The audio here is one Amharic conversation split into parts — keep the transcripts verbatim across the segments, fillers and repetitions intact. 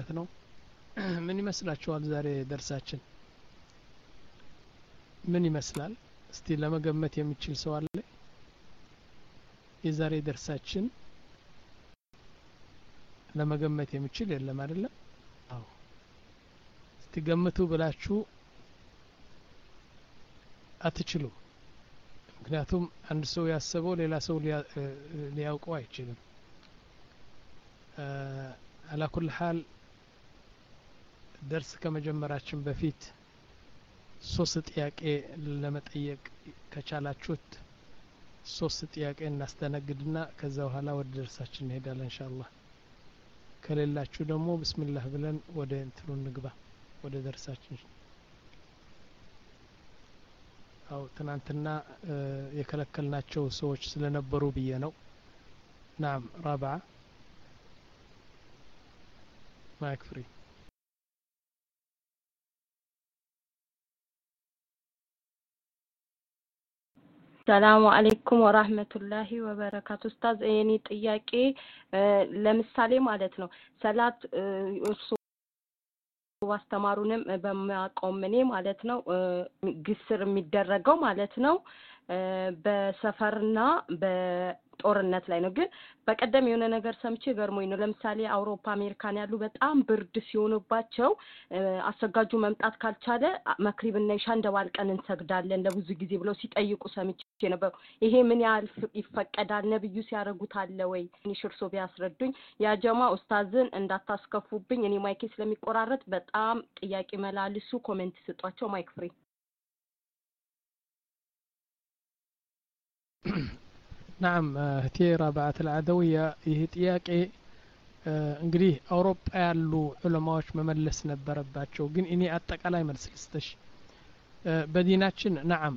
ማለት ነው ምን ይመስላችኋል ዛሬ ደርሳችን ምን ይመስላል እስቲ ለመገመት የሚችል ሰው አለ የዛሬ ደርሳችን ለመገመት የሚችል የለም አይደለም አዎ እስቲ ገምቱ ብላችሁ አትችሉ ምክንያቱም አንድ ሰው ያሰበው ሌላ ሰው ሊያውቀው አይችልም على كل حال درس ከመጀመራችን በፊት ሶስት ጥያቄ ለመጠየቅ ከቻላችሁት ሶስት ጥያቄ እናስተናግድና ከዛ በኋላ ወደ ደርሳችን እንሄዳለን ኢንሻአላህ ከሌላችሁ ደግሞ ቢስሚላህ ብለን ወደ እንትኑ እንግባ ወደ ደርሳችን አው ትናንትና የከለከልናቸው ሰዎች ስለነበሩ ብዬ ነው نعم رابعه مايك فري السلام عليكم ورحمة الله وبركاته أستاذ يعني ጥያቄ ለምሳሌ ማለት ነው ሰላት እርሱ ዋስተማሩንም በማቆምኔ ማለት ነው ግስር የሚደረገው ማለት ነው በሰፈርና በጦርነት ላይ ነው ግን በቀደም የሆነ ነገር ሰምቼ ገርሞኝ ነው ለምሳሌ አውሮፓ አሜሪካን ያሉ በጣም ብርድ ሲሆንባቸው አሰጋጁ መምጣት ካልቻለ መክሪብና ኢሻን ደባልቀን እንሰግዳለን ለብዙ ጊዜ ብለው ሲጠይቁ ሰምቼ ነበር ይሄ ምን ያህል ይፈቀዳል ነብዩ ሲያረጉት አለ ወይ ንሽርሶ ቢያስረዱኝ ያ ጀማ ኡስታዝን እንዳታስከፉብኝ እኔ ማይክ ስለሚቆራረጥ በጣም ጥያቄ መላልሱ ኮሜንት ስጧቸው ማይክ ፍሪ نعم هتي رابعة العدوية ይህ ጥያቄ እንግዲህ አውሮፓ ያሉ ዑለማዎች መመለስ ነበረባቸው ግን እኔ አጠቃላይ መልስ ልስጥሽ በዲናችን نعم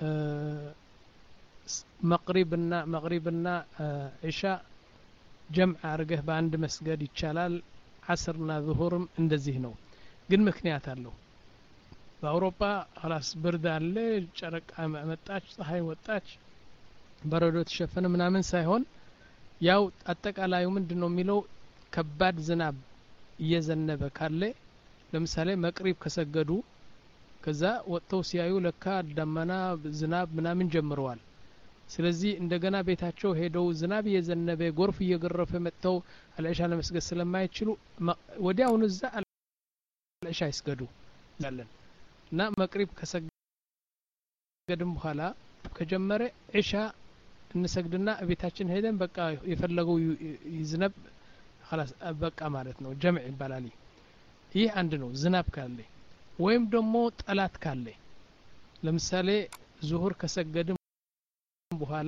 መግሪብና መግሪብና ኢሻ ጀምዕ አርገህ በአንድ መስገድ ይቻላል ዓስርና ዙሁርም እንደዚህ ነው ግን ምክንያት አለው በአውሮፓ خلاص ብርድ አለ ጨረቃ መጣች ፀሐይ ወጣች በረዶ ተሸፈነ ምናምን ሳይሆን ያው አጠቃላዩ ምንድነው የሚለው ከባድ ዝናብ እየዘነበ ካለ ለምሳሌ መቅሪብ ከሰገዱ ከዛ ወጥተው ሲያዩ ለካ ደመና ዝናብ ምናምን ጀምረዋል ስለዚህ እንደገና ቤታቸው ሄደው ዝናብ እየዘነበ ጎርፍ እየገረፈ መጥተው አልኢሻ ለመስገድ ስለማይችሉ ወዲያውኑ እዛ አልኢሻ ይስገዱ ያለን እና መቅሪብ ከሰገድም በኋላ ከጀመረ ኢሻ እንሰግድና ቤታችን ሄደን በቃ የፈለገው ይዝነብ خلاص በቃ ማለት ነው ጀምዕ ይባላል ይህ አንድ ነው ዝናብ ካለ ወይም ደግሞ ጠላት ካለ ለምሳሌ ዙሁር ከሰገድም በኋላ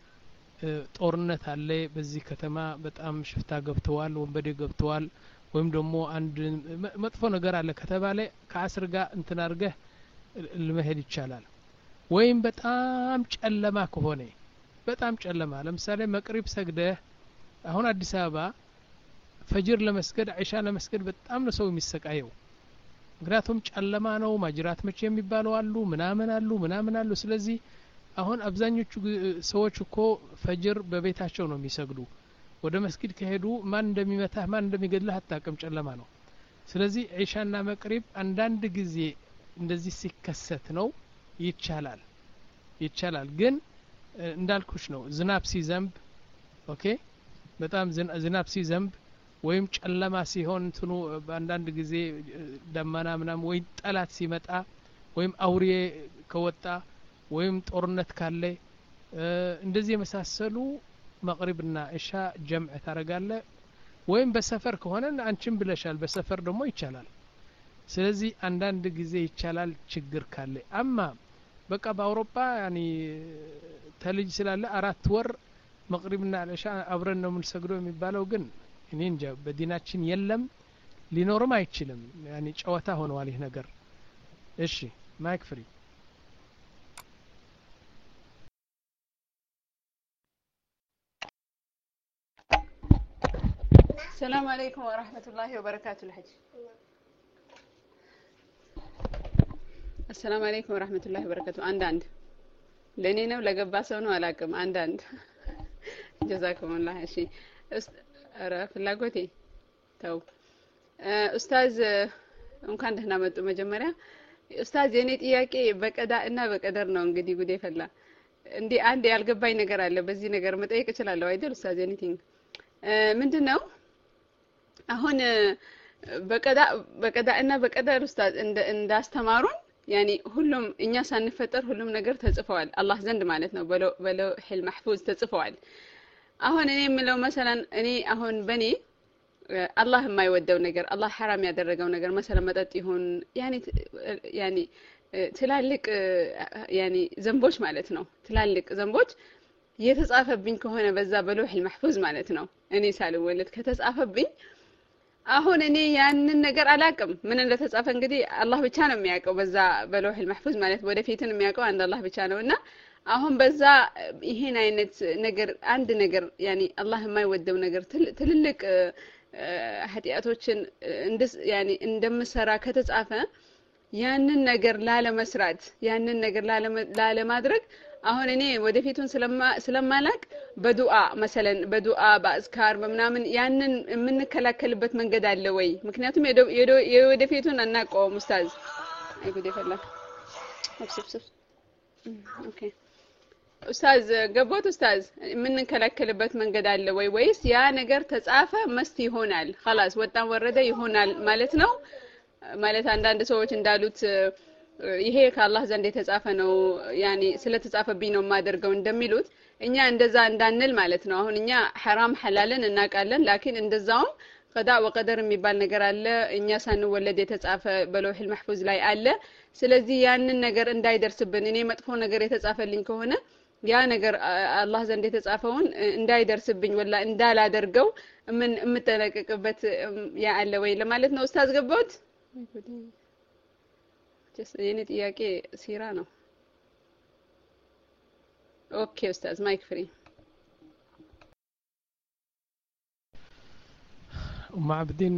ጦርነት አለ በዚህ ከተማ በጣም ሽፍታ ገብተዋል ወንበዴ ገብተዋል ወይም ደግሞ አንድ መጥፎ ነገር አለ ከተባለ ከአስር ጋር እንትን አርገህ ለመሄድ ይቻላል ወይም በጣም ጨለማ ከሆነ በጣም ጨለማ ለምሳሌ መቅሪብ ሰግደህ አሁን አዲስ አበባ ፈጅር ለመስገድ ኢሻ ለመስገድ በጣም ነው ሰው የሚሰቃየው ምክንያቱም ጨለማ ነው ማጅራት መቼ የሚባለው አሉ ምናምን አሉ ምናምን አሉ ስለዚህ አሁን አብዛኞቹ ሰዎች እኮ ፈጅር በቤታቸው ነው የሚሰግዱ ወደ መስጊድ ከሄዱ ማን እንደሚመታህ ማን እንደሚገድልህ አታውቅም ጨለማ ነው ስለዚህ ኢሻና መቅሪብ አንዳንድ ጊዜ እንደዚህ ሲከሰት ነው ይቻላል ይቻላል ግን እንዳልኩሽ ነው ዝናብ ሲዘንብ ኦኬ በጣም ዝናብ ሲዘንብ ወይም ጨለማ ሲሆን እንትኑ በአንዳንድ ጊዜ ደመና ምናምን ወይ ጠላት ሲመጣ ወይም አውሬ ከወጣ ወይም ጦርነት ካለ እንደዚህ የመሳሰሉ መግሪብና ኢሻ ጀምዕ ታረጋለ ወይም በሰፈር ከሆነ አንቺም ብለሻል በሰፈር ደግሞ ይቻላል ስለዚህ አንዳንድ ጊዜ ይቻላል ችግር ካለ አማ በቃ በአውሮፓ ያኒ ተልጅ ስላለ አራት ወር መግሪብና ኢሻ አብረን ነው የምንሰግደው የሚባለው ግን እኔ እንጃ በዲናችን የለም ሊኖርም አይችልም ያኒ ጨዋታ ሆነዋል ይህ ነገር እሺ ማይክ ፍሪ السلام عليكم ورحمة الله وبركاته الحج السلام عليكم ورحمة الله وبركاته عند عند لأني ولا جباسون ولا كم عند عند جزاكم الله شيء أرى في لاقوتي تو ኡስታዝ እንኳን ደህና መጡ። መጀመሪያ ኡስታዝ የኔ ጥያቄ በቀዳ እና በቀደር ነው። እንግዲህ ጉዴ ፈላ። እንዴ አንድ ያልገባኝ ነገር አለ። በዚህ ነገር መጠየቅ እችላለሁ አይደል ኡስታዝ? ኤኒቲንግ ምንድነው አሁን በቀዳ በቀዳ እና በቀደር ኡስታዝ እንዳስተማሩን ያኒ ሁሉም እኛ ሳንፈጠር ሁሉም ነገር ተጽፈዋል አላህ ዘንድ ማለት ነው። በለው በለውሂል መህፉዝ ተጽፈዋል። አሁን እኔ የምለው መሰለን እኔ አሁን በኔ አላህ የማይወደው ነገር አላህ حرام ያደረገው ነገር መሰለን መጠጥ ይሁን ያኒ ያኒ ትላልቅ ያኒ ዘንቦች ማለት ነው ትላልቅ ዘንቦች የተጻፈብኝ ከሆነ በዛ በለውሂል መህፉዝ ማለት ነው እኔ ሳልወለድ ከተጻፈብኝ አሁን እኔ ያንን ነገር አላቅም ምን እንደተጻፈ እንግዲህ አላህ ብቻ ነው የሚያውቀው በዛ በለውሂል መህፉዝ ማለት ወደፊትን የሚያውቀው አንድ አላህ ብቻ ነውና አሁን በዛ ይሄን አይነት ነገር አንድ ነገር ያኒ አላህ የማይወደው ነገር ትልልቅ ኃጢያቶችን እንደስ ያኒ እንደምሰራ ከተጻፈ ያንን ነገር ላለ መስራት ያንን ነገር ላለ ላለ ማድረግ አሁን እኔ ወደፊቱን ስለማ ስለማላቅ በዱዓ መሰለን በዱዓ በአዝካር በመናምን ያንን የምንከላከልበት መንገድ አለ ወይ? ምክንያቱም የወደፊቱን አናውቀውም ኡስታዝ። አይጉዴ ፈላ አፍስፍስፍ ኦኬ ኡስታዝ ገቦት ኡስታዝ የምንከላከልበት መንገድ አለ ወይ ወይስ ያ ነገር ተጻፈ መስት ይሆናል خلاص ወጣን ወረደ ይሆናል ማለት ነው? ማለት አንዳንድ ሰዎች እንዳሉት ይሄ ከአላህ ዘንድ የተጻፈ ነው ያኒ ስለተጻፈብኝ ነው ማደርገው እንደሚሉት እኛ እንደዛ እንዳንል ማለት ነው። አሁን እኛ حرام حلالን እናቃለን ላኪን እንደዛው ቀዳ ወቀደር የሚባል ነገር አለ እኛ ሳንወለድ የተጻፈ በለውሂል መህፉዝ ላይ አለ። ስለዚህ ያንን ነገር እንዳይደርስብን እኔ መጥፎ ነገር የተጻፈልኝ ከሆነ ያ ነገር አላህ ዘንድ የተጻፈውን እንዳይደርስብኝ ወላ እንዳላደርገው ምን እምተለቀቅበት ያ አለ ወይ ለማለት ነው ኡስታዝ ገቦት? ጀስ የኔ ጥያቄ ሲራ ነው። ኦኬ ኡስታዝ ማይክ ፍሪ። ማዕብዲን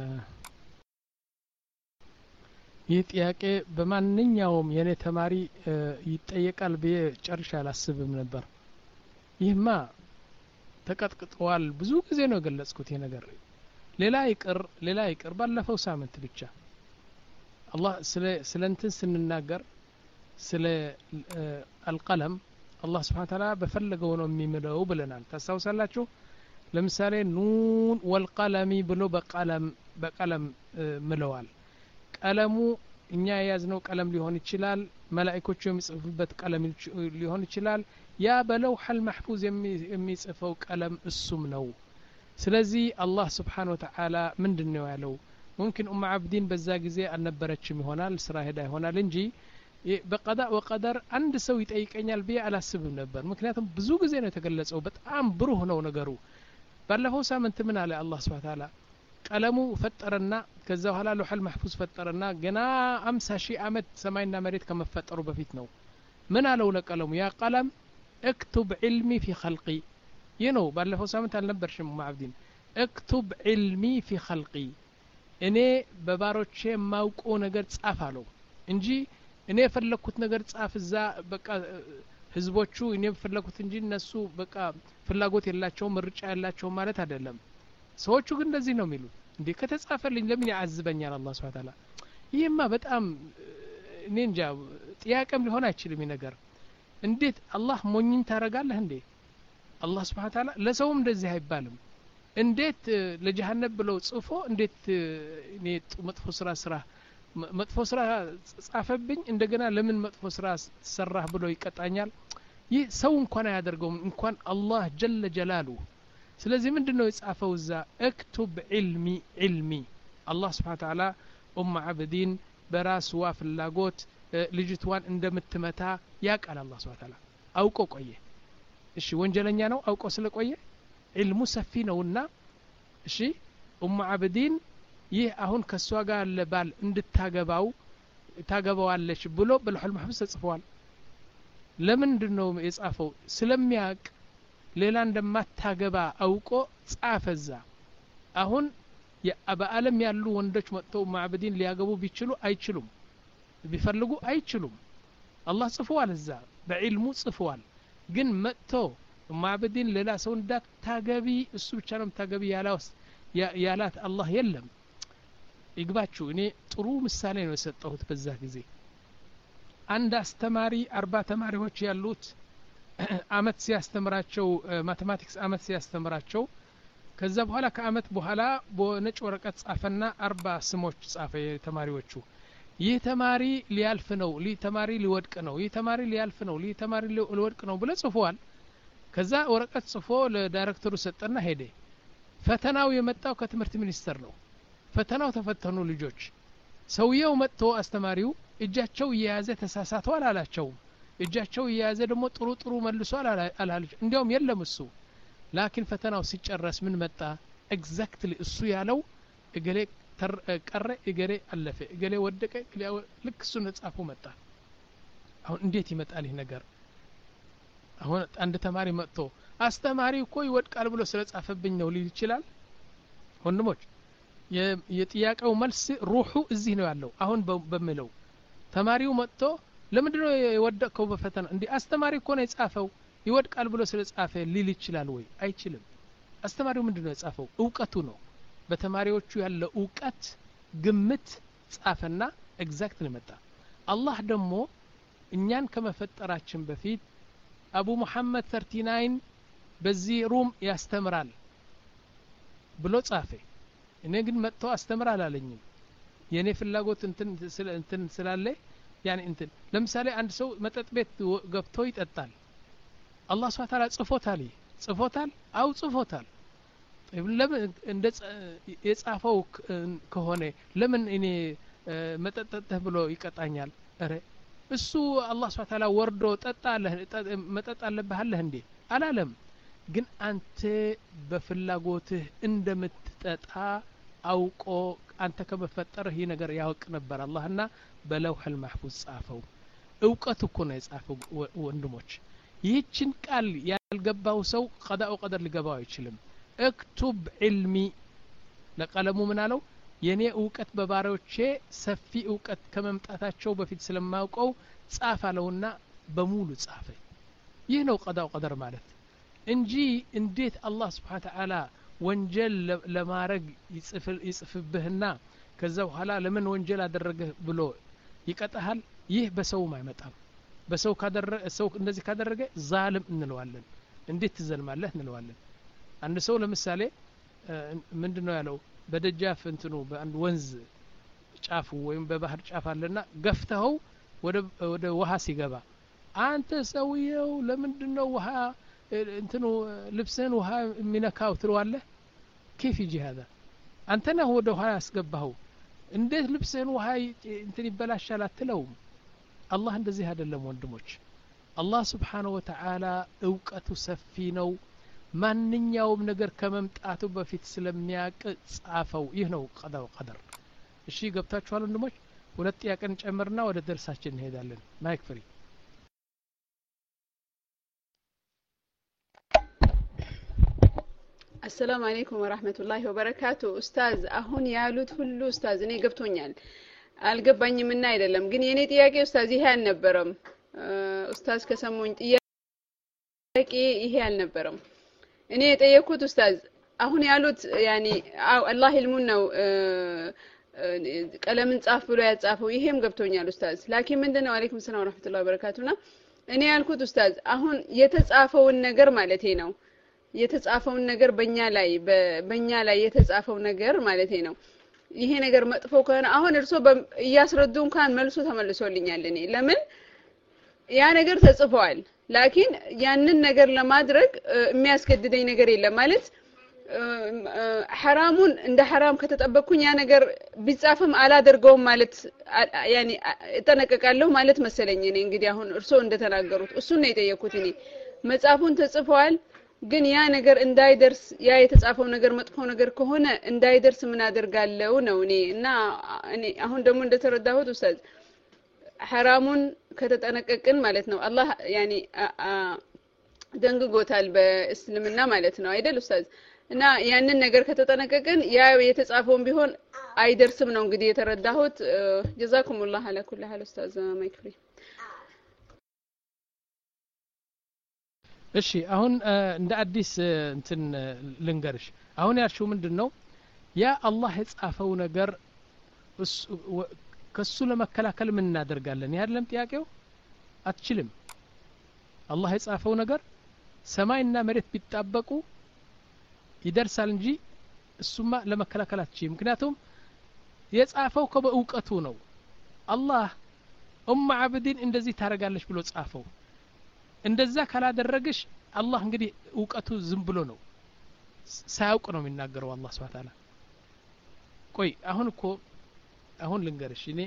ይህ ጥያቄ በማንኛውም የኔ ተማሪ ይጠየቃል ብዬ ጨርሻ አላስብም ነበር። ይህማ ተቀጥቅጠዋል ብዙ ጊዜ ነው ገለጽኩት ይሄ ነገር። ሌላ ይቅር ሌላ ይቅር ባለፈው ሳምንት ብቻ አላህ ስለ ስለንትን ስንናገር ስለ አልቀለም አላህ Subhanahu Wa Ta'ala በፈለገው ነው የሚምለው ብለናል። ታስታውሳላችሁ? ለምሳሌ ኑን ወልቀለሚ ብሎ በቀለም በቀለም ምለዋል። ቀለሙ እኛ የያዝነው ቀለም ሊሆን ይችላል መላእክቶች የሚጽፉበት ቀለም ሊሆን ይችላል ያ በለውሂል መህፉዝ የሚጽፈው ቀለም እሱም ነው። ስለዚህ አላህ Subhanahu Wa Ta'ala ምንድነው ያለው? ممكن ام عبدين በዛ ጊዜ አልነበረችም ይሆናል ስራ ሄዳ ይሆናል እንጂ በቀዳ ወቀደር አንድ ሰው ይጠይቀኛል ብዬ አላስብም ነበር። ምክንያቱም ብዙ ጊዜ ነው የተገለጸው በጣም ብሩህ ነው ነገሩ። ባለፈው ሳምንት ምን አለ አላህ Subhanahu Wa Ta'ala ቀለሙ ፈጠረና ከዛ በኋላ ለውሂል መህፉዝ ፈጠረና ገና አምሳ ሺህ አመት ሰማይና መሬት ከመፈጠሩ በፊት ነው። ምን አለው ለቀለሙ? ያ ቀለም اكتب علمي في خلقي ይነው ባለፈው ሳምንት አልነበርሽም ኡም አብዲን اكتب علمي في خلقي እኔ በባሮቼ ማውቀው ነገር ጻፍ አለው እንጂ እኔ የፈለኩት ነገር ጻፍ እዛ በቃ ህዝቦቹ እኔ የፈለኩት እንጂ እነሱ በቃ ፍላጎት የላቸው ምርጫ ያላቸው ማለት አይደለም። ሰዎቹ ግን እንደዚህ ነው የሚሉት። እንዴ ከተጻፈልኝ ለምን ያዝበኛል አላህ Subhanahu Wa Ta'ala? ይሄማ በጣም እኔ እንጃ ጥያቄም ሊሆን አይችልም ነገር። እንዴት አላህ ሞኝን ታረጋለህ እንዴ? አላህ Subhanahu Wa Ta'ala ለሰውም እንደዚህ አይባልም። እንዴት ለጀሃነም ብለው ጽፎ እንዴት እኔ መጥፎ ስራ ስራ መጥፎ ስራ ጻፈብኝ እንደገና ለምን መጥፎ ስራ ሰራህ ብሎ ይቀጣኛል? ይህ ሰው እንኳን አያደርገውም እንኳን አላህ ጀለ ጀላሉ። ስለዚህ ምንድነው የጻፈው እዛ اكتب علمي علمي አላህ Subhanahu Wa Ta'ala ኡም አብዲን በራስዋ ፍላጎት ልጅቷን እንደምትመታ ያቃል አላህ Subhanahu Wa Ta'ala አውቆ ቆየ። እሺ ወንጀለኛ ነው አውቆ ስለቆየ علم ሰፊ ነውና እሺ ኡም አብዲን ይህ አሁን ከሷ ጋር ለባል እንድታገባው ታገባዋለች ብሎ በለውሂል መህፉዝ ተጽፏል። ለምንድነው የጻፈው? ስለሚያቅ ሌላ እንደማታገባ አውቆ ጻፈዛ። አሁን በዓለም ያሉ ወንዶች መጥተው ኡም አብዲን ሊያገቡ ቢችሉ አይችሉም ቢፈልጉ አይችሉም። አላህ ጽፏል እዛ በዕልሙ ጽፏል። ግን መጥቶ ኡም አብዲን ሌላ ሰው እንዳታገቢ እሱ ብቻ ነው ታገቢ ያላውስ ያላት አላህ የለም። ይግባችሁ እኔ ጥሩ ምሳሌ ነው የሰጠሁት በዛ ጊዜ አንድ አስተማሪ አርባ ተማሪዎች ያሉት አመት ሲያስተምራቸው ማቴማቲክስ አመት ሲያስተምራቸው ከዛ በኋላ ከአመት በኋላ በነጭ ወረቀት ጻፈና አርባ ስሞች ጻፈ ተማሪዎቹ ይህ ተማሪ ሊያልፍ ነው ይህ ተማሪ ሊወድቅ ነው ይህ ተማሪ ሊያልፍ ነው ይህ ተማሪ ሊወድቅ ነው ብለ ጽፏል ከዛ ወረቀት ጽፎ ለዳይሬክተሩ ሰጠና ሄደ ፈተናው የመጣው ከትምህርት ሚኒስተር ነው ፈተናው ተፈተኑ ልጆች ሰውየው መጥቶ አስተማሪው እጃቸው እየያዘ ተሳሳተዋል አላቸው እጃቸው እየያዘ ደግሞ ጥሩ ጥሩ መልሷል አላልች እንዲያውም የለም እሱ ላኪን ፈተናው ሲጨረስ ምን መጣ ኤግዛክትሊ እሱ ያለው እገሌ ቀረ እገሌ አለፈ እገሌ ወደቀ ልክ እሱ ነጻፉ መጣ አሁን እንዴት ይመጣል ይህ ነገር አሁን አንድ ተማሪ መጥቶ አስተማሪ እኮ ይወድቃል ብሎ ስለጻፈብኝ ነው ሊል ይችላል ወንድሞች የጥያቄው መልስ ሩሑ እዚህ ነው ያለው አሁን በመለው ተማሪው መጥቶ ለምንድነው የወደቀው በፈተና እንዴ አስተማሪ እኮ ነው የጻፈው ይወድቃል ብሎ ስለጻፈ ሊል ይችላል ወይ አይችልም አስተማሪው ምንድነው የጻፈው ዕውቀቱ ነው በተማሪዎቹ ያለ ዕውቀት ግምት ጻፈና ኤግዛክትሊ መጣ አላህ ደግሞ እኛን ከመፈጠራችን በፊት አቡ መሐመድ ሰላሳ ዘጠኝ በዚህ ሩም ያስተምራል ብሎ ጻፈ እኔ ግን መጥቶ አስተምራል አለኝም የኔ ፍላጎት እንትን እንትን ስላለ يعني እንትን ለምሳሌ አንድ ሰው መጠጥ ቤት ገብቶ ይጠጣል አላህ Subhanahu Wa Ta'ala ጽፎታል ጽፎታል አው ጽፎታል ለምን እንደ የጻፈው ከሆነ ለምን እኔ መጠጠህ ብሎ ይቀጣኛል አረ እሱ አላህ Subhanahu Wa Ta'ala ወርዶ ጠጣለህ መጠጥ አለብህ እንዴ አላለም ግን አንተ በፍላጎትህ እንደምትጠጣ አውቆ አንተ ከመፈጠርህ ይህ ነገር ያውቅ ነበር አላህና በለውህ المحفوظ ጻፈው ዕውቀት እኮ ነው የጻፈው ወንድሞች ይህችን ቃል ያልገባው ሰው ቀዳኡ ቀደር ሊገባው አይችልም اكتب علمي ለቀለሙ ምን አለው የኔ ዕውቀት በባሪያዎቼ ሰፊ ዕውቀት ከመምጣታቸው በፊት ስለማውቀው ጻፍ አለውና በሙሉ ጻፈ ይህ ነው ቀዳኡ ቀደር ማለት እንጂ እንዴት አላህ Subhanahu Wa Ta'ala ወንጀል ለማረግ ይጽፍብህና ከዛ በኋላ ለምን ወንጀል አደረገህ ብሎ ይቀጣሃል ይህ በሰው ማይመጣም በሰው ካደረገ ሰው እንደዚህ ካደረገ ዛልም እንለዋለን እንዴት ትዘልማለህ እንለዋለን አንድ ሰው ለምሳሌ ምንድነው ያለው በደጃፍ እንትኑ በአንድ ወንዝ ጫፉ ወይም በባህር ጫፍ አለና ገፍተው ወደ ወደ ውሃ ሲገባ አንተ ሰውየው ለምንድነው ውሃ እንትኑ ልብስህን ውሃ የሚነካው ትለዋለህ كيف يجي هذا አንተ ነህ ወደ ውሃ ያስገባው እንዴት ልብስህን ውሃ እንትን ይበላሻል አትለውም አላህ እንደዚህ አይደለም ወንድሞች አላህ Subhanahu Wa Ta'ala ዕውቀቱ ሰፊ ነው ማንኛውም ነገር ከመምጣቱ በፊት ስለሚያውቅ ጻፈው ይህ ነው ቀዳው ቀደር እሺ ገብታችኋል ወንድሞች ሁለት ጥያቄን ጨምርና ወደ ደርሳችን እንሄዳለን ማይክ ፍሪ السلام عليكم ورحمة الله وبركاته أستاذ أهون يالوت هلو أستاذ እኔ ገብቶኛል አልገባኝም እና አይደለም ግን የኔ ጥያቄ ኡስታዝ ይሄ አልነበረም ኡስታዝ ከሰሙኝ ጥያቄ ይሄ አልነበረም እኔ የጠየኩት ኡስታዝ አሁን ያሉት ያኒ አላህ ilmun ነው ቀለምን ጻፍ ብሎ ያጻፈው ይሄም ገብቶኛል ኡስታዝ ላኪን ምንድነው አለይኩም ሰላም ወራህመቱላሂ ወበረካቱና እኔ ያልኩት ኡስታዝ አሁን የተጻፈውን ነገር ማለቴ ነው የተጻፈውን ነገር በእኛ ላይ በእኛ ላይ የተጻፈው ነገር ማለቴ ነው ይሄ ነገር መጥፎ ከሆነ አሁን እርሶ ያስረዱ እንኳን መልሶ ተመልሶልኛል እኔ ለምን ያ ነገር ተጽፏል ላኪን ያንን ነገር ለማድረግ የሚያስገድደኝ ነገር የለም ማለት حرامون እንደ حرام ከተጠበቅኩኝ ያ ነገር ቢጻፍም አላደርገውም ማለት ያኒ ተነቀቃለሁ ማለት መሰለኝ እኔ እንግዲህ አሁን እርሶ እንደተናገሩት እሱ ነው የጠየኩት እኔ መጻፉን ተጽፏል ግን ያ ነገር እንዳይደርስ ያ የተጻፈው ነገር መጥፎ ነገር ከሆነ እንዳይደርስ ምን አደርጋለሁ ነው እኔ እና እኔ አሁን ደግሞ እንደተረዳሁት ኡስታዝ حرامون ከተጠነቀቅን ማለት ነው አላህ ያኒ ደንግጎታል በእስልምና ማለት ነው አይደል ኡስታዝ እና ያንን ነገር ከተጠነቀቅን ያ የተጻፈውን ቢሆን አይደርስም ነው እንግዲህ የተረዳሁት ጀዛኩሙላህ አለ ኩል ሐል ኡስታዝ ማይክሪ እሺ አሁን እንደ አዲስ እንትን ልንገርሽ አሁን ያልሽው ምንድነው ያ አላህ የጻፈው ነገር ከሱ ለመከላከል ምን እናደርጋለን? ያለም ጥያቄው አትችልም። አላህ የጻፈው ነገር ሰማይና መሬት ቢጣበቁ ይደርሳል እንጂ እሱማ ለመከላከል አትችልም። ምክንያቱም የጻፈው ከበእውቀቱ ነው። አላህ ኡም አብዲን እንደዚህ ታረጋለች ብሎ ጻፈው። እንደዛ ካላደረግሽ አላህ እንግዲህ እውቀቱ ዝም ብሎ ነው፣ ሳያውቅ ነው የሚናገረው አላህ Subhanahu Ta'ala። ቆይ አሁን እኮ አሁን ልንገርሽ እኔ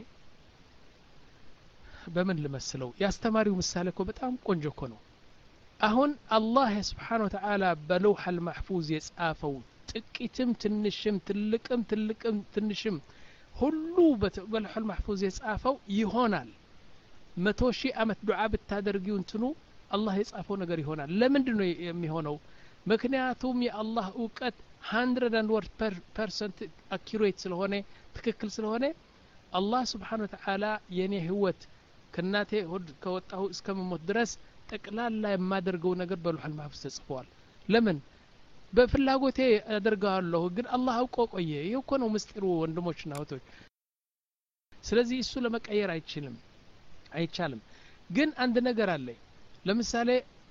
በምን ልመስለው? ያስተማሪው ምሳሌ እኮ በጣም ቆንጆ እኮ ነው። አሁን አላህ Subhanahu Ta'ala በለውህ المحفوظ የጻፈው ጥቂትም ትንሽም ትልቅም ትልቅም ትንሽም ሁሉ በለውህ المحفوظ የጻፈው ይሆናል። መቶ ሺህ አመት ዱዓ ብታደርጊው እንትኑ አላህ የጻፈው ነገር ይሆናል። ለምንድን ነው የሚሆነው? ምክንያቱም የአላህ እውቀት one hundred percent accurate ስለሆነ ትክክል ስለሆነ አላህ Subhanahu Ta'ala የኔ ህይወት ከናቴ ሆድ ከወጣሁ እስከመሞት ድረስ ጠቅላላ የማደርገው ነገር በለውህ المحفوظ ተጽፏል። ለምን? በፍላጎቴ አደርጋለሁ፣ ግን አላህ አውቆ ቆየ። ይሄ እኮ ነው ምስጢሩ ወንድሞችና እህቶች። ስለዚህ እሱ ለመቀየር አይችልም አይቻልም። ግን አንድ ነገር አለ። ለምሳሌ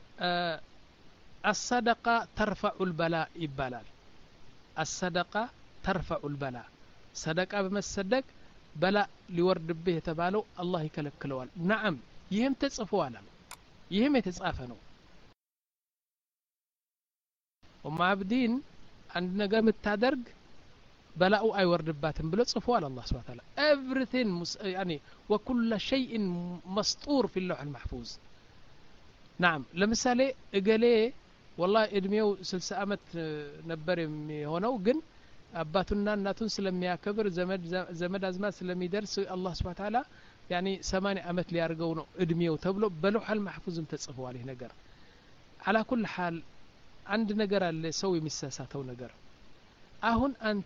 الصدقة ترفع البلاء ይባላል። الصدقة ترفع البلاء صدقة በመሰደቅ በላ ሊወርድብህ የተባለው አላህ ይከለክለዋል። نعم ይሄም ተጽፏል። ይሄም የተጻፈ ነው። ወማብዲን አንድ ነገር ምታደርግ በላኡ አይወርድባትም ብሎ ጽፏል አላህ Subhanahu Ta'ala። everything يعني وكل شيء مسطور في اللوح المحفوظ. نعم ለምሳሌ እገሌ والله እድሜው ስልሳ አመት ነበር የሚሆነው፣ ግን አባቱና እናቱን ስለሚያከብር ዘመድ ዘመድ አዝማድ ስለሚደርስ አላህ Subhanahu Ta'ala يعني ሰማንያ አመት ሊያርገው ነው እድሜው ተብሎ በለውህ المحفوظ ተጽፏል። ይሄ ነገር على كل حال አንድ ነገር አለ ሰው የሚሳሳተው ነገር። አሁን አንተ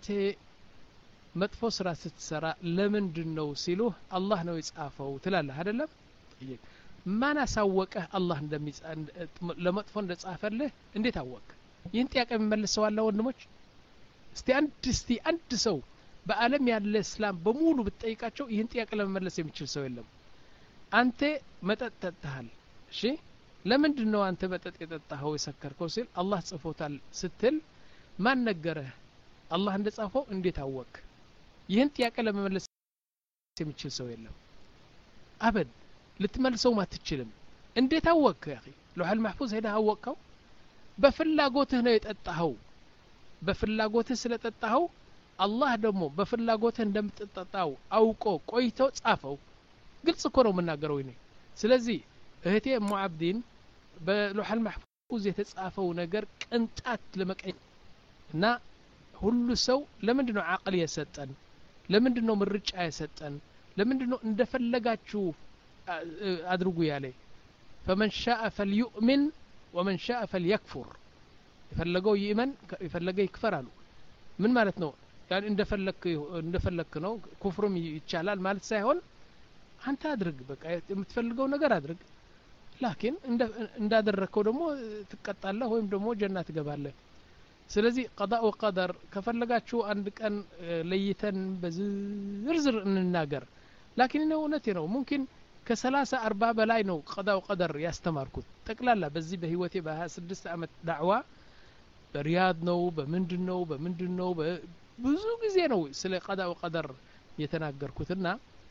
መጥፎ ስራ ስትሰራ ለምንድን ነው ሲሉህ አላህ ነው የጻፈው ትላለህ አይደለም? ጥይቅ ማን አሳወቀህ አላህ እንደሚጻፍ ለመጥፎ እንደጻፈልህ እንዴት አወቅ? ይህን ጥያቄ መልሰው አለ ወንድሞች። እስቲ አንድ እስቲ አንድ ሰው በአለም ያለ እስላም በሙሉ ብትጠይቃቸው ይህን ጥያቄ ለመመለስ የሚችል ሰው የለም። አንተ መጠጥ ጠጥተሃል፣ እሺ ለምንድን ነው አንተ መጠጥ የጠጣኸው የሰከርከው ሲል አላህ ጽፎታል ስትል ማን ነገረህ? አላህ እንደጻፈው እንዴት አወቅ? ይህን ጥያቄ ለመመለስ የሚችል ሰው የለም። አበድ ልትመልሰው ማትችልም። እንዴት አወቅ? يا اخي لوح المحفوظ ሄደህ አወቀው? በፍላጎትህ ነው የጠጣኸው። በፍላጎትህ ስለጠጣኸው አላህ ደግሞ በፍላጎትህ እንደምትጠጣው አውቆ ቆይቶ ጻፈው። ግልጽ እኮ ነው የምናገረው እኔ። ስለዚህ እህቴ ሙአብዲን በለውህ المحفوظ የተጻፈው ነገር ቅንጣት ለመቀየር እና ሁሉ ሰው ለምንድነው አቅል የሰጠን? ለምንድነው ምርጫ የሰጠን? ለምንድነው እንደፈለጋችሁ አድርጉ ያለ? فمن شاء فليؤمن ومن شاء فليكفر። የፈለገው ይመን የፈለገው ይክፈር አሉ። ምን ማለት ነው? ያን እንደፈለክ እንደፈለክ ነው። ኩፍሩም ይቻላል ማለት ሳይሆን አንተ አድርግ፣ በቃ የምትፈልገው ነገር አድርግ። ላኪን እንዳደረከው ደግሞ ትቀጣለህ ወይም ደግሞ ጀነት ትገባለህ። ስለዚህ ቀዳእ ወቀደር ከፈለጋችሁ አንድ ቀን ለይተን በዝርዝር እንናገር። ላኪን ነው እውነቴ ነው። ሙምኪን ከሰላሳ አርባ በላይ ነው ቀዳእ ወቀደር ያስተማርኩት ጠቅላላ በዚህ በህይወቴ በ26 አመት ዳዕዋ በሪያድ ነው በምንድነው በምንድነው ብዙ ጊዜ ነው ስለ ቀዳእ ወቀደር የተናገርኩትና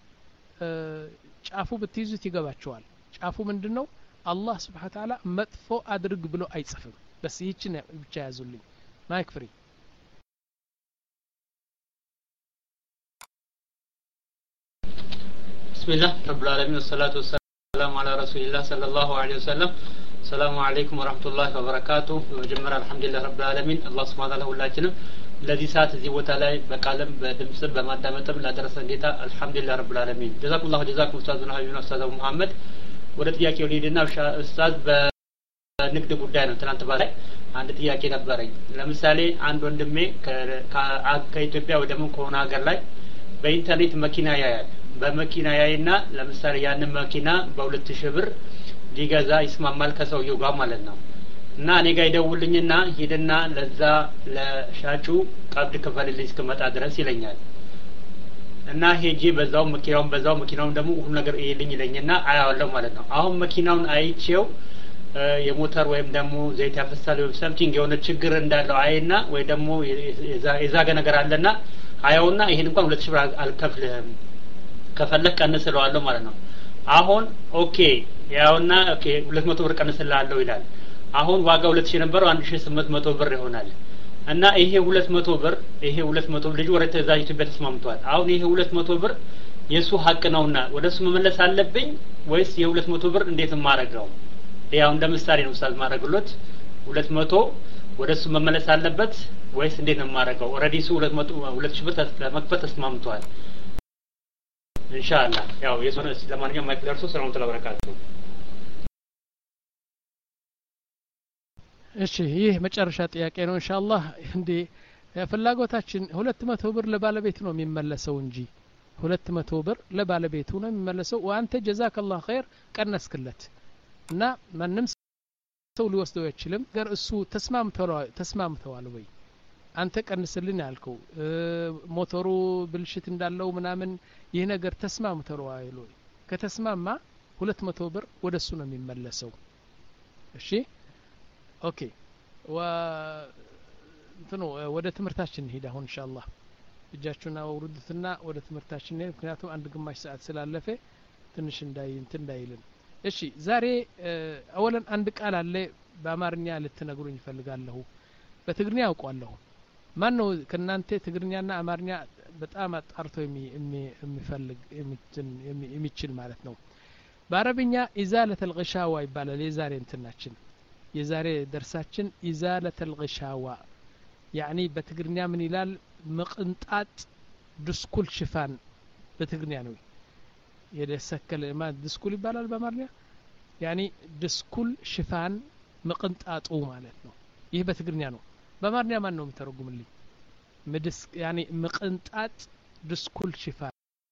ጫፉ ብትይዙት ይገባቸዋል። ጫፉ ምንድነው? አላህ Subhanahu Ta'ala መጥፎ አድርግ ብሎ አይጽፍም። በስ ይህችን ብቻ ያዙልኝ። ማይክ ፍሪ። ቢስሚላህ ረብል ዓለሚን ወሰላቱ ወሰላሙ ዐላ ረሱሊላህ ሰለላሁ ዐለይሂ ወሰለም። ሰላሙ አለይኩም ወራህመቱላሂ ወበረካቱሁ። በመጀመሪያ አልহামዱሊላህ ረብል ዓለሚን አላህ Subhanahu Ta'ala ሁላችንም ለዚህ ሰዓት እዚህ ቦታ ላይ በቃለም በድምጽ በማዳመጥም ላደረሰን ጌታ አልহামዱሊላህ ረብል ዓለሚን። ጀዛኩሙላሁ ጀዛኩም ኡስታዙና ሀቢቡና ኡስታዝ መሐመድ። ወደ ጥያቄው ልሂድና ኡስታዝ በንግድ ጉዳይ ነው። ትናንት ባላይ አንድ ጥያቄ ነበረኝ። ለምሳሌ አንድ ወንድሜ ከኢትዮጵያ ወይ ደግሞ ከሆነ ሀገር ላይ በኢንተርኔት መኪና ያያል። በመኪና ያይና ለምሳሌ ያንን መኪና በሁለት ሺህ ብር ሊገዛ ይስማማል ከሰውየው ጋር ማለት ነው። እና እኔ ጋር ይደውልኝና ሄድና ለዛ ለሻጩ ቀብድ ክፈልልኝ እስከመጣ ድረስ ይለኛል። እና ሄጄ በዛው መኪናውን በዛው መኪናውን ደግሞ ሁሉ ነገር ይልኝ ይለኝና አያዋለሁ ማለት ነው። አሁን መኪናውን አይቼው የሞተር ወይም ደግሞ ዘይት ያፈሳል ወይም ሰምቲንግ የሆነ ችግር እንዳለው አይና ወይ ደግሞ የዛገ ነገር አለና አያውና ይሄን እንኳን ሁለት ሺህ ብር አልከፍልህም ከፈለክ ቀንስለዋለሁ ማለት ነው። አሁን ኦኬ ያውና ኦኬ ሁለት መቶ ብር ቀንስልሃለሁ ይላል። አሁን ዋጋው ሁለት ሺህ የነበረው አንድ ሺህ ስምንት መቶ ብር ይሆናል። እና ይሄ ሁለት መቶ ብር ይሄ ሁለት መቶ ብር ልጅ ወደ ተዛዥ ኢትዮጵያ ተስማምቷል። አሁን ይሄ ሁለት መቶ ብር የሱ ሀቅ ነውና ወደሱ መመለስ አለብኝ ወይስ የሁለት መቶ ብር እንዴት ማረጋው? ያው እንደ ምሳሌ ነው ኡስታዝ ማረግሎት ሁለት መቶ ወደሱ መመለስ አለበት ወይስ እንዴት ነው ማረጋው? ኦሬዲ ሱ ሁለት መቶ ሁለት ሺህ ብር ለመክፈት ተስማምቷል። ኢንሻአላህ ያው የሶነ ለማንኛውም ማይክ ደርሶ ሰላም ተለበረካቱ። እሺ ይህ መጨረሻ ጥያቄ ነው ኢንሻአላህ። እንዴ ፍላጎታችን ሁለት መቶ ብር ለባለቤት ነው የሚመለሰው እንጂ ሁለት መቶ ብር ለባለቤቱ ነው የሚመለሰው። ወአንተ ጀዛከላህ ኸይር ቀነስክለት እና ማንም ሰው ሊወስደው አይችልም። ገር እሱ ተስማምተዋል ተስማምተዋል ወይ አንተ ቀንስልን ያልከው ሞተሩ ብልሽት እንዳለው ምናምን ይህ ነገር ተስማምተዋል ወይ? ከተስማማ ሁለት መቶ ብር ወደሱ ነው የሚመለሰው። እሺ ኦኬ ወ እንትኑ ወደ ትምህርታችን እንሂድ አሁን ኢንሻአላህ። እጃችሁን አውርዱትና ወደ ትምህርታችን እንሂድ፣ ምክንያቱም አንድ ግማሽ ሰዓት ስላለፈ ትንሽ እንዳይ እንትን እንዳይልን። እሺ ዛሬ አወለን አንድ ቃል አለ በአማርኛ ልትነግሩኝ ይፈልጋለሁ። በትግርኛ አውቀዋለሁ። ማን ነው ከናንተ ትግርኛና አማርኛ በጣም አጣርቶ የሚፈልግ የሚችል ማለት ነው? በአረብኛ ኢዛለተል ግሻዋ ይባላል። የዛሬ እንትናችን የዛሬ ደርሳችን ኢዛለተል ግሻዋ ያኒ በትግርኛ ምን ይላል? መቅንጣጥ ድስኩል ሽፋን በትግርኛ ነው የደሰከለ ማ ድስኩል ይባላል በአማርኛ ያኒ ድስኩል ሽፋን መቅንጣጡ ማለት ነው። ይህ በትግርኛ ነው። በአማርኛ ማን ነው የሚተረጉምልኝ? ምድስ ያኒ መቅንጣጥ ድስኩል ሽፋን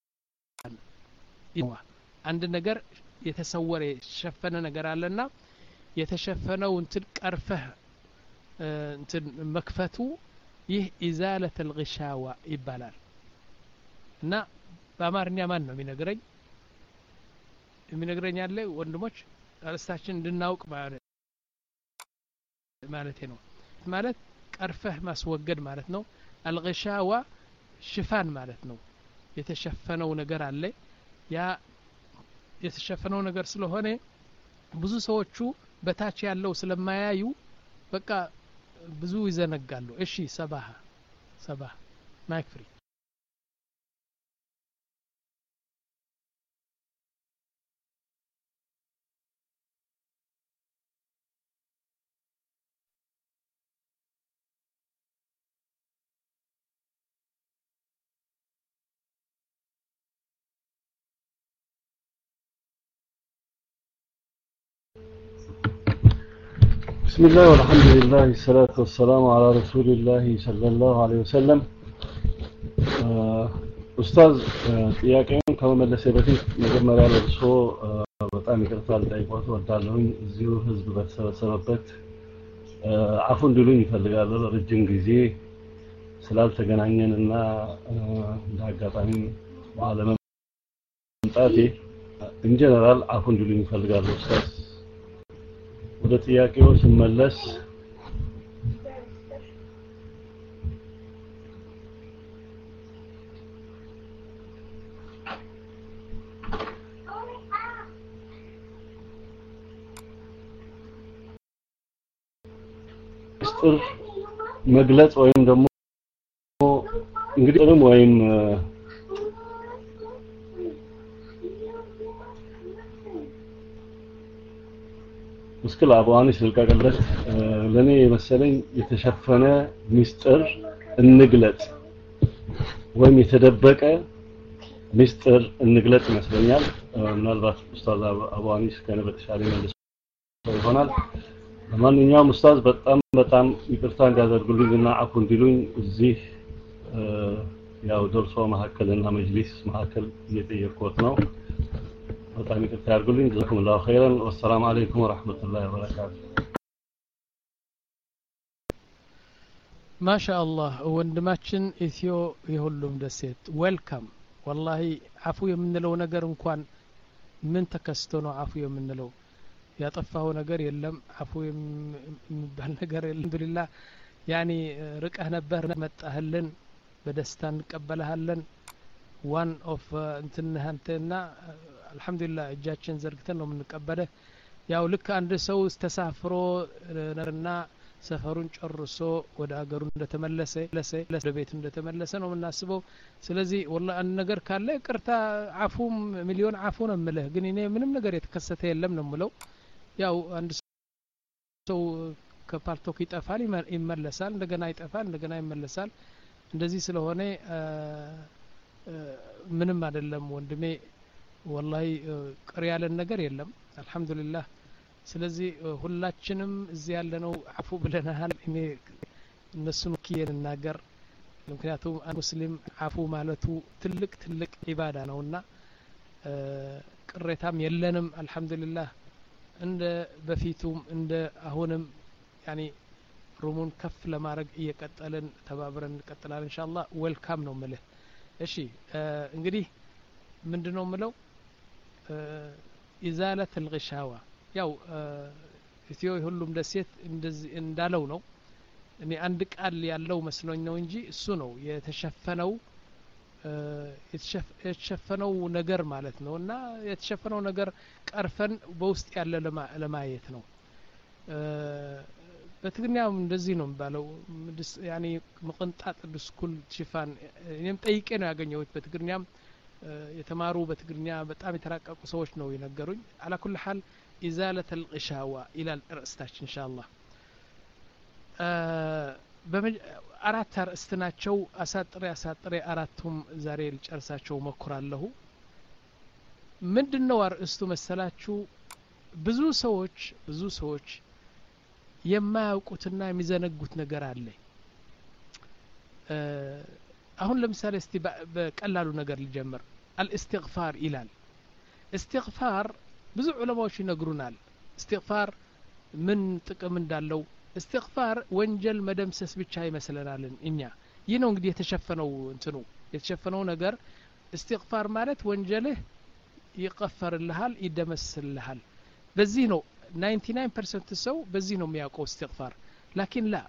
ይዋ አንድ ነገር የተሰወረ የተሸፈነ ነገር አለና የተሸፈነው እንትን ቀርፈህ እንትን መክፈቱ ይህ ኢዛለተል ግሻዋ ይባላል። እና በአማርኛ ማን ነው የሚነግረኝ? የሚነግረኝ አለ ወንድሞች አርስታችን እንድናውቅ ማለት ማለት ነው። ማለት ቀርፈህ ማስወገድ ማለት ነው። አልግሻዋ ሽፋን ማለት ነው። የተሸፈነው ነገር አለ። ያ የተሸፈነው ነገር ስለሆነ ብዙ ሰዎቹ በታች ያለው ስለማያዩ በቃ ብዙ ይዘነጋሉ። እሺ ሰባህ ሰባህ ማይክ ፍሪ بسم الله والحمد لله الصلاة والسلام على رسول الله صلى الله عليه وسلم. أستاذ ጥያቄውን ከመመለሴ በፊት መጀመሪያ ለርሶ በጣም ይቅርታ ልጠይቅዎት እወዳለሁኝ። እዚሁ ህዝብ በተሰበሰበበት አፉ እንዲሉኝ ይፈልጋለሁ። ረጅም ጊዜ ስላልተገናኘንና እንዳጋጣሚ ባለመምጣቴ ኢንጀነራል አፉ እንዲሉኝ ይፈልጋለሁ ኡስታዝ። ወደ ጥያቄው ስመለስ ምስጢር መግለጽ ወይም ደግሞ እንግዲህ ጥሩም ወይም ሙስኪል አባዋን ስለቀቀለት ለኔ መሰለኝ የተሸፈነ ምስጢር እንግለጽ ወይም የተደበቀ ምስጢር እንግለጽ ይመስለኛል። ምናልባት ኡስታዝ አባዋኒ ከነ በተሻለ መልስ ይሆናል። ለማንኛውም ኡስታዝ በጣም በጣም ይቅርታ እንዲያደርጉልኝና አፉ እንዲሉኝ እዚህ ያው ደርሶ መሐከልና መጅሊስ መሐከል እየጠየቅኩት ነው። በጣም ይቅርታ ያድርጉልኝ። ጀዛኩሙላሁ ኸይረን ወሰላሙ አለይኩም ወራህመቱላሂ ወበረካቱ። ማሻአላህ ወንድማችን ኢትዮ የሁሉም ደሴት ዌልካም والله عفو የምንለው ነገር እንኳን ምን ተከስቶ ነው አፉ የምንለው ያጠፋው ነገር የለም አፉ የሚባል ነገር የለም አልহামዱሊላህ ያኒ ርቀህ ነበር መጣህልን በደስታ እንቀበልሃለን ዋን ኦፍ እንትነህንተና አልহামዱሊላህ እጃችን ዘርግተን ነው የምንቀበለው ያው ልክ አንድ ሰው ተሳፍሮ ነርና ሰፈሩን ጨርሶ ወደ አገሩ እንደተመለሰ ለሰ ቤት እንደተመለሰ ነው የምናስበው ስለዚህ والله አንድ ነገር ካለ ቅርታ አፉም ሚሊዮን አፉ ነው የምልህ ግን እኔ ምንም ነገር የተከሰተ የለም ነው የምለው ያው አንድ ሰው ከፓርቶክ ይጠፋል ይመለሳል እንደገና ይጠፋል እንደገና ይመለሳል እንደዚህ ስለሆነ ምንም አይደለም ወንድሜ والله ቅር ያለን ነገር የለም አልহামዱሊላህ ስለዚህ ሁላችንም እዚህ ያለነው አፉ ብለናል እኔ እነሱን ከየናገር ምክንያቱም ሙስሊም አፉ ማለቱ ትልቅ ትልቅ ኢባዳ ነውና ቅሬታም የለንም አልহামዱሊላህ እንደ በፊቱም እንደ አሁንም ያኒ ሩሙን ከፍ ለማድረግ እየቀጠልን ተባብረን እንቀጥላለን ኢንሻአላህ ዌልካም ነው ማለት እሺ እንግዲህ ምንድነው ምለው ኢዛለት الغشاوة ያው ኢትዮ ሁሉም ደሴት እንደዚህ እንዳለው ነው እኔ አንድ ቃል ያለው መስሎኝ ነው እንጂ እሱ ነው የተሸፈነው የተሸፈነው ነገር ማለት ነውና የተሸፈነው ነገር ቀርፈን በውስጥ ያለ ለማየት ነው በትግኛም እንደዚህ ነው የሚባለው ያኒ መቅንጣጥ ድስኩል ሽፋን እኔም ጠይቄ ነው ያገኘሁት በትግኛም የተማሩ በትግኛ በጣም የተራቀቁ ሰዎች ነው የነገሩኝ على كل حال إزالة الغشاوة إلى الرأستاش إن شاء الله አራት አርእስትናቸው አሳጥሬ አሳጥሬ አራቱም ዛሬ ልጨርሳቸው መኩራለሁ ምንድነው አርእስቱ መሰላችሁ ብዙ ሰዎች ብዙ ሰዎች የማያውቁትና የሚዘነጉት ነገር አለ አሁን ለምሳሌ እስቲ በቀላሉ ነገር ልጀምር الاستغفار ይላል استغفار ብዙ ዑለማዎች ይነግሩናል استغفار ምን ጥቅም እንዳለው استغفار ወንጀል መደምሰስ ብቻ ይመስለናልን እኛ ይህ ነው እንግዲህ የተሸፈነው እንትኑ የተሸፈነው ነገር استغفار ማለት ወንጀልህ ይቀፈርልሃል ይደመስልሃል በዚህ ነው ninety nine percent ሰው በዚህ ነው የሚያውቀው استغفار لكن لا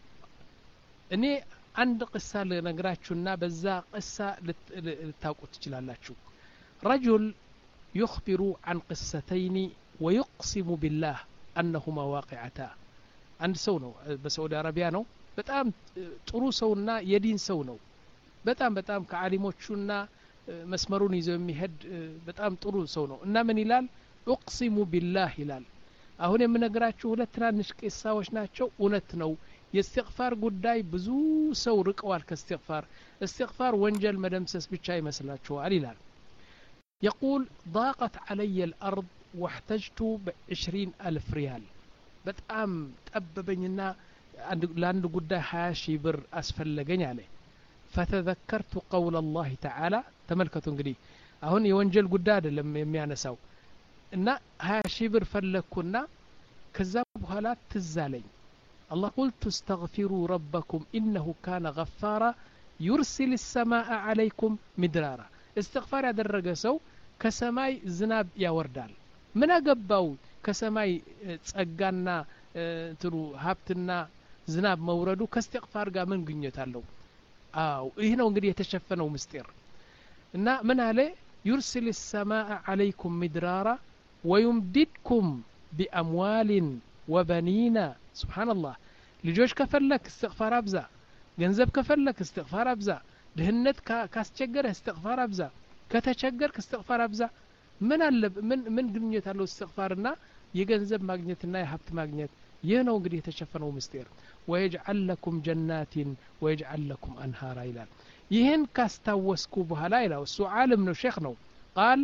እኔ አንድ ቅሳ ልነግራችሁና በዛ ቅሳ ልታውቁት ትችላላችሁ رجل يخبر عن قصتين ويقسم بالله أنهما واقعتا عند ሰው ነው በሳዑዲ አረቢያ ነው በጣም ጥሩ ሰውና የዲን ሰው ነው በጣም በጣም ከዓሊሞቹና መስመሩን ይዘው የሚሄድ በጣም ጥሩ ሰው ነው እና ምን ይላል اقسم بالله ይላል አሁን የምነግራችሁ ሁለት ትናንሽ ቅሳዎች ናቸው እውነት ነው የእስትግፋር ጉዳይ ብዙ ሰው ርቀዋል ከእስትግፋር እስትግፋር ወንጀል መደምሰስ ብቻ ይመስላችኋል ይላል يقول ضاقت علي الأرض واحتجت بعشرين ألف ريال በጣም ጠበበኝና ለአንድ ጉዳይ ሀያ ሺህ ብር አስፈለገኝ አለ فتذكرت قول الله تعالى ተመልከቱ እንግዲህ አሁን የወንጀል ጉዳይ አይደለም የሚያነሳው እና ሀያ ሺህ ብር ፈለኩና ከዛ በኋላ ትዛለኝ الله قلت استغفروا ربكم إنه كان غفارا يرسل السماء عليكم مدرارا استغفار ያደረገ ሰው ከሰማይ ዝናብ ያወርዳል ምን አገባው ከሰማይ ጸጋና እንትሩ ሀብትና ዝናብ መውረዱ ከእስትግፋር ጋር ምን ግንኙነት አለው አው ይሄ ነው እንግዲህ የተሸፈነው ምስጢር እና ምን አለ يرسل السماء عليكم مدرارا ويمددكم بأموال وبنين سبحان الله ልጆች ከፈለክ استغفار አብዛ ገንዘብ ከፈለክ استغفار አብዛ ድህነት ካስቸገረ استغفار አብዛ ከተቸገርክ استغفار አብዛ ምን አለ ምን ምን ግንኙነት አለው استغفارና የገንዘብ ማግኘትና የሀብት ማግኘት ይህ ነው እንግዲህ የተሸፈነው ምስጢር ويجعل لكم جنات ويجعل لكم أنهارا ይላል ይህን ካስታወስኩ በኋላ ይላል እሱ ዓለም ነው ሼክ ነው قال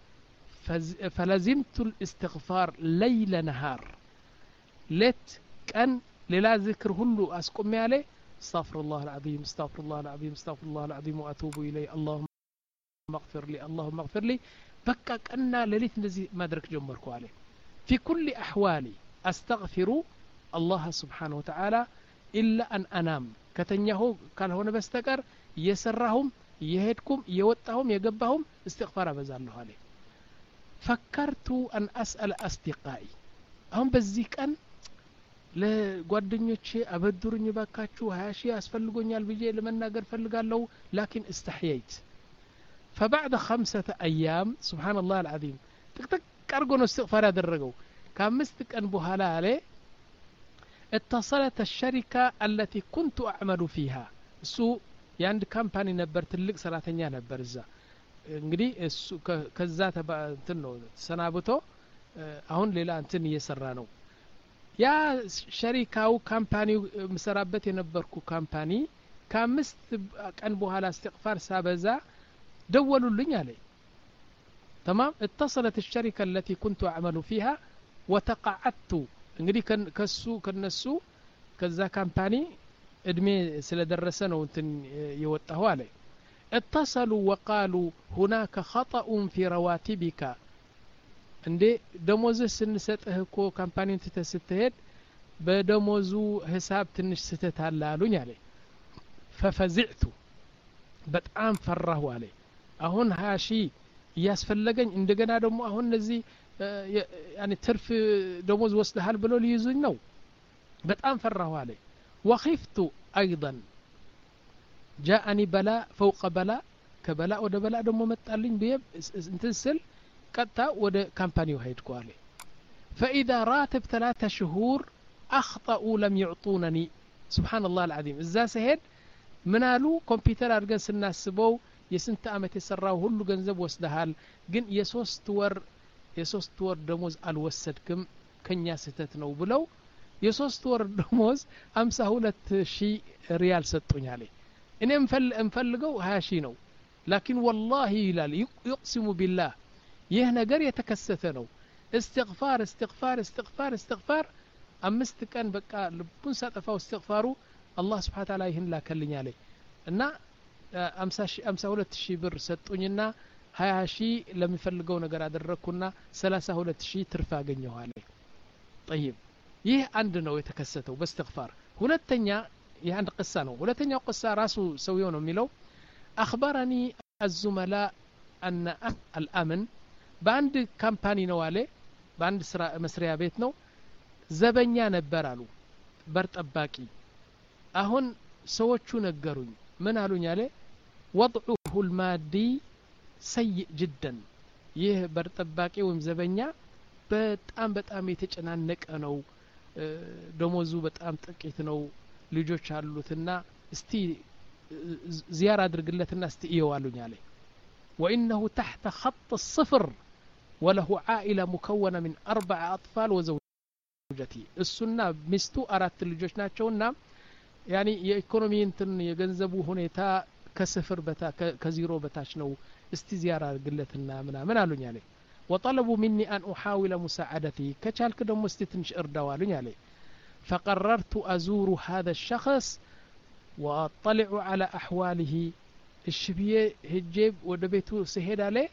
فلزمت الاستغفار ليل نهار ليت كان ሌላ ذكر ሁሉ አስቆም ያለ استغفر الله العظيم استغفر الله العظيم استغفر الله العظيم واتوب اليه اللهم اغفر لي اللهم اغفر لي በቃ ቀና ሌሊት እንደዚህ ማድረግ ጀመርኩ አለ في كل احوالي استغفر الله سبحانه وتعالى الا ان انام ከተኛሁ ካልሆነ በስተቀር የሰራሁም يهدكم يوطاهم يغباهم استغفار ابزالله عليه فكرت ان اسال اصدقائي አሁን በዚህ ቀን ለጓደኞቼ አበድሩኝ ባካችሁ ሃያ ሺህ ያስፈልጎኛል ብዬ ለመናገር ፈልጋለሁ لكن استحييت فبعد خمسة ايام سبحان الله العظيم ጥቅጥቅ አርጎ ነው استغفار ያደረገው ከአምስት ቀን በኋላ አለ اتصلت الشركة التي كنت اعمل فيها እሱ የአንድ ካምፓኒ ነበር ትልቅ ሰራተኛ ነበር እዛ እንግዲህ እሱ ከዛ እንትን ነው ተሰናብቶ አሁን ሌላ እንትን እየሰራ ነው ያ ሸሪካው ካምፓኒው መሰራበት የነበርኩ ካምፓኒ ከአምስት ቀን በኋላ استغفار ሳበዛ ደወሉልኝ አለ تمام اتصلت الشركة التي كنت اعمل فيها وتقاعدت እንግዲህ ከሱ ከነሱ ከዛ ካምፓኒ እድሜ ስለደረሰ ነው እንትን የወጣው አለ اتصلوا وقالوا هناك خطأ في رواتبك እንዴ ደሞዝ ስንሰጥህ እኮ ካምፓኒን ተተስተሄድ በደሞዙ ሂሳብ ትንሽ ስተት አለ አሉኝ አለ ففزعت በጣም ፈራሁ አለ አሁን ሃያ ሺህ ያስፈልገኝ እንደገና ደግሞ አሁን እዚህ يعني ትርፍ ደሞዝ ወስደሃል ብሎ ሊይዙኝ ነው በጣም ፈራሁ አለ وخفت ايضا جاءني بلاء فوق بلاء كبلاء ወደ በላእ ደግሞ መጣልኝ በየ እንትን ስል ቀጣ ወደ ካምፓኒው ሄድኩ አለ فاذا راتب ثلاثة شهور اخطاوا لم يعطونني سبحان الله العظيم እዛ ሰሄድ ምን አሉ ኮምፒውተር አድርገን ስናስበው የስንት አመት የሰራው ሁሉ ገንዘብ ወስደሃል ግን የሶስት ወር የሶስት ወር ደሞዝ አልወሰድክም ከኛ ስተት ነው ብለው የሶስት ወር ደሞዝ ሃምሳ ሁለት ሺህ ሪያል ሰጡኝ አለ እኔም እንፈልገው ሃያ ሺህ ነው لكن والله ይላል يقسم بالله ይህ ነገር የተከሰተ ነው استغفار استغفار استغفار استغفار አምስት ቀን በቃ ልቡን ሳጠፋው استغفارu الله سبحانه وتعالى ይህን ላከልኝ አለ እና ሃምሳ ሁለት ሺህ ብር ሰጡኝና ሃያ ሺህ ለሚፈልገው ነገር አደረኩና ሰላሳ ሁለት ሺህ ትርፍ አገኘሁ አለ طيب ይህ አንድ ነው የተከሰተው በእስትግፋር ሁለተኛ ይህ አንድ ቅሳ ነው ሁለተኛው ቅሳ ራሱ ሰውየው ነው የሚለው اخبرني الزملاء ان الامن በአንድ ካምፓኒ ነው አለ በአንድ ስራ መስሪያ ቤት ነው ዘበኛ ነበር አሉ በር ጠባቂ አሁን ሰዎቹ ነገሩኝ ምን አሉኝ አለ وضعه المادي سيء جدا ይህ በር ጠባቂ ወይም ዘበኛ በጣም በጣም የተጨናነቀ ነው ደሞዙ በጣም ጥቂት ነው ልጆች አሉትና እስቲ ዚያራ አድርግለትና እስቲ ይዋሉኝ አለ وانه تحت خط الصفر وله عائله مكونه من اربع اطفال وزوجته السنه ሚስቱ አራት ልጆች ናቸውና يعني የኢኮኖሚ እንትን የገንዘቡ ሁኔታ ከስፍር በታ ከዜሮ በታች ነው እስቲ ዚያራ አድርግለትና ምናምን አሉኝ አለ وطلبوا مني أن أحاول مساعدته كشالك دم استتنش إردوالين عليه فقررت أزور هذا الشخص وأطلع على أحواله الشبيه هجيب ودبيته سهد عليه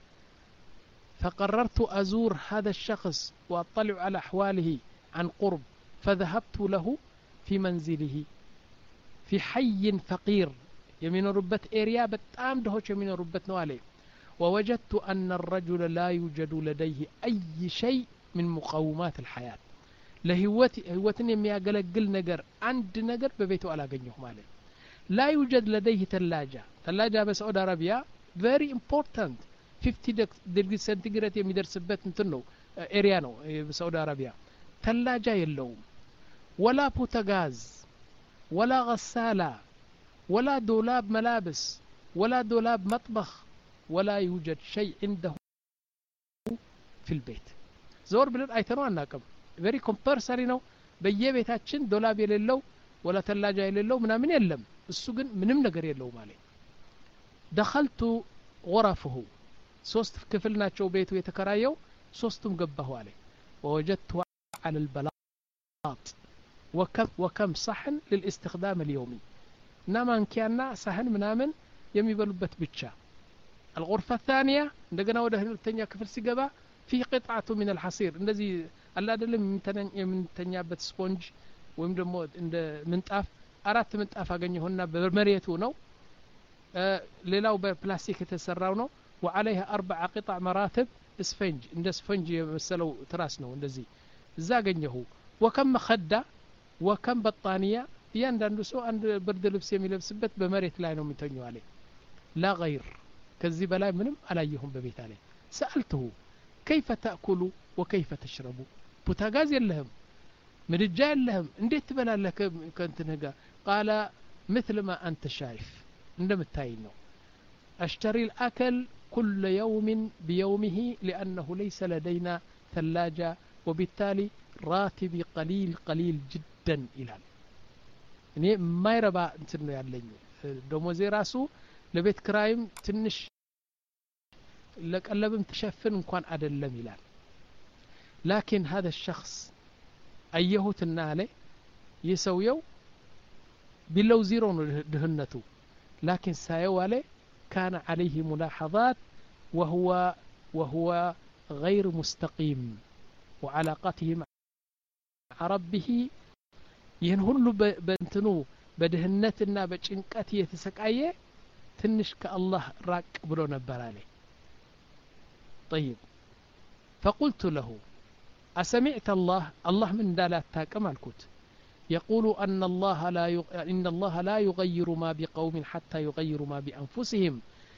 فقررت أزور هذا الشخص وأطلع على أحواله عن قرب فذهبت له في منزله في حي فقير يمين ربت إيريا بتام دهوش يمين ربت نواليه ووجدت أن الرجل لا يوجد لديه أي شيء من مقومات الحياة لهوتي هوتني يمياقلقل نجر عند نجر ببيته على جنيه ماله لا يوجد لديه ثلاجة ثلاجة بسعودة عربية very important fifty degree centigrade يميدرسبت نتنو إريانو بسعودة عربية ثلاجة يلوم ولا بوتاغاز ولا غسالة ولا دولاب ملابس ولا دولاب مطبخ ولا يوجد شيء عنده في البيت زور بلد አይተነው አናቀም very compulsory ነው በየቤታችን ዶላብ የሌለው ولا ثلاجة የሌለው ምናምን የለም እሱ ግን ምንም ነገር የለው ማለት دخلت غرفه ሶስት ክፍል ናቸው ቤቱ የተከራየው ሶስቱም ገባሁ አለ ووجدت على البلاط وكم وكم صحن للاستخدام اليومي نامانكيانا صحن ምናምን የሚበሉበት ብቻ الغرفة الثانية عندنا وده الثانية كفر سجبا في قطعة من الحصير الذي الله دلم من تنيابة سبونج ويم دمو عند منطاف أرات منطاف أغنيهن بمريته نو ሌላው በፕላስቲክ የተሰራው ነው وعليها أربع قطع مراتب اسفنج እንደ ስፈንጅ የመሰለው ትራስ ነው እንደዚህ እዛ አገኘሁ وكم مخدة وكم بطانية እያንዳንዱ ሰው አንድ ብርድ ልብስ የሚለብስበት በመሬት ላይ ነው የሚተኛው አለ لا غير ከዚህ በላይ ምንም አላየሁም በቤት አለ سألته كيف تأكل وكيف تشرب ቡታጋዝ የለህም ምድጃ የለህም እንዴት ትበላለህ ከእንትን ጋር قال مثل ما أنت شايف እንደምታይ ነው أشتري الأكل كل يوم بيومه لأنه ليس لدينا ثلاجة وبالتالي راتبي قليل قليل جدا إلى እኔ የማይረባ እንትን ነው ያለኝ ደሞዜ ራሱ ለቤት ክራይም ትንሽ ለቀለብም ተሸፍን እንኳን አይደለም ይላል لكن هذا الشخص አየሁትና አለ የሰውየው ቢለው ዜሮ ነው ድህነቱ لكن ሳየው አለ كان عليه ملاحظات وهو وهو غير مستقيم وعلاقته مع ربه ይህን ሁሉ በእንትኑ በድህነትና በጭንቀት የተሰቃየ ትንሽ ከአላህ ራቅ ብሎ ነበር አለ طيب فقلت له أسمعت الله الله من دالات تاكم الكت يقول أن الله لا يغ... إن الله لا يغير ما بقوم حتى يغيروا ما بأنفسهم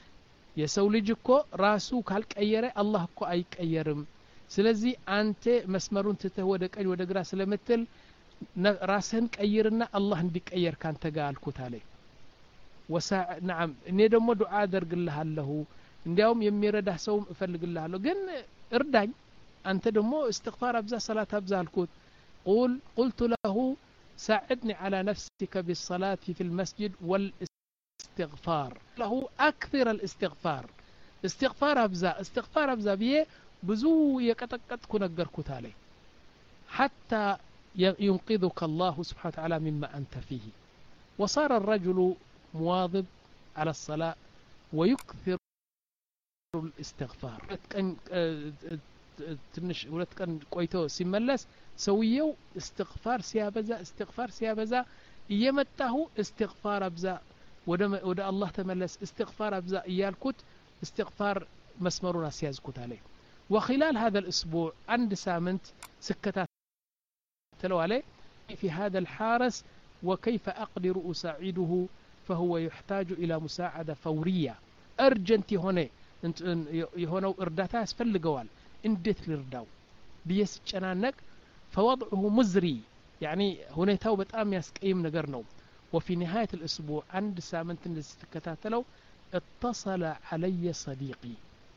يسولجكو راسو كالك أيره الله كو أيك أيرم سلزي أنت مسمرون تتهودك أي ودقرا سلمتل راسهن كأيرنا الله نديك أير كان تقال كت عليه وساع نعم إني دمو دعاء درق الله له እንዲያውም የሚረዳህ ሰው እፈልግልሃለሁ ግን እርዳኝ አንተ ደግሞ استغفار ابዛ صلاه ابዛ አልኩት قول قلت له ساعدني على نفسك بالصلاه في المسجد والاستغفار له اكثر الاستغفار استغفار ابዛ استغفار ابዛ بيه ብዙ የቀጠቀጥኩ ነገርኩት አለኝ حتى ينقذك الله سبحانه وتعالى مما انت فيه وصار الرجل مواظب على الصلاه ويكثر الاستغفار كان ትንሽ ሁለት ቀን ቆይቶ ሲመለስ ሰውየው استغفار ሲያበዛ استغفار ሲያበዛ እየመጣሁ استغفار አብዛ ወደ ወደ አላህ ተመለስ استغفار አብዛ እያልኩት استغفار መስመሩን አስያዝኩት አለኝ وخلال هذا الاسبوع عند سامنت سكتات تلو عليه في هذا الحارس وكيف اقدر اساعده فهو يحتاج الى مساعده فوريه ارجنتي هنا የሆነው እርዳታ ያስፈልገዋል እንዴት ልርዳው ቢየስጨናነቅ فوضعه مزري يعني ሁኔታው በጣም ያስቀይም ነገር ነው وفي نهاية الأسبوع عند سامنت እንደተከታተለው اتصل علي صديقي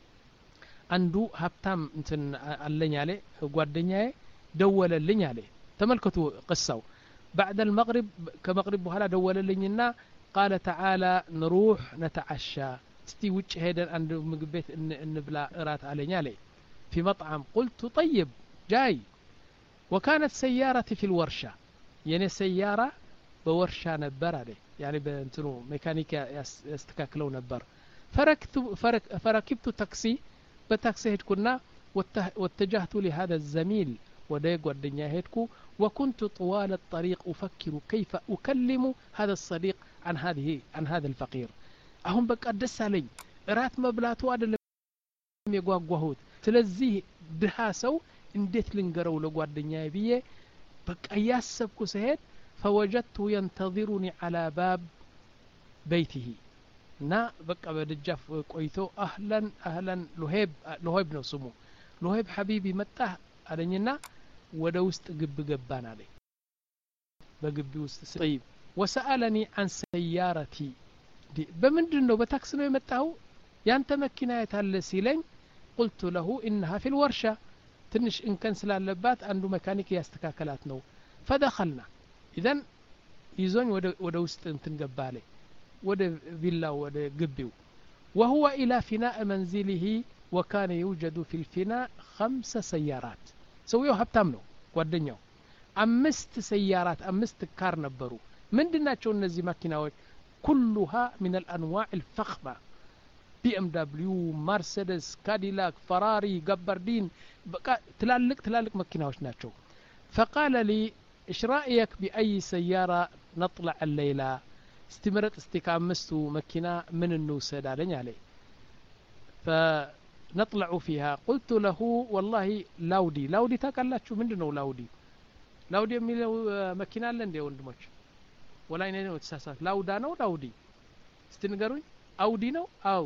አንዱ ሀብታም እንትን አለኝ አለ ጓደኛዬ ደወለልኝ አለ ተመልከቱ قصው بعد المغرب كمغرب በኋላ ደወለልኝና قال تعالى نروح نتعشى استي وجه هيدن عند مغبيت نبلا ارات علينا عليه في مطعم قلت طيب جاي وكانت سيارتي في الورشة يعني سيارة بورشة نبر عليه يعني بنتنو ميكانيكا يستكاكلو نبر فركت فرك فركبت تاكسي بتاكسي هيدكنا واتجهت لهذا الزميل وديق والدنيا هيدكو وكنت طوال الطريق أفكر كيف أكلم هذا الصديق عن هذه عن هذا الفقير አሁን በቃ ደስ አለኝ እራት መብላቱ አይደለም የጓጓሁት ስለዚህ ድሃ ሰው እንዴት ልንገረው ለጓደኛዬ ብዬ በቃ ያሰብኩ ሰሄድ فوجدته ينتظرني على باب بيته ና በቃ በደጃፍ ቆይቶ አህለን አህለን ሉሄብ ሉሄብ ነው ስሙ ሉሄብ ሐቢቢ መጣ አለኝና ወደ ውስጥ ግብ ገባን አለኝ በግቢ ውስጥ طيب وسألني عن سيارتي بمندنو بتاكسي ነው የመጣው ያንተ መኪና የታለ ሲለኝ قلت له انها في الورشه ትንሽ እንከን ስላለባት አንዱ መካኒክ ያስተካከላት ነው فدخلنا اذا ይዞኝ ወደ ወደ ውስጥ እንትን ገባለ ወደ ቪላው ወደ ግቢው وهو الى فناء منزله وكان يوجد في الفناء خمس سيارات ሰውየው ሀብታም ነው ጓደኛው አምስት سيارات አምስት ካር ነበሩ ምንድናቸው እነዚህ መኪናዎች كلها من الأنواع الفخمة بي ام دبليو مرسيدس كاديلاك فراري جبردين تلالك تلالك مكيناوش ناتشو فقال لي ايش رأيك بأي سيارة نطلع الليلة استمرت استكامستو مكينة من النوسد علي عليه فنطلع فيها قلت له والله لاودي لاودي تاقلاتشو مندنو لاودي لاودي የሚለው መኪና አለ እንዴ ወንድሞች ወላይ ነው ተሳሳት ላውዳ ነው ላውዲ እስቲ ንገሩኝ አውዲ ነው አው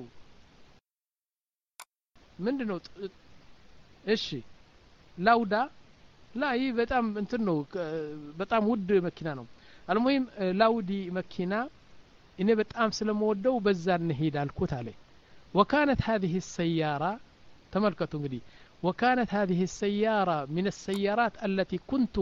ምንድነው እሺ ላውዳ ላ ይህ በጣም እንትን ነው በጣም ውድ መኪና ነው አልሙሂም ላውዲ መኪና እኔ በጣም ስለምወደው በዛ እንሄድ አልኩት አለ وكانت هذه السيارة تملكته እንግዲህ وكانت هذه السيارة من السيارات التي كنت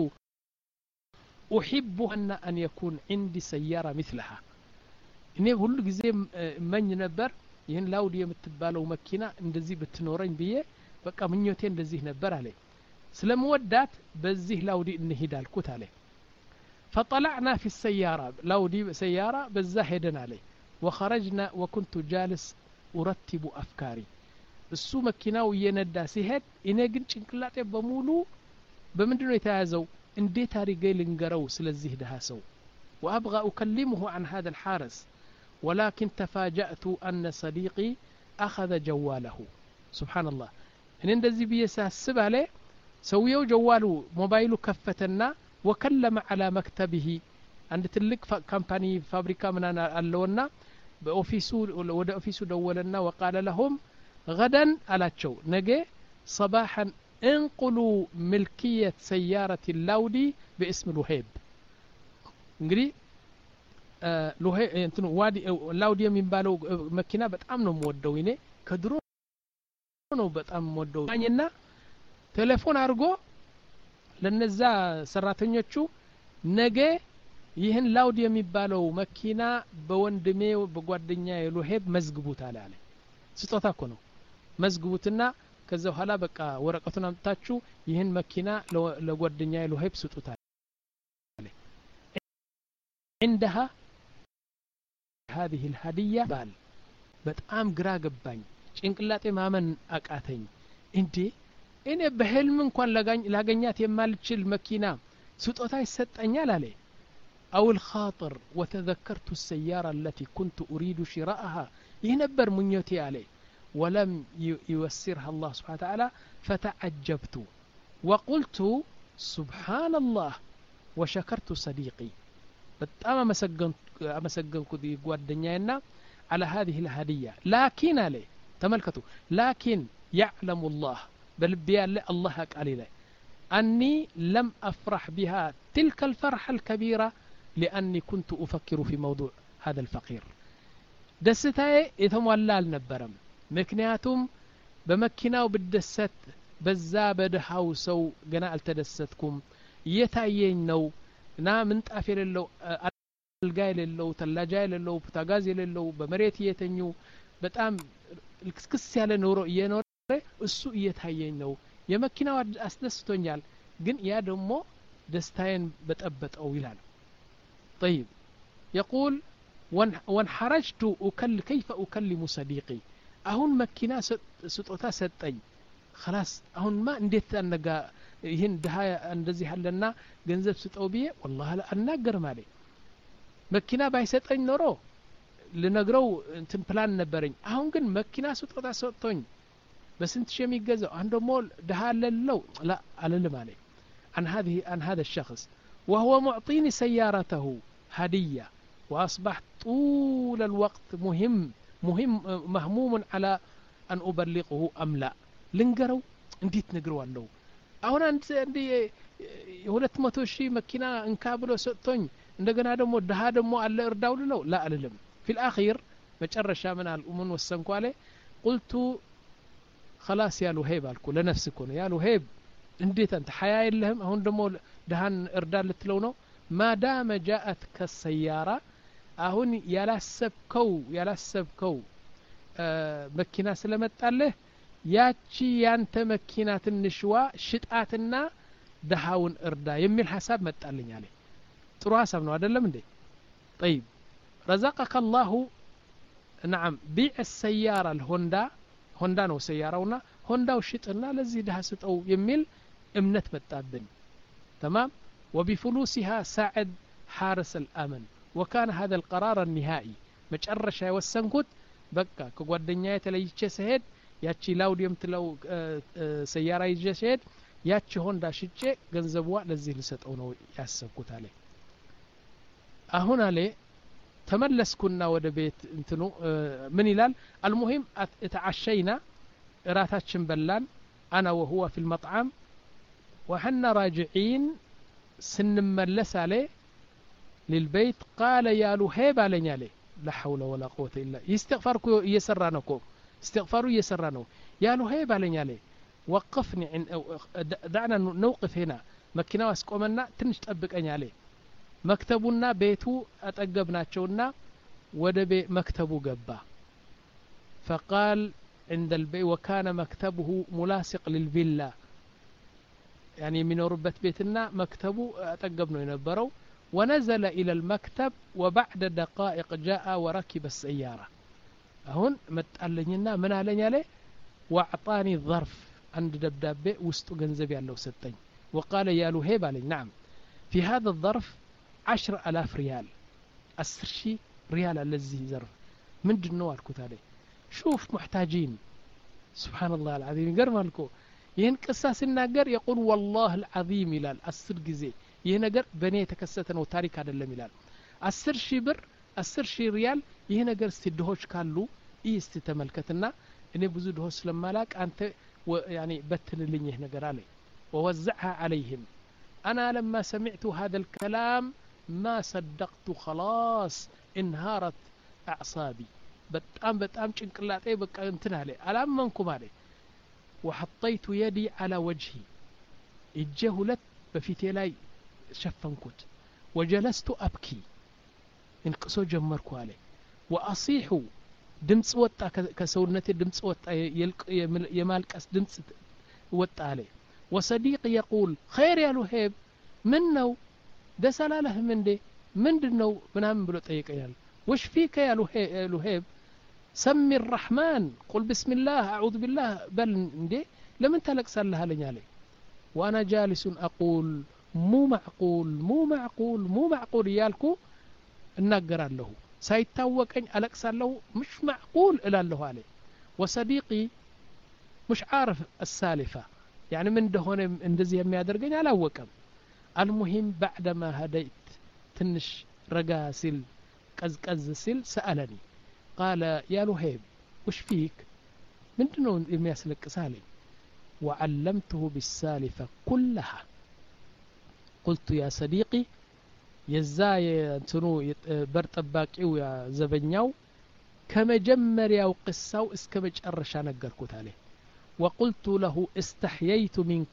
أحب أن أن يكون عندي سيارة مثلها እኔ ሁሉ ጊዜ መኝ ነበር ይሄን ላውዲ የምትባለው መኪና እንደዚህ ብትኖረኝ ብዬ በቃ ምኞቴ እንደዚህ ነበር አለ ስለምወዳት በዚህ ላውዲ እንሄድ አልኩት አለ فطلعنا في السيارة لاودي سيارة بزاهدن عليه وخرجنا وكنت جالس أرتب أفكاري እሱ መኪናው እየነዳ ሲሄድ እኔ ግን ጭንቅላቴ በሙሉ በምንድነው የተያዘው እንዴት አድርጌ ልንገረው ስለዚህ ደሃ ሰው وأبغى أكلمه عن هذا الحارس ولكن تفاجأت أن صديقي أخذ جواله سبحان الله እኔ እንደዚህ ብዬ ሳስብ አለ ሰውየው ጀዋሉ ሞባይሉ ከፈተና وكلم على مكتبه عند تلك كامباني فابريكا من اللونا بأوفيسو ود أوفيسو دولنا وقال لهم غدا ألاتشو نجي صباحا انقلوا ملكية سيارة اللاودي باسم لوهيب انجري آه لوهيب انتنو وادي اللاودي من بالو مكينة بتأمنوا مودوينه كدرو نو بتأمن مودو يعني تلفون أرجو ለነዛ ሰራተኞቹ ነገ ይህን ላውዲ የሚባለው መኪና በወንድሜ በጓደኛ የሎሄብ መዝግቡት አለ አለ ስጦታ እኮ ነው መዝግቡትና ከዛ በኋላ በቃ ወረቀቱን አምጣችሁ ይህን መኪና ለጓደኛ የሎሄብ ስጡት አለ عندها هذه الهدية بال በጣም ግራ ገባኝ ጭንቅላቴ ማመን አቃተኝ እንዴ እኔ በህልም እንኳን ላገኛት የማልችል መኪና ስጦታ ይሰጠኛል አለ أو الخاطر وتذكرت السيارة التي كنت أريد شراءها ينبر منيتي عليه ولم يوسرها الله سبحانه وتعالى فتعجبت وقلت سبحان الله وشكرت صديقي بتأما مسجنك دي قوادنيانا على هذه الهدية لكن عليه تملكته لكن يعلم الله بلبيا الله قال لي أني لم أفرح بها تلك الفرحة الكبيرة لأني كنت أفكر في موضوع هذا الفقير دستاي يتمولى النبرم مكنياتهم بمكناو بالدست بزا بدحاو سو جنا التدستكم يتايين نو نا من تأفير اللو الجايل اللو تلاجايل اللو بتاجازيل اللو بمريت يتنيو بتأم الكسكس على نورو ينور እሱ እየታየኝ ነው የመኪናው አስደስቶኛል ግን ያ ደግሞ ደስታዬን በጠበጠው ይላል طيب يقول وانحرجت أكل كيف أكلم صديقي አሁን መኪና ስጦታ ሰጠኝ خلاص አሁን ማ እንዴት አነጋ ይሄን ደሃ እንደዚህ ያለና ገንዘብ ስጠው ብዬ والله አናገር ማለት መኪና ባይሰጠኝ ኖሮ ልነግረው እንትን ፕላን ነበርኝ አሁን ግን መኪና ስጦታ ሰጥቶኝ بسنت شيء ميجزا عنده مول دهال للو لا على المالي عن هذه عن هذا الشخص وهو معطيني سيارته هدية وأصبحت طول الوقت مهم مهم مهموم على أن أبلغه أم لا لنقروا انديت نقروا له أهون أنت عندي ሁለት መቶ ሺህ መኪና እንካብሎ ሰጥቶኝ እንደገና ደግሞ ደሃ ደግሞ አለ እርዳው ለው لا ألم في الأخير መጨረሻ ምን አል ኡሙን ወሰንኩ አለ قلت خلاص يا لوهيب አልኩ ለነፍስኩ ነው ያ لوهيب እንዴት አንተ ሐያ የለህም አሁን ደግሞ ደሃን እርዳ ልትለው ነው ما دام جاءتك السيارة አሁን ያላሰብከው ያላሰብከው መኪና ስለመጣለህ ያቺ ያንተ መኪና ትንሽዋ ሽጣትና ደሃውን እርዳ የሚል ሐሳብ መጣልኝ አለ ጥሩ ሐሳብ ነው አይደለም እንዴ طيب رزقك الله نعم بيع السيارة الهوندا هوندا ነው سيارውና هونዳው ሽጥና ለዚህ ደሃ ስጠው የሚል እምነት መጣብን تمام وبفلوسها ساعد حارس الأمن وكان هذا القرار النهائي مጨረሻ የወሰንኩት በቃ ከጓደኛዬ ተለይቼ ስሄድ ያቺ ላውድ የምትለው ሰያራ ይዤ ስሄድ ያቺ ሆንዳ ሽጬ ገንዘቧ ለዚህ ልሰጠው ነው ያሰብኩት አለ አሁን አለ ተመለስኩና ወደ ቤት እንትኑ ምን ይላል المهم اتعشينا እራታችን በላን انا وهو في المطعم وحنا راجعين سنملس عليه للبيت قال يا لهيب علينا عليه لا حول ولا قوة إلا يستغفركو يسرانكو استغفارو يسرانو يا لهيب علينا عليه وقفني عن دعنا نوقف هنا مكينا واسقومنا تنش تطبقني عليه مكتبنا بيتو اتقبناچونا ወደ መክተቡ ገባ فقال عند البيت وكان مكتبه ملاصق للفيلا يعني የሚኖርበት ቤትና መክተቡ አጠገብ ነው የነበረው ونزل إلى المكتب وبعد دقائق جاء وركب السيارة አሁን መጣለኝና ምን አለኝ አለ واعطاني ظرف عند دبدابه ውስጡ ገንዘብ ያለው ሰጠኝ وقال يا لهيب علي نعم في هذا الظرف عشر ألاف ريال عشر شي ريال الذي ظرف من دنو አልኩት አለ شوف محتاجين سبحان الله العظيم ይገርማልኮ ይሄን ቅሳ ሲናገር يقول والله العظيم ይላል አስር ጊዜ ይሄ ነገር በኔ የተከሰተ ነው ታሪክ አይደለም ይላል አስር ሺህ ብር አስር ሺህ ሪያል ይሄ ነገር ሲድሆች ካሉ ኢስቲ ተመልከትና እኔ ብዙ ድሆች ስለማላቅ አንተ يعني በትንልኝ ይሄ ነገር አለ ووزعها عليهم انا لما سمعت هذا الكلام ما صدقت خلاص انهارت اعصابي በጣም በጣም ጭንቅላቴ በቃ እንትን አለ አላመንኩም አለ وحطيت يدي على وجهي እጄ ሁለት በፊቴ ላይ ሸፈንኩት وجلست ابكي እንቅሶ ጀመርኩ አለ واصيح ድምጽ ወጣ ከሰውነቴ ድምጽ ወጣ የማልቀስ ድምጽ ወጣ አለ وصديقي يقول خير يا لهيب من ነው ደሰላለህም እንዴ ምንድነው ምናምን ብሎ ጠይቀኛል وش فيك يا لهيب سمي الرحمن قل بسم الله اعوذ بالله بل እንዴ ለምን ተለቅሳለህ አለኝ አለ وانا جالس اقول مو معقول مو معقول مو معقول ያልኩ እናገራለሁ ሳይታወቀኝ አለቅሳለሁ مش معقول እላለሁ አለ وصديقي مش عارف السالفة يعني من እንደሆነ እንደዚህ የሚያደርገኝ አላወቀም المهم بعدما هديت تنش رجاسل قزقز سل سألني قال يا لهيب وش فيك من دنو የሚያስለቅ ሳለኝ وعلمته بالسالفة كلها قلت يا صديقي يزاي انتنو برطباقيو يا زبنياو كمجمرياو قصاو اسك مጨረሻ ነገርኩት አለ وقلت له استحييت منك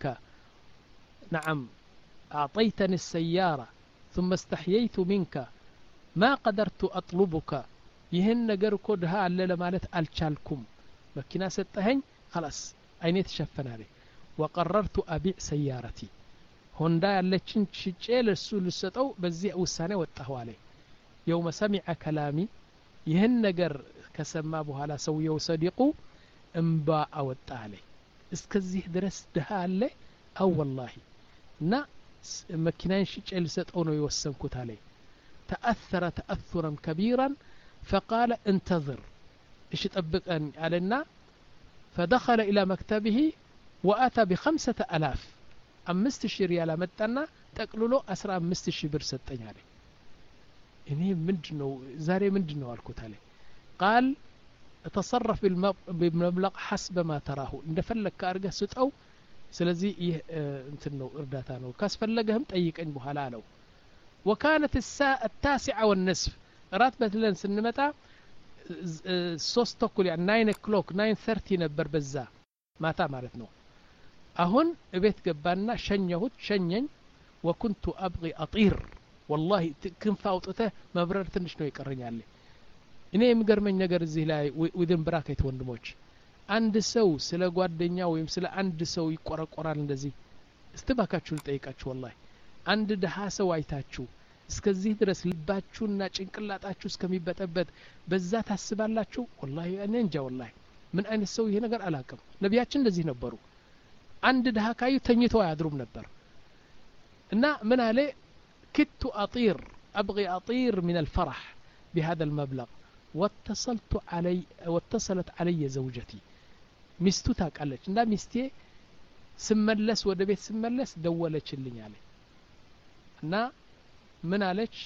نعم أعطيتني السيارة ثم استحييت منك ما قدرت أطلبك ይህን ነገር እኮ ድሃ አለ ለማለት አልቻልኩም መኪና ሰጠኸኝ خلاص አይኔ ተሸፈናለ وقررت أبيع سيارتي ሆንዳ ያለችን ሽጬ ለሱ ልሰጠው በዚህ ውሳኔ ወጣሁ አለ يوم سمع كلامي ይህን ነገር ከሰማ በኋላ ሰውየው ሰዲቁ እንባ አወጣ አለ እስከዚህ ድረስ ድሃ አለ አው والله እና መኪናን ሽጬ ልሰጠው ነው የወሰንኩት አለ تأثر تأثرا كبيرا فقال انتظر ايش طبقن علينا فدخل الى مكتبه واتى بخمسة الاف امست شي ريال متنا تقللو عشرة أمست شي بر سطኝ አለ እኔ ምንድነው ዛሬ ምንድነው አልኩት አለ قال تصرف بالمبلغ حسب ما تراه እንደፈለክ አርገህ ስጠው ስለዚህ ይህ እንትን ነው እርዳታ ነው ካስፈለገህም ጠይቀኝ በኋላ አለው وكانت الساعة التاسعة والنصف رات بتلن سنمتا ሶስት ተኩል يعني nine o'clock nine thirty ነበር በዛ ማታ ማለት ነው አሁን እቤት ገባና ሸኘሁት ሸኘኝ وكنت ابغي اطير والله ክንፍ አውጥተህ መብረር ትንሽ ነው ይቀርኛል እኔ የሚገርመኝ ነገር እዚህ ላይ within bracket ወንድሞች አንድ ሰው ስለ ጓደኛ ወይም ስለ አንድ ሰው ይቆረቆራል እንደዚህ እስተባካችሁ ልጠይቃችሁ والله አንድ ደሃ ሰው አይታችሁ እስከዚህ ድረስ ልባችሁና ጭንቅላታችሁ እስከሚበጠበት በዛ ታስባላችሁ والله እኔ እንጃ والله ምን አይነት ሰው ይሄ ነገር አላቀም ነብያችን እንደዚህ ነበሩ አንድ ደሃ ካዩ ተኝተው አያድሩም ነበር እና ምን አለ كنت اطير أبغي أطير من الفرح بهذا المبلغ. واتصلت علي واتصلت علي زوجتي ሚስቱ ታውቃለች እና ሚስቴ ስመለስ ወደ ቤት ስመለስ ደወለችልኝ አለ እና ምን አለች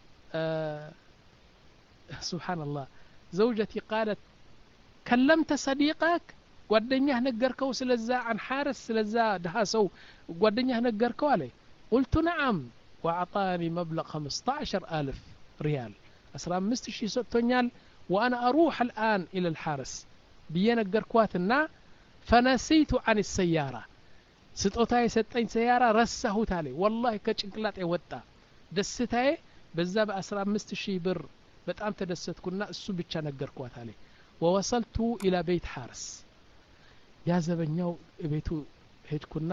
سبحان الله زوجتي قالت كلمت صديقك ጓደኛህ ነገርከው ስለዛ عن حارس ስለዛ ደሃ ሰው ጓደኛህ ነገርከው አለ قلت نعم واعطاني مبلغ خمسة عشر ألف ريال አስራ አምስት ሺህ ሰጥቶኛል وانا اروح الان الى الحارس بينجركواتنا فنسيت عن السيارة ستوتاي سطኝ سيارة رسحوت عليه والله كጭንቅላጤ ወጣ ደስታዬ በዛ በ15 ሺህ ብር በጣም ተደሰትኩና እሱ ብቻ ነገርኳት አለ ووصلت الى بيت حارس يا ዘበኛው ቤቱ ሄድኩና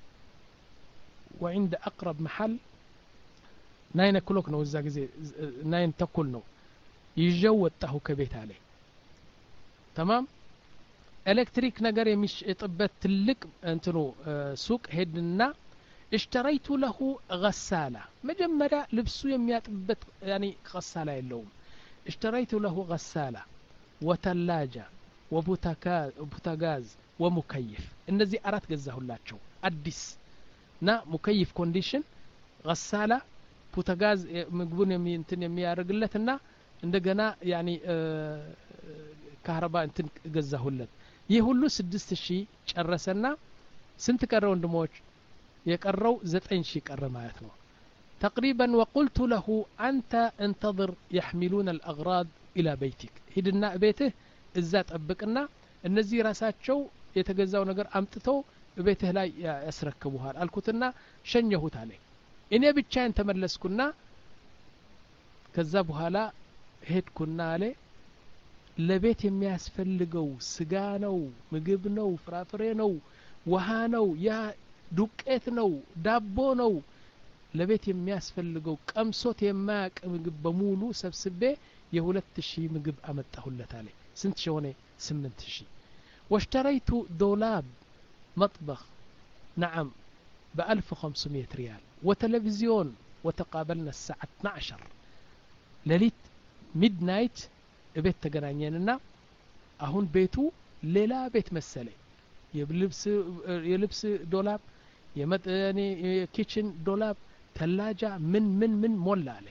وعند اقرب محل ናይን ኦክሎክ ነው እዛ ጊዜ ናይን ተኩል ነው ይዤው ወጣሁ ከቤት አለ تمام ኤሌክትሪክ ነገር የሚሽጥበት ትልቅ እንትኑ ሱቅ ሄድና اشتريت له غسالة መጀመሪያ ልብሱ የሚያጥብበት يعني غسالة የለውም اشتريت له غسالة وثلاجة وبوتاغاز ومكيف እነዚህ አራት ገዛሁላቸው አዲስ ና مكيف ኮንዲሽን غسالة بوتاغاز ምግቡን እንትን የሚያደርግለትና እንደገና يعني ካህረባ እንትን ገዛሁለት ይህ ሁሉ ስድስት ሺህ ጨረሰና ስንት ቀረ ወንድሞች የቀረው ዘጠኝ ሺህ ቀረ ማለት ነው تقريبا وقلت له انت انتظر يحملون الاغراض الى بيتك ሂድና ቤትህ እዛ ጠብቅና እነዚህ ራሳቸው የተገዛው ነገር አምጥተው ቤትህ ላይ ያስረክቡሃል አልኩትና ሸኘሁት አለ እኔ ብቻዬን ተመለስኩና ከዛ በኋላ ሄድኩና አለ ለቤት የሚያስፈልገው ስጋ ነው ምግብ ነው ፍራፍሬ ነው ውሃ ነው ያ ዱቄት ነው ዳቦ ነው ለቤት የሚያስፈልገው ቀምሶት የማያቅ ምግብ በሙሉ ሰብስቤ የሁለት ሺህ ምግብ አመጣሁለት አለ ስንት ሆነ ስምንት ሺህ واشتريت دولاب مطبخ نعم بألف وخمسمائة ريال وتلفزيون وتقابلنا الساعة اثنا عشر ليلة ميد نايت ቤት ተገናኘንና አሁን ቤቱ ሌላ ቤት መሰለኝ የልብስ የልብስ ዶላብ የመጠኔ ኪችን ዶላብ ተላጃ ምን ምን ምን ሞላ አለ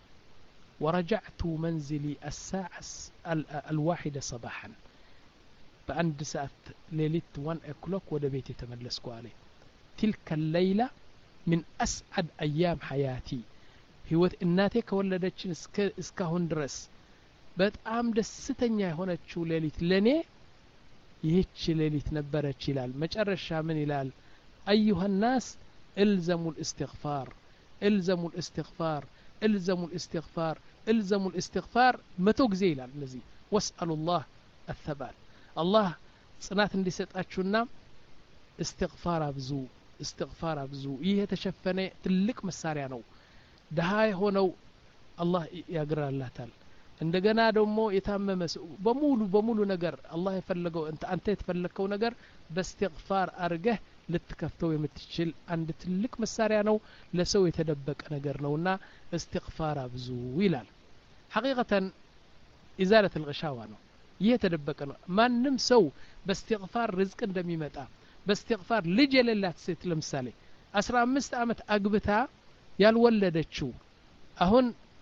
ورجعت منزلي الساعة الواحدة صباحا በአንድ ሰዓት ሌሊት ዋን ኦክሎክ ወደ ቤት ተመለስኩ አለ تلك الليلة من أسعد أيام حياتي ህይወት እናቴ ከወለደችን እስከ እስካሁን ድረስ በጣም ደስተኛ የሆነችው ሌሊት ለኔ ይህች ሌሊት ነበረች ይላል መጨረሻ ምን ይላል ايها الناس الزموا الاستغفار الزموا الاستغفار الزموا الاستغفار الزموا الاستغفار መቶ ጊዜ ይላል ለዚህ واسالوا الله الثبات الله ጽናት እንዲሰጣችሁና استغفار አብዙ استغفار አብዙ ይሄ የተሸፈነ ትልቅ መሳሪያ ነው ደሃ የሆነው አላህ ያግራላታል እንደገና ደግሞ የታመመ በሙሉ በሙሉ ነገር አላህ የፈለገው አንተ የተፈለከው ነገር በእስትግፋር አርገህ ልትከፍተው የምትችል አንድ ትልቅ መሳሪያ ነው ለሰው የተደበቀ ነገር ነውና استغفار አብዙ ይላል حقيقة إزالة الغشاوة ነው ይሄ የተደበቀ ነው ማንም ሰው በእስትግፋር ርዝቅ እንደሚመጣ በእስትግፋር ልጅ የሌላት ሴት ለምሳሌ አስራ አምስት አመት አግብታ ያልወለደችው አሁን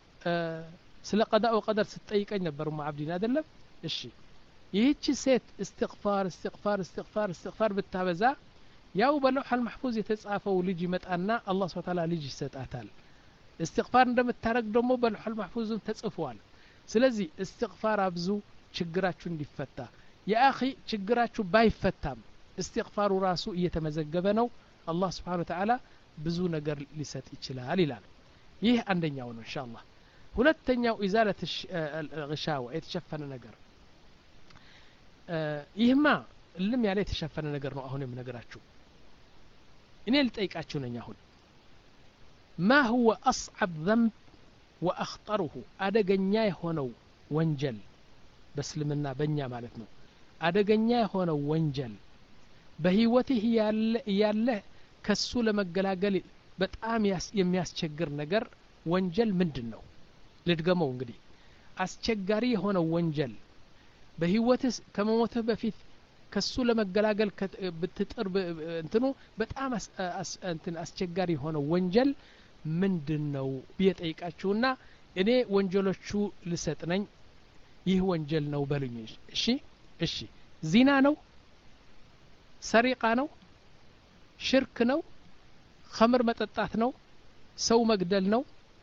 ስለ ቀዳኡ ቀደር ስትጠይቀኝ ነበር ኡም አብዲን አይደለም እሺ ይህች ሴት استغفار استغفار استغفار استغفار ብታበዛ ያው በለውሐል መህፉዝ የተጻፈው ልጅ ይመጣና አላህ Subhanahu Wa Ta'ala ልጅ ይሰጣታል استغفار እንደምታረግ ደግሞ በለውሐል መህፉዝ ተጽፏል ስለዚህ استغفار አብዙ ችግራችሁ እንዲፈታ ያአኺ ችግራችሁ ባይፈታም استغفار ራሱ እየተመዘገበ ነው አላህ Subhanahu Wa Ta'ala ብዙ ነገር ሊሰጥ ይችላል ይላል ይህ አንደኛው ነው ኢንሻአላህ ሁለተኛው ኢዛለት الغشاوة የተሸፈነ ነገር ይህማ ልም ያለ የተሸፈነ ነገር ነው አሁን የምነግራችሁ እኔ ልጠይቃችሁ ነኝ አሁን ما هو أصعب ذنب وأخطره አደገኛ የሆነው ወንጀል በእስልምና በእኛ ማለት ነው አደገኛ የሆነው ወንጀል በህይወትህ ያለ ያለ ከሱ ለመገላገል በጣም የሚያስቸግር ነገር ወንጀል ምንድነው ልድገመው እንግዲህ አስቸጋሪ የሆነ ወንጀል በህይወትህ ከመሞትህ በፊት ከሱ ለመገላገል ብትጥር እንትኑ በጣም እንትን አስቸጋሪ የሆነ ወንጀል ምንድነው ቢጠይቃችሁና እኔ ወንጀሎቹ ልሰጥ ነኝ ይህ ወንጀል ነው በሉኝ እሺ እሺ ዚና ነው ሰሪቃ ነው ሽርክ ነው ኸምር መጠጣት ነው ሰው መግደል ነው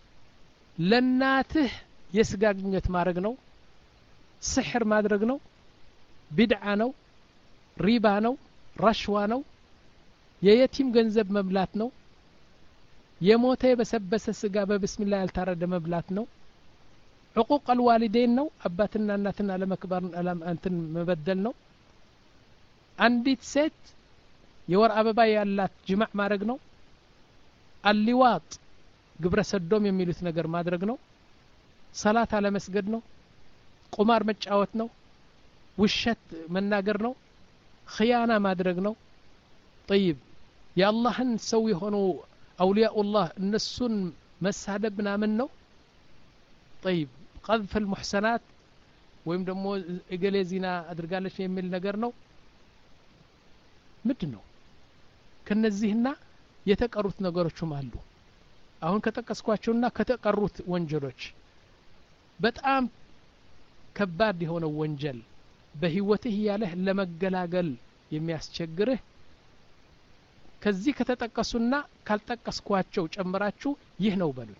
ለናትህ የስጋ ግንኙነት ማድረግ ነው ስሕር ማድረግ ነው ቢድዓ ነው ሪባ ነው ረሽዋ ነው የየቲም ገንዘብ መብላት ነው የሞተ የበሰበሰ ስጋ በብስሚላህ ያልታረደ መብላት ነው ዕቁቅ አልዋሊደይን ነው አባትና እናትና ለመክበር እንትን መበደል ነው አንዲት ሴት የወር አበባ ያላት ጅማዕ ማድረግ ነው አልሊዋጥ ግብረ ሰዶም የሚሉት ነገር ማድረግ ነው ሰላት አለመስገድ ነው ቁማር መጫወት ነው ውሸት መናገር ነው ኺያና ማድረግ ነው طيب የአላህን ሰው የሆኑ አውሊያኡላህ እነሱን መሳደብ ምናምን ነው طيب قذف المحسنات ወይም ደግሞ እገሌ ዚና አድርጋለች የሚል ነገር ነው ምንድነው ከነዚህና የተቀሩት ነገሮችም አሉ አሁን ከተቀስኳቸውና ከተቀሩት ወንጀሎች በጣም ከባድ የሆነ ወንጀል በህይወትህ ያለህ ለመገላገል የሚያስቸግርህ ከዚህ ከተጠቀሱና ካልጠቀስኳቸው ጨምራችሁ ይህ ነው በሉ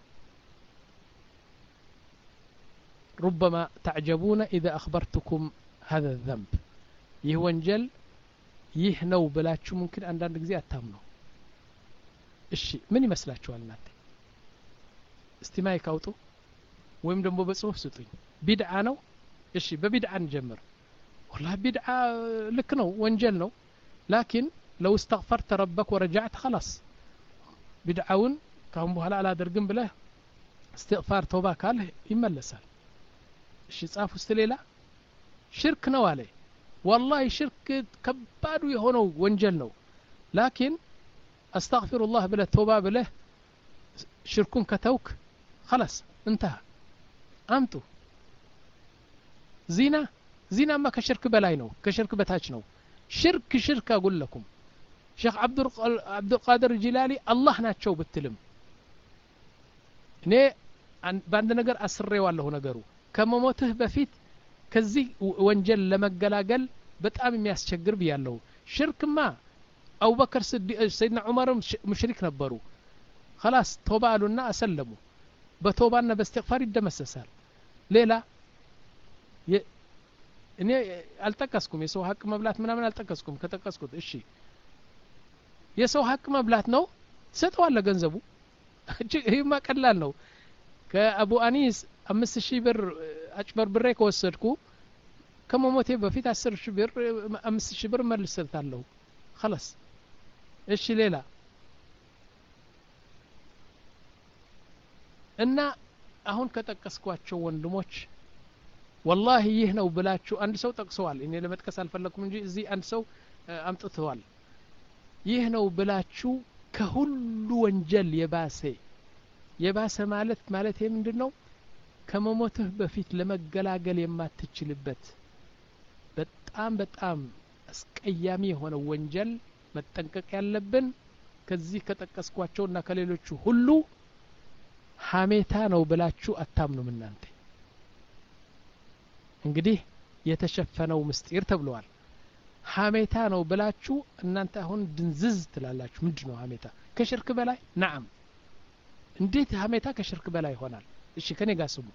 ربما تعجبون إذا أخبرتكم هذا الذنب ይህ ወንጀል ይህ ነው ብላችሁ ممكن አንዳንድ ጊዜ አታምኑ እሺ ምን ይመስላችኋል እናንተ እስቲ ማይክ አውጡ ወይም ደግሞ በጽሁፍ ስጡኝ ቢድዓ ነው እሺ በቢድዓ እንጀምር والله ቢድዓ ልክ ነው ወንጀል ነው لكن لو استغفرت ربك ورجعت خلاص ቢድዓውን ካሁን በኋላ አላደርግም ብለህ استغفار توبه ካለ ይመለሳል እሺ ጻፉ እስቲ ሌላ ሽርክ ነው አለ والله ሽርክ ከባዱ የሆነው ወንጀል ነው لكن استغفر الله ብለህ توبه ብለህ ሽርኩን ከተውክ خلاص انتهى አምጡ ዚና ዚናማ ከሽርክ በላይ ነው ከሽርክ በታች ነው ሽርክ ሽርክ አقول لكم ሼክ አብዱል አብዱል ቃድር ጂላሊ አላህ ናቸው ብትልም እኔ ባንድ ነገር አስሬዋለሁ ነገሩ ከመሞትህ በፊት ከዚህ ወንጀል ለመገላገል በጣም የሚያስቸግር ብያለሁ ሽርክማ አቡበከር ሰይድና ዑመርም ሙሽሪክ ነበሩ خلاص توبه አሉና አሰለሙ በተውባና በእስትግፋር ይደመሰሳል ሌላ እኔ አልጠቀስኩም የሰው ሀቅ መብላት ምናምን አልጠቀስኩም ከተቀስኩት እሺ የሰው ሀቅ መብላት ነው ሰጠዋለ ገንዘቡ ይሄማ ቀላል ነው ከአቡ አኒስ አምስት ሺህ ብር አጭበርብሬ ከወሰድኩ ከመሞቴ በፊት አስር ሺህ ብር አምስት ሺህ ብር መልሰታለሁ خلاص እሺ ሌላ እና አሁን ከጠቀስኳቸው ወንድሞች والله ይህ ነው ብላችሁ አንድ ሰው ጠቅሰዋል እኔ ለመጥቀስ አልፈለኩም እንጂ እዚህ አንድ ሰው አምጥተዋል ይህ ነው ብላችሁ ከሁሉ ወንጀል የባሰ የባሰ ማለት ማለት ምንድነው ከመሞትህ በፊት ለመገላገል የማትችልበት በጣም በጣም አስቀያሚ የሆነ ወንጀል መጠንቀቅ ያለብን ከዚህ ከጠቀስኳቸውና ከሌሎቹ ሁሉ ሐሜታ ነው ብላችሁ አታምኑም እናንተ እንግዲህ የተሸፈነው ምስጢር ተብሏል ሐሜታ ነው ብላችሁ እናንተ አሁን ድንዝዝ ትላላችሁ ምንድነው ሐሜታ ከሽርክ በላይ نعم እንዴት ሐሜታ ከሽርክ በላይ ይሆናል እሺ ከኔ ጋር ስሙ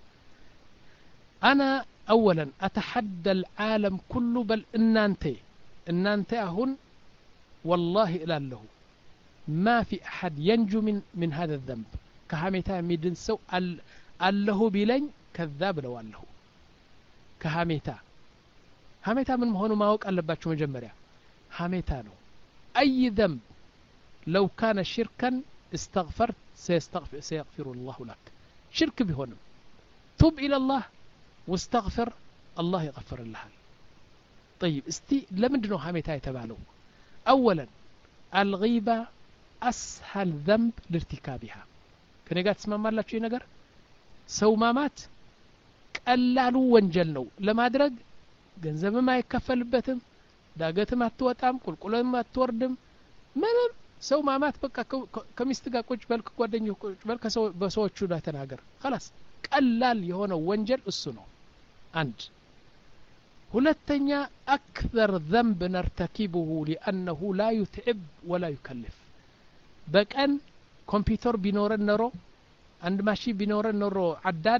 انا اولا اتحدى العالم كله بل እናንተ እናንተ አሁን والله እላለሁ ما في احد ينجو من من هذا الذنب ከሐሜታ የሚድን ሰው አለሁ ቢለኝ ከذاب ለዋለሁ ከሐሜታ ሐሜታ ምን መሆኑ ማወቅ አለባችሁ መጀመሪያ ሐሜታ ነው اي ذنب لو كان شركا استغفرت سيستغفر سيغفر الله لك شرك بهونم توب الى الله واستغفر الله يغفر لك طيب استي لمندنو ሐሜታ የተባለው اولا الغيبه اسهل ذنب لارتكابها ከኔ ጋር ተስማማላችሁ ይሄ ነገር ሰው ማማት ቀላሉ ወንጀል ነው ለማድረግ ገንዘብም አይከፈልበትም ዳገትም አትወጣም ቁልቁልም አትወርድም ምንም ሰው ማማት በቃ ከሚስት ጋር ቁጭ በልክ ጓደኛው ቁጭ በልክ ሰው በሰዎቹ ላይ ተናገር خلاص ቀላል የሆነ ወንጀል እሱ ነው አንድ ሁለተኛ اكثر ذنب نرتكبه لانه لا يتعب ولا يكلف በቀን ኮምፒውተር ቢኖረን ኖሮ አንድ ማሺ ቢኖረን ኖሮ አዳድ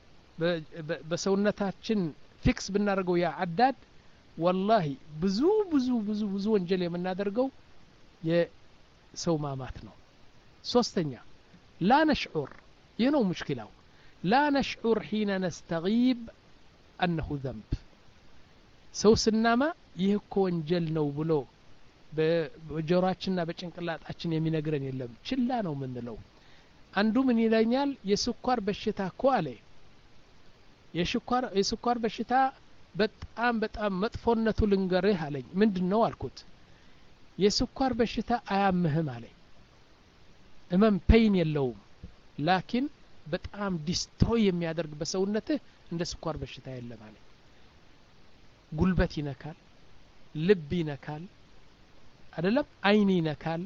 በሰውነታችን ፊክስ ብናደርገው ያ አዳድ والله ብዙ ብዙ ብዙ ብዙ ወንጀል የምናደርገው የሰው ማማት ነው ሶስተኛ لا نشعر ينو مشكلة لا نشعر حين نستغيب أنه ذنب سو سنما يهكو ወንጀል ነው ብሎ በጆሮአችንና በጭንቅላታችን የሚነግረን የለም ችላ ነው ምንለው አንዱ ምን ይለኛል የስኳር በሽታ እኮ አለ የስኳር የስኳር በሽታ በጣም በጣም መጥፎነቱ ልንገርህ አለኝ ምንድነው አልኩት የስኳር በሽታ አያምህም አለኝ እመም ፔን የለውም ላኪን በጣም ዲስትሮይ የሚያደርግ በሰውነትህ እንደ ስኳር በሽታ የለም አለኝ ጉልበት ይነካል ልብ ይነካል አይደለም አይን ይነካል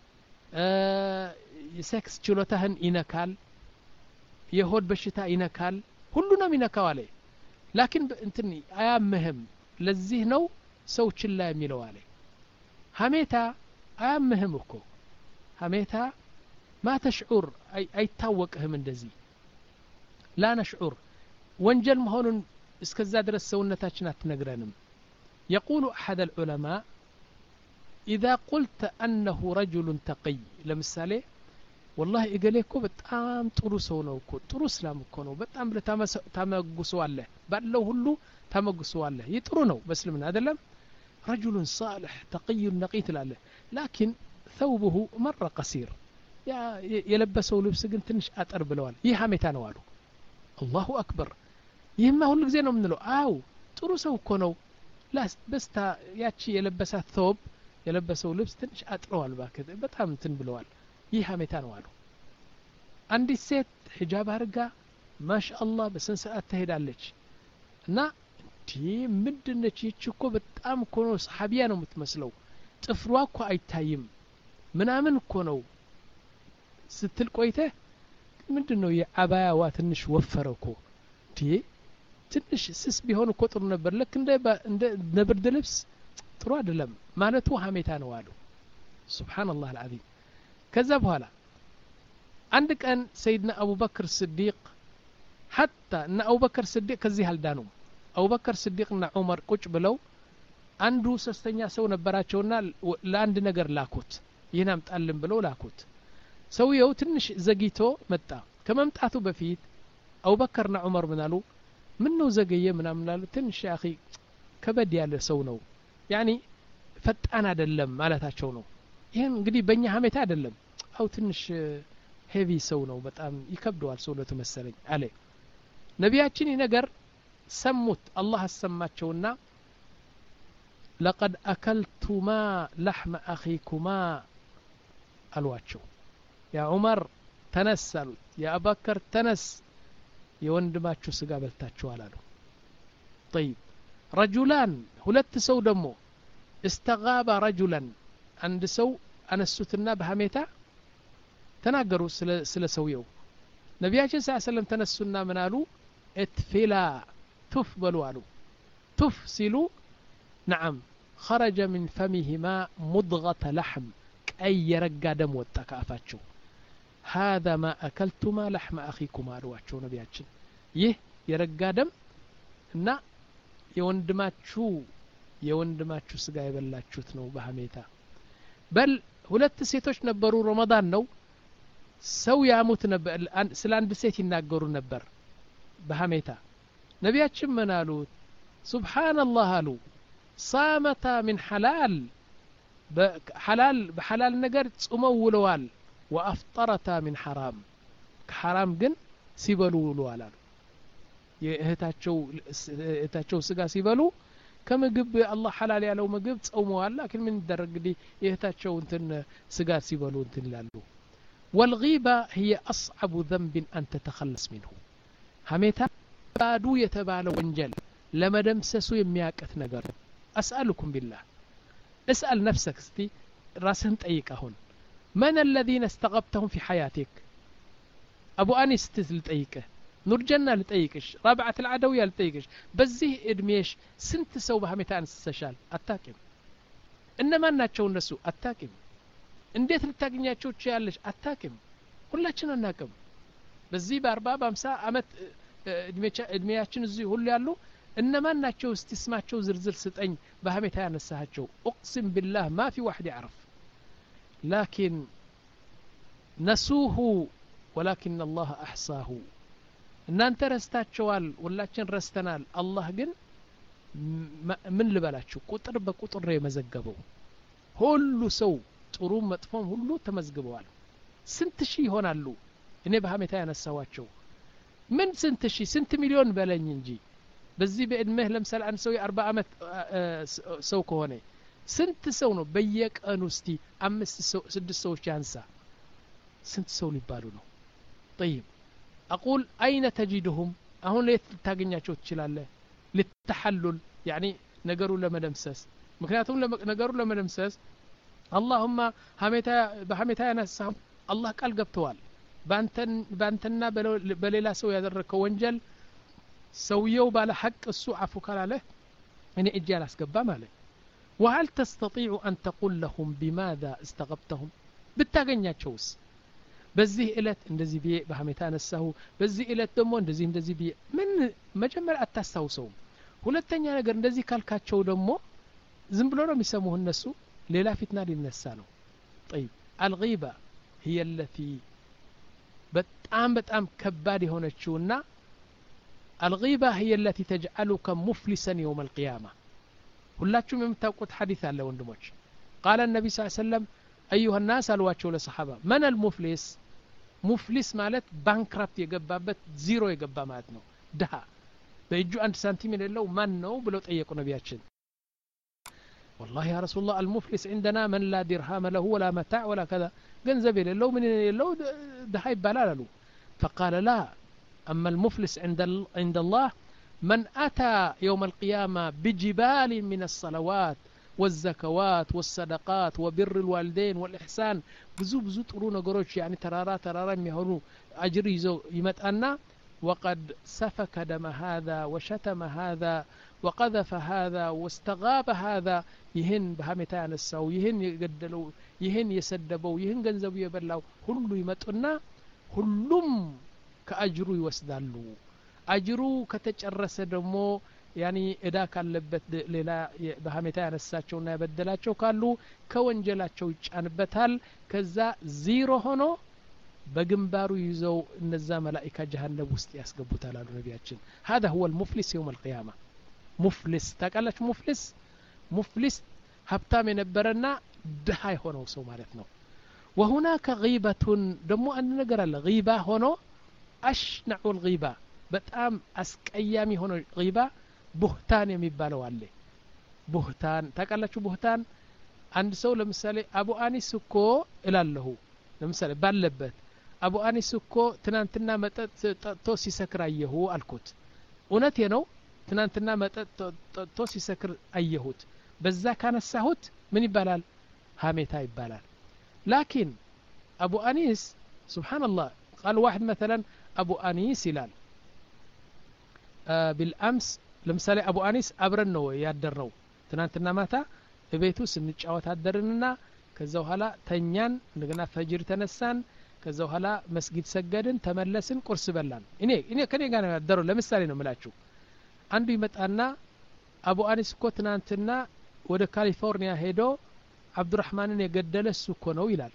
የሴክስ ችሎታህን ይነካል የሆድ በሽታ ይነካል ሁሉንም ይነካው አለኝ ላኪን እንትን አያምህም ለዚህ ነው ሰው ችላ የሚለው አለኝ ሐሜታ አያምህም እኮ ሐሜታ ما تشعر أي አይታወቅህም እንደዚህ لا نشعر ወንጀል መሆኑን እስከዛ ድረስ ሰውነታችን አትነግረንም يقول أحد العلماء إذا قلت أنه رجل تقي ለምሳሌ والله እገሌ እኮ በጣም ጥሩ ሰው ነው እኮ ጥሩ እስላም እኮ ነው በጣም ለታመጉሰዋለህ ባለው ሁሉ ታመጉሰዋለህ ይጥሩ ነው በእስልምና አይደለም رجل صالح تقي نقي ትላለህ لكن ثوبه مرة قصير ያ የለበሰው ልብስ ግን ትንሽ አጠር ብለዋል ይህ ሐሜታ ነው አሉ አላሁ አክበር ይህማ ሁሉ ጊዜ ነው የምንለው አው ጥሩ ሰው እኮ ነው ላስ በስታ ያቺ የለበሳት ثوب የለበሰው ልብስ ትንሽ አጥረዋል ባከተ በጣም እንትን ብለዋል ይህ ሐሜታ ነው አሉ አንዲት ሴት ሒጃብ አርጋ ማሻአላህ በስንት ሰዓት ትሄዳለች እና እንዴ ምንድነች ይቺ እኮ በጣም እኮ ነው ሰሃቢያ ነው የምትመስለው ጥፍሯ እኮ አይታይም ምናምን እኮ ነው ስትል ቆይተ ምንድነው የአባያዋ ትንሽ ወፈረው እኮ እንዴ ትንሽ ስስ ቢሆን እኮ ጥሩ ነበር ለክ እንደ እንደ ነብርድ ልብስ ጥሩ አይደለም ማለቱ ሐሜታ ነው አሉ ሱብሃንአላህ العظيم ከዛ በኋላ አንድ ቀን ሰይድና አቡበክር ስዲቅ حتى እና አቡበክር ስዲቅ ከዚህ አልዳኑ አቡበክር ስዲቅና ዑመር ቁጭ ብለው አንዱ ሶስተኛ ሰው ነበራቸውና ለአንድ ነገር ላኩት ይህን አምጣልን ብለው ላኩት ሰውየው ትንሽ ዘግይቶ መጣ ከመምጣቱ በፊት አቡበክርና ዑመር ምን አሉ ምን ነው ዘገየ ምናምን አሉ ትንሽ ያኺ ከበድ ያለ ሰው ነው ያኒ ፈጣን አይደለም ማለታቸው ነው ይሄን እንግዲህ በእኛ ሐሜታ አይደለም አው ትንሽ ሄቪ ሰው ነው በጣም ይከብደዋል ሰውነቱ መሰለኝ አለ ነቢያችን ነገር ሰሙት አላህ አሰማቸውና لقد أكلتما لحم أخيكما አሏቸው ያ ዑመር ተነሳሉ ያ አቡበክር ተነስ የወንድማችሁ ስጋ በልታችኋል አሉ طيب رجلان ሁለት ሰው ደግሞ استغاب رجلا አንድ ሰው አነሱትና በሐሜታ ተናገሩ ስለ ስለ ሰውየው ነቢያችን ሰለላሁ ዐለይሂ ወሰለም ተነሱና ምን አሉ اتفላ ቱፍ በሉ አሉ ቱፍ ሲሉ نعم خرج من فمهما مضغة لحم ቀይ የረጋ ደም ወጣ ከአፋቸው هذا ما أكلتما لحم أخيكما አሏቸው ነቢያችን ይህ የረጋ ደም እና የወንድማችሁ የወንድማችሁ ስጋ የበላችሁት ነው በሐሜታ በል ሁለት ሴቶች ነበሩ ረመዳን ነው ሰው ያሙት ነበር ስለ አንድ ሴት ይናገሩ ነበር በሐሜታ ነቢያችን ምን አሉ ሱብሃንአላህ አሉ ሳመታ من حلال በሐላል በሐላል ነገር ጾመው ውለዋል وافطرتا من حرام ከሐራም ግን ሲበሉ ውለዋል አሉ የእህታቸው እህታቸው ስጋ ሲበሉ ከምግብ አላህ ሐላል ያለው ምግብ ጾመዋል لكن ምን ይደረግ እንግዲህ የእህታቸው እንትን ስጋ ሲበሉ እንትን ይላሉ والغيبة هي أصعب ذنب أن تتخلص منه هميتا بادو يتبالى وانجل لما دمسسو يمياكت نقر أسألكم بالله اسأل نفسك ستي راسهن تأيكهن من الذين استغبتهم في حياتك أبو أنيس لتأيكه نور جنة لتأيكش رابعة العدوية لتأيكش بزيه إدميش سنت سو بهميتا أنستشال أتاكم إنما ناتشو النسو أتاكم እንዴት ልታገኛቸው ትችያለሽ አታክም ሁላችን አናቅም በዚህ በአርባ በአምሳ አመት እድሜያችን እዚህ ሁሉ ያሉ እነማን ናቸው እስቲ ስማቸው ዝርዝር ስጠኝ በሀሜታ ያነሳቸው اقسم بالله ما في واحد يعرف لكن نسوه ولكن الله احصاه እናንተ ረስታቸዋል ሁላችን ረስተናል አላህ ግን ምን ልበላችሁ ቁጥር በቁጥር ነው የመዘገበው ሁሉ ሰው ጥሩ መጥፎም ሁሉ ተመዝግበዋል ስንት ሺህ ይሆናሉ እኔ በሀሜታ ያነሳዋቸው ምን ስንት ሺህ ስንት ሚሊዮን በለኝ እንጂ በዚህ በእድሜህ ለምሳሌ አንድ ሰው የ40 አመት ሰው ከሆነ ስንት ሰው ነው በየቀኑ እስቲ አምስት ሰው ስድስት ሰዎች ያንሳ ስንት ሰው ሊባሉ ነው طيب اقول اين تجدهم አሁን ለየት ልታገኛቸው ትችላለህ للتحلل يعني ነገሩ ለመደምሰስ ምክንያቱም ነገሩ ለመደምሰስ اللهم هميتا بهميتا ينسهم الله قال قبتوال بانتن بانتنا بليلا سو ያደረከው ወንጀል ሰውየው ባለ ሐቅ እሱ አፉ ካላለ እኔ እጄ አላስገባ ማለት وهل تستطيع ان تقول لهم بماذا استغبتهم ብታገኛቸውስ በዚህ እለት እንደዚህ ቢየ በህሜታ ነሳሁ በዚህ እለት ደግሞ እንደዚህ እንደዚህ ቢየ ምን መጀመሪያ አታስታውሰው ሁለተኛ ነገር እንደዚህ ካልካቸው ደግሞ ዝም ብሎ ነው የሚሰሙህ እነሱ ሌላ ፊትና ሊነሳ ነው طيب الغيبة هي التي በጣም በጣም ከባድ የሆነችውና الغيبة هي التي تجعلك مفلسا يوم القيامة ሁላችሁም የምታውቁት ሐዲስ አለ ወንድሞች قال النبي صلى الله عليه وسلم ايها الناس አልዋቸው ለሰሃባ من المفلس ሙፍሊስ ማለት ባንክራፕት የገባበት ዚሮ የገባ ማለት ነው ድሃ በእጁ አንድ ሳንቲም የሌለው ማን ነው ብለው ጠየቁ ነቢያችን والله يا رسول الله المفلس عندنا من لا درهم له ولا متاع ولا كذا ገንዘብ የሌለው ምን የሌለው ድሃ ይባላል አሉ فقال لا اما المفلس عند عند الله من اتى يوم القيامه بجبال من الصلوات والزكوات والصدقات وبر الوالدين والإحسان ብዙ ብዙ ጥሩ ነገሮች يعني ተራራ ተራራ የሚሆኑ አጅር ይዘው ይመጣና وقد سفك دم هذا وشتم هذا وقذف هذا واستغاب هذا يهن بهمتا ያነሳው ይህን የገደለው ይህን የሰደበው ይህን ገንዘቡ የበላው ሁሉ ይመጡና ሁሉም ከአጅሩ ይወስዳሉ አጅሩ ከተጨረሰ ደግሞ ያኒ እዳ ካለበት ሌላ በህሜታ ያነሳቸውና ያበደላቸው ካሉ ከወንጀላቸው ይጫንበታል ከዛ ዚሮ ሆኖ በግንባሩ ይዘው እነዛ መላእክት ጀሃነም ውስጥ ያስገቡታል አሉ ነቢያችን هذا هو المفلس يوم القيامه مفلس ታውቃላችሁ ሙፍሊስ ሙፍሊስ ሀብታም የነበረና ድሃ የሆነው ሰው ማለት ነው وهناك غيبة ደግሞ አንድ ነገር አለ غيبة ሆኖ أشنع الغيبة በጣም አስቀያሚ ሆኖ غيبة ቡህታን የሚባለው አለ ቡህታን ታውቃላችሁ ቡህታን አንድ ሰው ለምሳሌ አቡ አኒስ እኮ እላለሁ ለምሳሌ ባለበት አቡ አኒስ እኮ ትናንትና መጠጥ ጠጥቶ ሲሰክር አየሁ አልኩት እውነቴ ነው ትናንትና መጠጥ ጠጥቶ ሲሰክር አየሁት በዛ ካነሳሁት ምን ይባላል ሀሜታ ይባላል لكن ابو انيس سبحان الله قال واحد مثلا ابو انيس ይላል بالامس ለምሳሌ አቡ አኒስ አብረን ነው ያደረው ትናንትና ማታ በቤቱ ስንጫወት አደርንና ከዛ በኋላ ተኛን እንደገና ፈጅር ተነሳን ከዛ በኋላ መስጊድ ሰገድን ተመለስን ቁርስ በላን እኔ እኔ ከኔ ጋር ነው ያደረው ለምሳሌ ነው የምላችሁ አንዱ ይመጣና አቡ አኒስ እኮ ትናንትና ወደ ካሊፎርኒያ ሄዶ አብዱራህማንን የገደለ እሱ እኮ ነው ይላል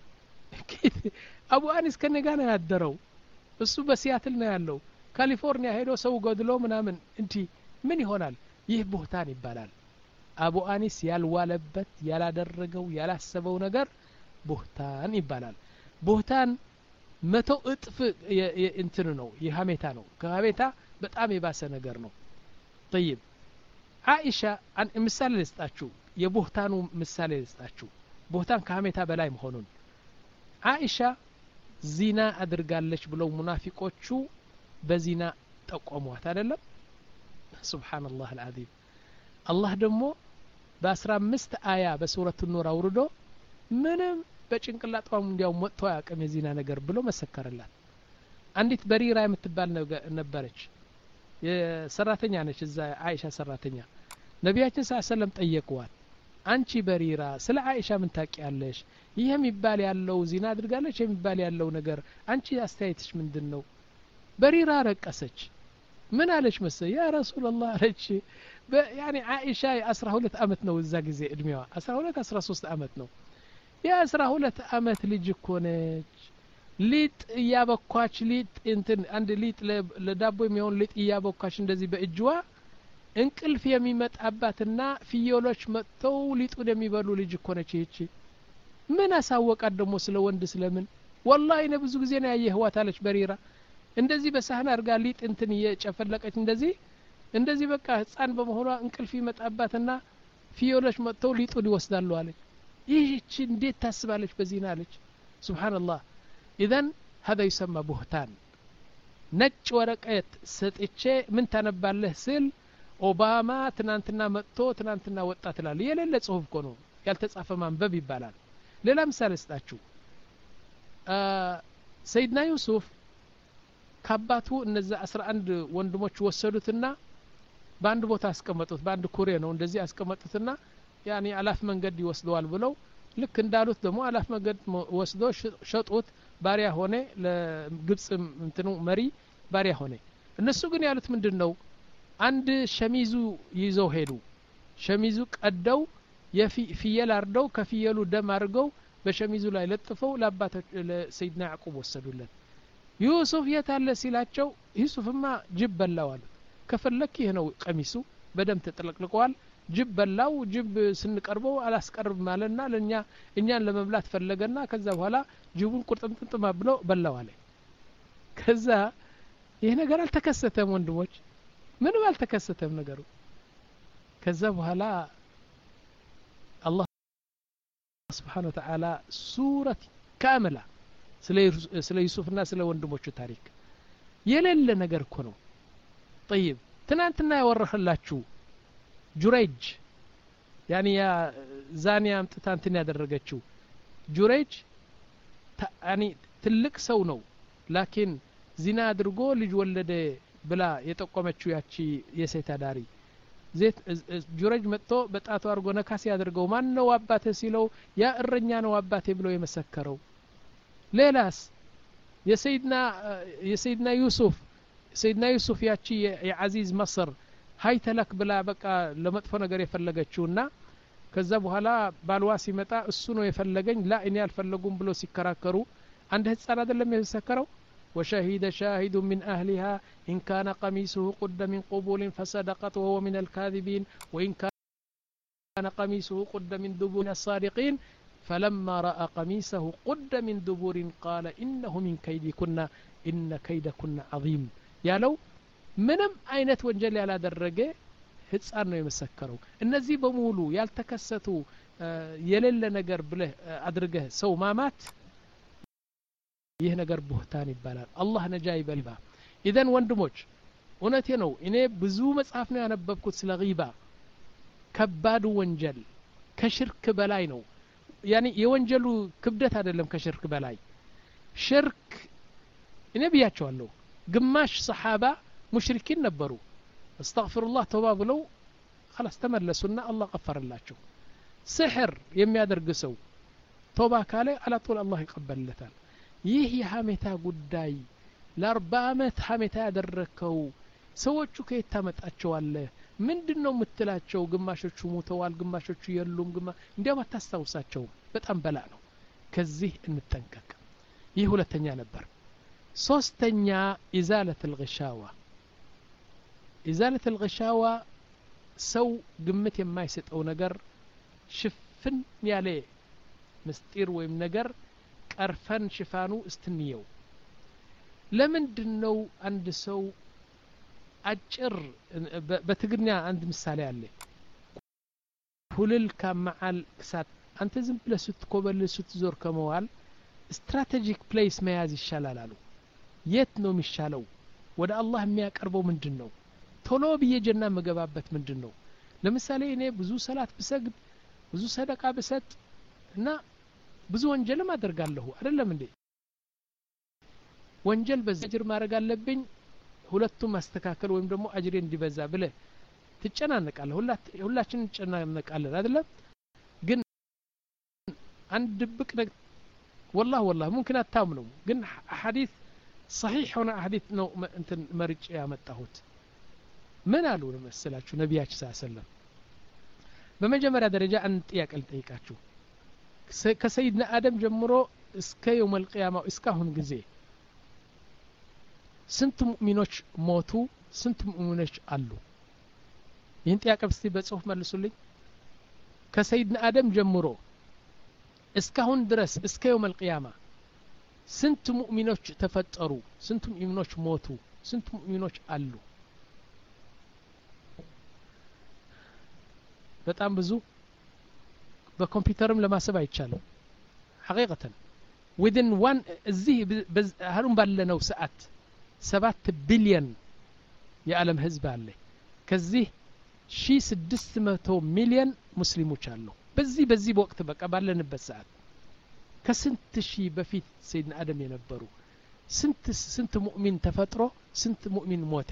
አቡ አኒስ ከኔ ጋር ነው ያደረው እሱ በሲያትል ነው ያለው ካሊፎርኒያ ሄዶ ሰው ገድሎ ምናምን እንት ምን ይሆናል ይህ ቡህታን ይባላል አቡ አኒስ ያልዋለበት ያላደረገው ያላሰበው ነገር ቡህታን ይባላል ቡህታን መቶ እጥፍ እንትን ነው የሀሜታ ነው ከሀሜታ በጣም የባሰ ነገር ነው طيب عائشة عن ምሳሌ ልስጣችሁ የቡህታኑ ምሳሌ ልስጣችሁ ቡህታን ከሀሜታ በላይ መሆኑን عائشة ዚና አድርጋለች ብለው ሙናፊቆቹ በዚና ጠቆሟት አይደለም ሱብሃንአላህ አልዓዚም አላህ ደግሞ በ15 አያ በሱረቱ ኑር አውርዶ ምንም በጭንቅላቷም እንዲያው መጥቶ ያቀም የዚና ነገር ብሎ መሰከረላት አንዲት በሪራ የምትባል ነበረች የሰራተኛ ነች እዛ አይሻ ሰራተኛ ነቢያችን ሰለላሁ ዐለይሂ ወሰለም ጠየቁዋት አንቺ በሪራ ስለ አይሻ ምን ታውቂያለሽ ይሄ የሚባል ያለው ዚና አድርጋለች የሚባል ያለው ነገር አንቺ አስተያየትሽ ምንድነው በሪራ ረቀሰች ምን አለች መሰለ ያ ረሱላህ አለች ያኒ አይሻ አስራ ሁለት አመት ነው እዛ ጊዜ እድሜዋ አስራ ሁለት አስራ ሶስት አመት ነው ያ አስራ ሁለት አመት ልጅ እኮ ነች ሊጥ ያበኳች ሊጥ እንትን አንድ ሊጥ ለዳቦ የሚሆን ሊጥ ያበኳች እንደዚህ በእጅዋ እንቅልፍ የሚመጣባትና ፍየሎች መጥተው ሊጡን የሚበሉ ልጅ እኮ ነች ይቺ ምን አሳወቃት ደግሞ ስለ ወንድ ስለምን والله እኔ ብዙ ጊዜ ነው ያየህዋት አለች በሪራ እንደዚህ በሳህን አርጋ ሊጥ እንትን እየጨፈለቀች እንደዚህ እንደዚህ በቃ ህፃን በመሆኗ እንቅልፍ ይመጣባትና ፍየሎች መጥተው ሊጡን ይወስዳሉ አለች ይህች እንዴት ታስባለች በዚህና አለች ሱብሃንአላህ اذا هذا يسمى بهتان ነጭ ወረቀት ሰጥቼ ምን ታነባለህ ስል ኦባማ ትናንትና መጥቶ ትናንትና ወጣ ትላል የሌለ ጽሁፍ እኮ ነው ያልተጻፈ ማንበብ ይባላል ሌላ ምሳሌ ስጣችሁ ሰይድና ዩሱፍ ካባቱ እነዛ አስራ አንድ ወንድሞች ወሰዱትና በአንድ ቦታ አስቀመጡት በአንድ ኩሬ ነው እንደዚህ አስቀመጡትና ያኒ አላፍ መንገድ ይወስደዋል ብለው ልክ እንዳሉት ደግሞ አላፍ መንገድ ወስዶ ሸጡት ባሪያ ሆነ ለግብጽ እንትኑ መሪ ባሪያ ሆነ እነሱ ግን ያሉት ምንድነው አንድ ሸሚዙ ይዘው ሄዱ ሸሚዙ ቀደው የፍየል አርደው ከፍየሉ ደም አርገው በሸሚዙ ላይ ለጥፈው ለአባታቸው ለሰይድና ያዕቆብ ወሰዱለት ዩሱፍ የታለ ሲላቸው ዩሱፍማ ጅብ በላው አሉት ከፈለክ ይሄ ነው ቀሚሱ በደም ተጠለቅልቋል ጅብ በላው ጅብ ስንቀርበው አላስቀርብ ማለና ለኛ እኛን ለመብላት ፈለገና ከዛ በኋላ ጅቡን ቁርጥምጥም ብሎ በላው አለ ከዛ ይሄ ነገር አልተከሰተም ወንድሞች ምንም አልተከሰተም ነገሩ ከዛ በኋላ አላህ Subhanahu Wa Ta'ala ሱረት ካምላ ስለ ዩሱፍና ስለ ወንድሞቹ ታሪክ የሌለ ነገር እኮ ነው طيب ትናንትና ያወራህላችሁ ጁረይጅ ያኒ ያ ዛኒያ አምጥታንትን ያደረገችው ጁረይጅ ያኒ ትልቅ ሰው ነው ላኪን ዚና አድርጎ ልጅ ወለደ ብላ የጠቆመችው ያቺ የሴት አዳሪ ዜት ጁረይጅ መጥቶ በጣቱ አርጎ ነካስ ያደርገው ማን ነው አባቴ ሲለው ያ እረኛ ነው አባቴ ብሎ የመሰከረው ሌላስ የሰይድና የሰይድና ዩሱፍ ሰይድና ዩሱፍ ያቺ የዓዚዝ መስር ሃይ ተለክ ብላ በቃ ለመጥፎ ነገር የፈለገችውና ከዛ በኋላ ባልዋ ሲመጣ እሱ ነው የፈለገኝ ላ እኔ አልፈለጉም ብሎ ሲከራከሩ አንድ ህፃን አይደለም የመሰከረው وشهد شاهد من أهلها إن كان قميصه قد من قبول فصدقت وهو من الكاذبين وإن كان قميصه قد من دبر الصادقين فلما رأى قميصه قد من دبر قال إنه من كيدكن إن كيدكن عظيم يا لو ምንም አይነት ወንጀል ያላደረገ ህፃን ነው የመሰከረው እነዚህ በሙሉ ያልተከሰቱ የሌለ ነገር ብለህ አድርገህ ሰው ማማት ይህ ነገር ቡህታን ይባላል አላህ ነጃ ይበልባ ኢዘን ወንድሞች እውነቴ ነው እኔ ብዙ መጽሐፍ ነው ያነበብኩት ስለ ጊባ ከባዱ ወንጀል ከሽርክ በላይ ነው ያኒ የወንጀሉ ክብደት አይደለም ከሽርክ በላይ ሽርክ እኔ ብያቸዋለሁ ግማሽ ሰሃባ ሙሽሪኪን ነበሩ አስተግፍሩላህ ተውባ ብለው خلاص ተመለሱና አላህ ቀፈረላቸው ስህር የሚያደርግ ሰው ተውባ ካለ አላጦል አላህ ይቀበልለታል ይህ የሐሜታ ጉዳይ ለአርባ አመት ሐሜታ ያደረከው ሰዎቹ ከየት ታመጣቸዋለ ምንድነው የምትላቸው ግማሾቹ ሞተዋል ግማሾቹ የሉም ግማ እንዲያው አታስታውሳቸው በጣም በላ ነው ከዚህ እንጠንቀቅ ይህ ሁለተኛ ነበር ሶስተኛ ኢዛለት الغشاوة ኢዛለት الغشاوة ሰው ግምት የማይሰጠው ነገር ሽፍን ያለ ምስጢር ወይም ነገር ቀርፈን ሽፋኑ እስትንየው ለምንድነው አንድ ሰው አጭር በትግርኛ አንድ ምሳሌ አለ ሁልል ከመዓል ክሳት አንተ ዝም ብለህ ስትኮበል ስትዞር ከመዋል ስትራቴጂክ ፕሌስ መያዝ ይሻላል አሉ የት ነው የሚሻለው ወደ አላህ የሚያቀርበው ምንድነው ቶሎ ብዬ ጀና መገባበት ምንድነው ለምሳሌ እኔ ብዙ ሰላት ብሰግድ ብዙ ሰደቃ ብሰጥ እና ብዙ ወንጀልም አደርጋለሁ አይደለም እንዴ ወንጀል በዝጅር ማድረግ አለብኝ ሁለቱም ማስተካከል ወይም ደግሞ አጅሬ እንዲበዛ ብለ ትጨናነቃለህ ሁላችን እንጨናነቃለን አይደለም ግን አንድ ድብቅ ነገር والله والله ممكن አታምነው ግን ሐዲስ صحيح ሆነ ሐዲስ ነው እንትን መርጬ ያመጣሁት ምን አሉ ለምሳሌላችሁ ነብያችን ሰለላሁ ዐለይሂ ወሰለም በመጀመሪያ ደረጃ አንድ ጥያቄ ልጠይቃችሁ ከሰይድና አደም ጀምሮ እስከ يوم القيامه እስካሁን ጊዜ ስንት ሙእሚኖች ሞቱ ስንት ሙእሚኖች አሉ ይህን ጥያቄ እስቲ በጽሁፍ መልሱልኝ ከሰይድና አደም ጀምሮ እስካሁን ድረስ እስከ يوم القيامه ስንት ሙእሚኖች ተፈጠሩ ስንት ሙእሚኖች ሞቱ ስንት ሙእሚኖች አሉ በጣም ብዙ በኮምፒውተርም ለማሰብ አይቻልም ሐቂቀተን within one እዚህ አሁን ባለነው ሰዓት ሰባት ቢሊዮን የዓለም ህዝብ አለ ከዚህ ሺህ ስድስት መቶ ሚሊዮን ሙስሊሞች አሉ በዚህ በዚህ ወቅት በቃ ባለንበት ሰዓት ከስንት ሺህ በፊት ሰይድና አደም የነበሩ ስንት ስንት ሙእሚን ተፈጥሮ ስንት ሙእሚን ሞተ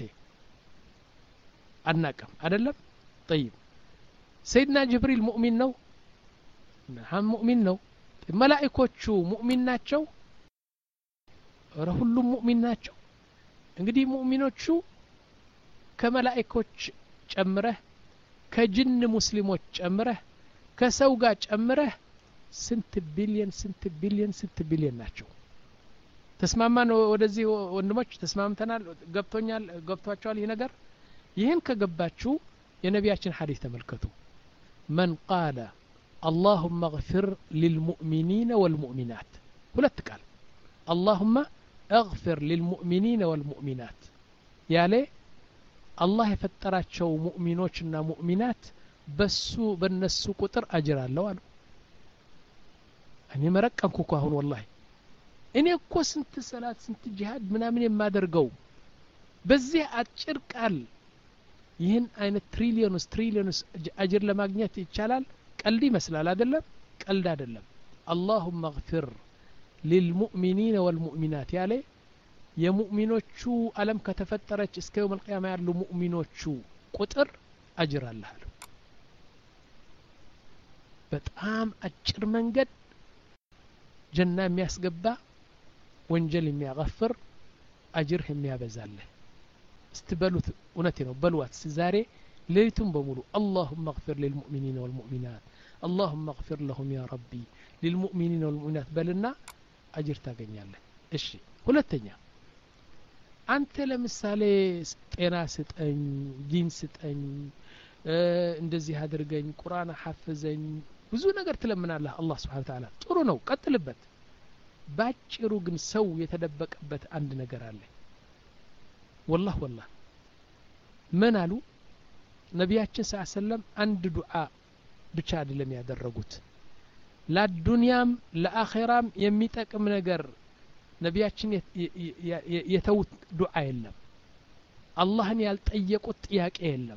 አናቀም አይደለም طيب ሰይድና ጅብሪል ሙእሚን ነው ነዓም ሙእሚን ነው መላእክቶቹ ሙእሚን ናቸው ኧረ ሁሉም ሙእሚን ናቸው እንግዲህ ሙእሚኖቹ ከመላእክቶች ጨምረህ ከጅን ሙስሊሞች ጨምረህ ከሰው ጋር ጨምረህ ስንት ቢሊዮን ስንት ቢሊዮን ስንት ቢሊዮን ናቸው ተስማማን ወደዚህ ወንድሞች ተስማምተናል ገብቶኛል ገብቷቸዋል ይሄ ነገር ይሄን ከገባችሁ የነቢያችን ሐዲስ ተመልከቱ من قال اللهم اغفر للمؤمنين والمؤمنات ሁለት ቃል اللهم اغفر للمؤمنين والمؤمنات ያለ አላህ የፈጠራቸው ሙእሚኖችና ሙእሚናት በሱ በነሱ ቁጥር አጅር አለው አሉ እኔ መረቀንኩ እኮ አሁን والله እኔ እኮ ስንት ሰላት ስንት ጂሃድ ምናምን የማደርገው በዚህ አጭር ቃል ይህን አይነት ትሪሊዮንስ ትሪሊዮንስ አጅር ለማግኘት ይቻላል ቀልድ ይመስላል አይደለም ቀልድ አይደለም اللهم اغفر للمؤمنين والمؤمنات ያለ የሙእሚኖቹ ዓለም ከተፈጠረች እስከ يوم القيامه ያሉ ሙእሚኖቹ ቁጥር አጅር አለ አሉ በጣም አጭር መንገድ ጀና የሚያስገባ ወንጀል የሚያغፍር አጅር የሚያበዛልህ استبلوت እውነቴ በልዋት ዛሬ ሌሊቱን በሙሉ اللهم اغفر للمؤمنين والمؤمنات اللهم اغفر لهم يا ربي للمؤمنين والمؤمنات በልና አጅር ታገኛለህ እሺ ሁለተኛ አንተ ለምሳሌ ጤና ስጠኝ ዲን ስጠኝ እንደዚህ አድርገኝ ቁርአን ሐፍዘኝ ብዙ ነገር ትለምናለህ አላህ Subhanahu Wa Ta'ala ጥሩ ነው ቀጥልበት ባጭሩ ግን ሰው የተደበቀበት አንድ ነገር አለ والله والله ምን አሉ ነቢያችን ሰለላሁ ዐለይሂ ወሰለም አንድ ዱዓ ብቻ አይደለም ያደረጉት ለዱንያም ለአኺራም የሚጠቅም ነገር ነቢያችን የተውት ዱዓ የለም አላህን ያልጠየቁት ጥያቄ የለም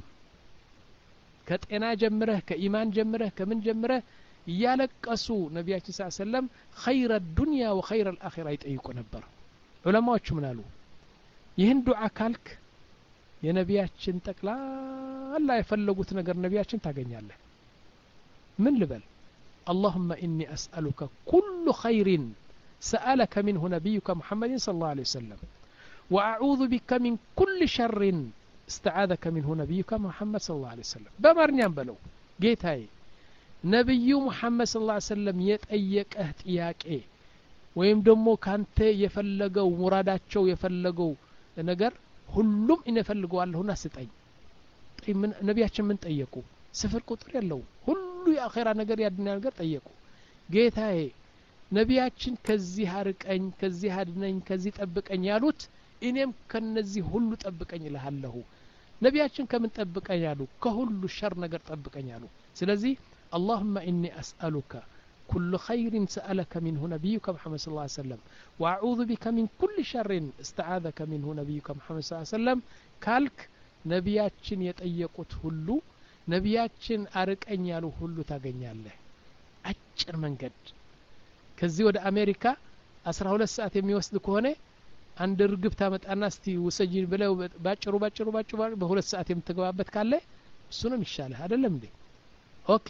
ከጤና ጀምረህ ከኢማን ጀምረህ ከምን ጀምረህ ያለቀሱ ነቢያችን ሰለላሁ ዐለይሂ ወሰለም ኸይረ الدنيا وخير الآخرة ይጠይቁ ነበር ዑለማዎቹ ምን አሉ ይህን ዱዓ ካልክ የነቢያችን ጠቅላላ የፈለጉት ነገር ነቢያችን ታገኛለህ ምን ልበል اللهم إني أسألك كل خير سألك منه نبيك محمد صلى الله عليه وسلم وأعوذ بك من كل شر استعاذك منه نبيك محمد صلى الله عليه وسلم بمرنيان بلو جيت هاي نبي محمد صلى الله عليه وسلم يتأيك اهتياك ايه ويم دمو كانت يفلقوا مراداتشو يفلقوا ነገር ሁሉም እንፈልገዋለሁ እና ስጠኝ ምን ነቢያችን ምን ጠየቁ ስፍር ቁጥር ያለው ሁሉ የአኺራ ነገር ያድና ነገር ጠየቁ ጌታዬ ነቢያችን ከዚህ አርቀኝ ከዚህ አድነኝ ከዚህ ጠብቀኝ ያሉት እኔም ከነዚህ ሁሉ ጠብቀኝ እልሃለሁ ነቢያችን ከምን ጠብቀኝ ያሉ ከሁሉ ሸር ነገር ጠብቀኝ ያሉ ስለዚህ اللهم اني اسالك كل خير سألك منه نبيك محمد صلى الله عليه وسلم وأعوذ بك من كل شر استعاذك منه نبيك محمد صلى الله عليه وسلم كالك ነቢያችን የጠየቁት ሁሉ ነቢያችን አርቀኝ ያሉ ሁሉ ታገኛለህ አጭር መንገድ ከዚህ ወደ አሜሪካ አስራ ሁለት ሰዓት የሚወስድ ከሆነ አንድ ርግብ ታመጣና እስቲ ወሰጂን ብለው ባጭሩ ባጭሩ ባጭሩ በሁለት ሰዓት የምትገባበት ካለ እሱ ነው የሚሻለው አይደለም እንዴ ኦኬ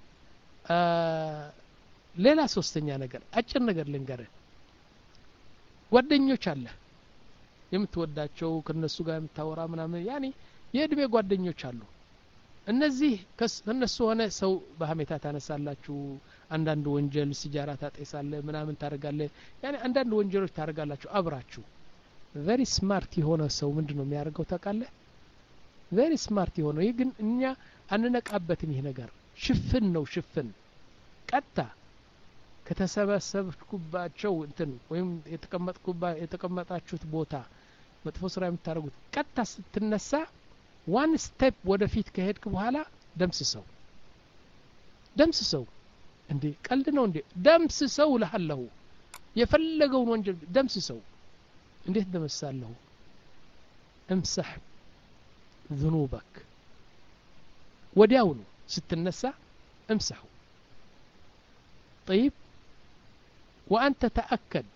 ሌላ ሶስተኛ ነገር አጭር ነገር ልንገርህ ጓደኞች አለ የምትወዳቸው ከነሱ ጋር የምታወራ ምናምን ያኒ የእድሜ ጓደኞች አሉ እነዚህ ከነሱ ሆነ ሰው በሐሜታ ታነሳላችሁ አንዳንድ ወንጀል ሲጃራ ታጠይሳለ ምናምን ታረጋለ ያኒ አንዳንድ ወንጀሎች ታረጋላችሁ አብራችሁ very smart የሆነ ሰው ምንድነው የሚያደርገው ታውቃለህ very smart የሆነ ይሄ ግን እኛ አንነቃበትም ይሄ ነገር ሽፍን ነው ሽፍን ቀጣ ከተሰበሰብኩባቸው እንትን ወይም የተቀመጥኩባ የተቀመጣችሁት ቦታ መጥፎ ስራ የምታረጉት ቀጣ ስትነሳ one step ወደፊት ከሄድክ በኋላ ደምስሰው ደምስሰው እንዴ ቀልድ ነው እንዴ ደምስሰው ለሐለሁ የፈለገውን ወንጀል ደምስሰው እንዴት ደምሳለሁ امسح ذنوبك ወዲያውኑ ስትነሳ امسحው طيب وانت تاكد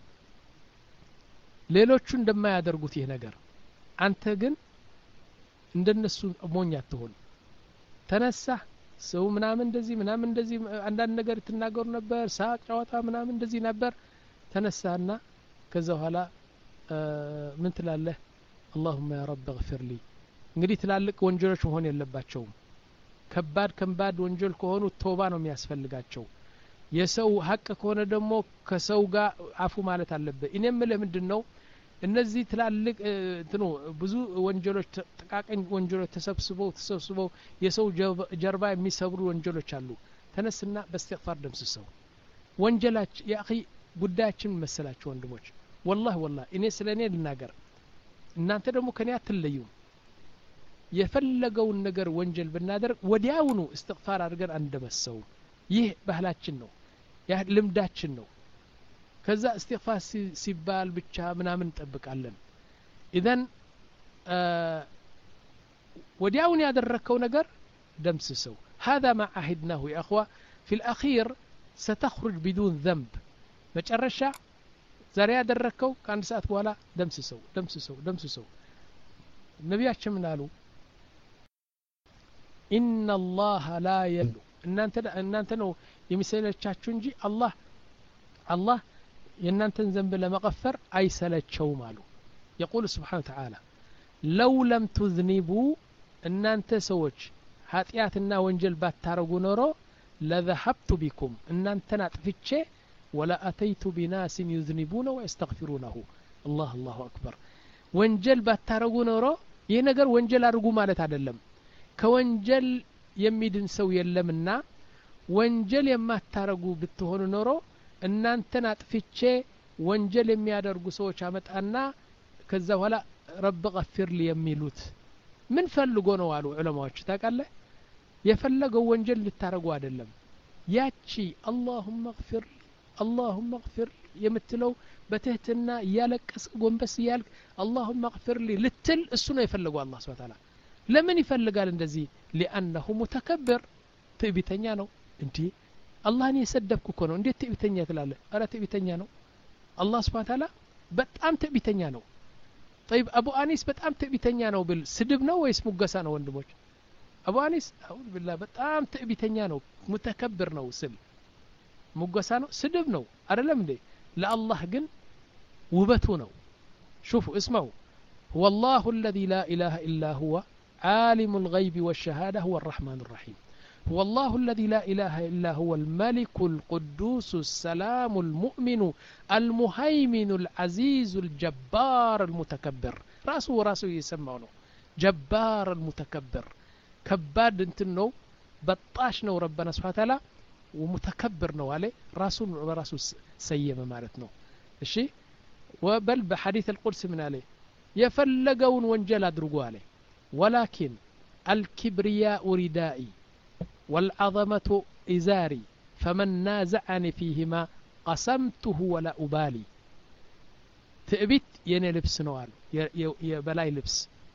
ሌሎቹ እንደማያደርጉት ይሄ ነገር አንተ ግን እንደነሱ ሞኝ አትሆን ተነሳ ሰው ምናምን እንደዚህ ምናምን እንደዚህ አንዳንድ ነገር ትናገሩ ነበር ሳቅ ጨዋታ ምናምን እንደዚህ ነበር ተነሳና ከዛ በኋላ ምን ትላለህ اللهم يا رب اغفر لي እንግዲህ ትላልቅ ወንጀሎች መሆን የለባቸውም ከባድ ከባድ ወንጀል ከሆኑ ተውባ ነው የሚያስፈልጋቸው የሰው ሐቅ ከሆነ ደግሞ ከሰው ጋር አፉ ማለት አለበት እኔም ለምንድነው እነዚህ ትላልቅ እንትኑ ብዙ ወንጀሎች ተቃቀኝ ወንጀሎች ተሰብስበው ተሰብስበው የሰው ጀርባ የሚሰብሩ ወንጀሎች አሉ ተነስና በእስትግፋር ደምስሰው ወንጀላች ያኺ ጉዳያችን መሰላችሁ ወንድሞች والله والله እኔ ስለኔ ልናገር እናንተ ደግሞ ከኔ አትለዩ የፈለገውን ነገር ወንጀል ብናደርግ ወዲያውኑ እስትግፋር አድርገን አንደመሰው ይህ ባህላችን ነው ያ ልምዳችን ነው ከዛ እስትግፋር ሲባል ብቻ ምናምን እንጠብቃለን ኢዘን ወዲያውኑ ያደረከው ነገር ደምስሰው هذا ما عهدناه يا اخوه في الاخير ستخرج بدون ذنب መጨረሻ ዛሬ ያደረከው ከአንድ ሰዓት በኋላ ደምስሰው ደምስሰው ደምስሰው ነብያችን ምን አሉ ان الله لا يل እናንተ እናንተ ነው የሚሰለቻችሁ እንጂ አላህ አላህ የእናንተን ዘንብ ለመغፈር አይሰለቸውም አሉ يقول سبحانه وتعالى لو لم تذنبوا እናንተ ሰዎች ኃጢያትና ወንጀል ባታረጉ ኖሮ لذهبت بكم እናንተን አጥፍቼ ولا أتيت بناس يذنبون ويستغفرونه الله الله أكبر ወንጀል ባታረጉ ኖሮ ይሄ ነገር ወንጀል አድርጉ ማለት አይደለም ከወንጀል የሚድን ሰው የለምና ወንጀል የማታረጉ ብትሆኑ ኖሮ እናንተን አጥፍቼ ወንጀል የሚያደርጉ ሰዎች አመጣና ከዛ በኋላ ረብ غفر لي የሚሉት ምን ፈልጎ ነው አሉ ዑለማዎች ታውቃለህ የፈለገው ወንጀል ልታረጉ አይደለም ያቺ اللهم اغفر اللهم اغفر የምትለው በትህትና ያለቀስ ጎንበስ ያልክ اللهم اغفر لي ልትል እሱ ነው የፈለገው አላህ Subhanahu Wa Ta'ala ለምን ይፈልጋል እንደዚህ لانه متكبر ትዕቢተኛ ነው እንዴ አላህን የሰደብኩ እኮ ነው እንዴት ትዕቢተኛ ትላለህ አረ ትዕቢተኛ ነው አላህ Subhanahu Wa Ta'ala በጣም ትዕቢተኛ ነው طيب ابو انيس በጣም ትዕቢተኛ ነው ብል ስድብ ነው ወይስ ሙገሳ ነው ወንድሞች አቡ አኒስ አሁን بالله በጣም ትዕቢተኛ ነው متكبر ነው ስል ሙገሳ ነው ስድብ ነው አይደለም እንዴ ለአላህ ግን ውበቱ ነው شوفوا اسمعوا هو الله الذي لا اله الا هو عالم الغيب والشهاده هو الرحمن الرحيم هو الله الذي لا اله الا هو الملك القدوس السلام المؤمن المهيمن العزيز الجبار المتكبر راسه وراسه يسمونه جبار المتكبر كباد انتنو بطاش نو ربنا سبحانه وتعالى ومتكبر نو عليه راسه وراسه سيم معناتنو እሺ وبل بحديث القدس من عليه يفلقون وانجل ادرغوا عليه ولكن الكبرياء ردائي والعظمة إزاري فمن نازعني فيهما قسمته ولا أبالي ትዕቢት የኔ ልብስ ነው አሉ የበላይ ልብስ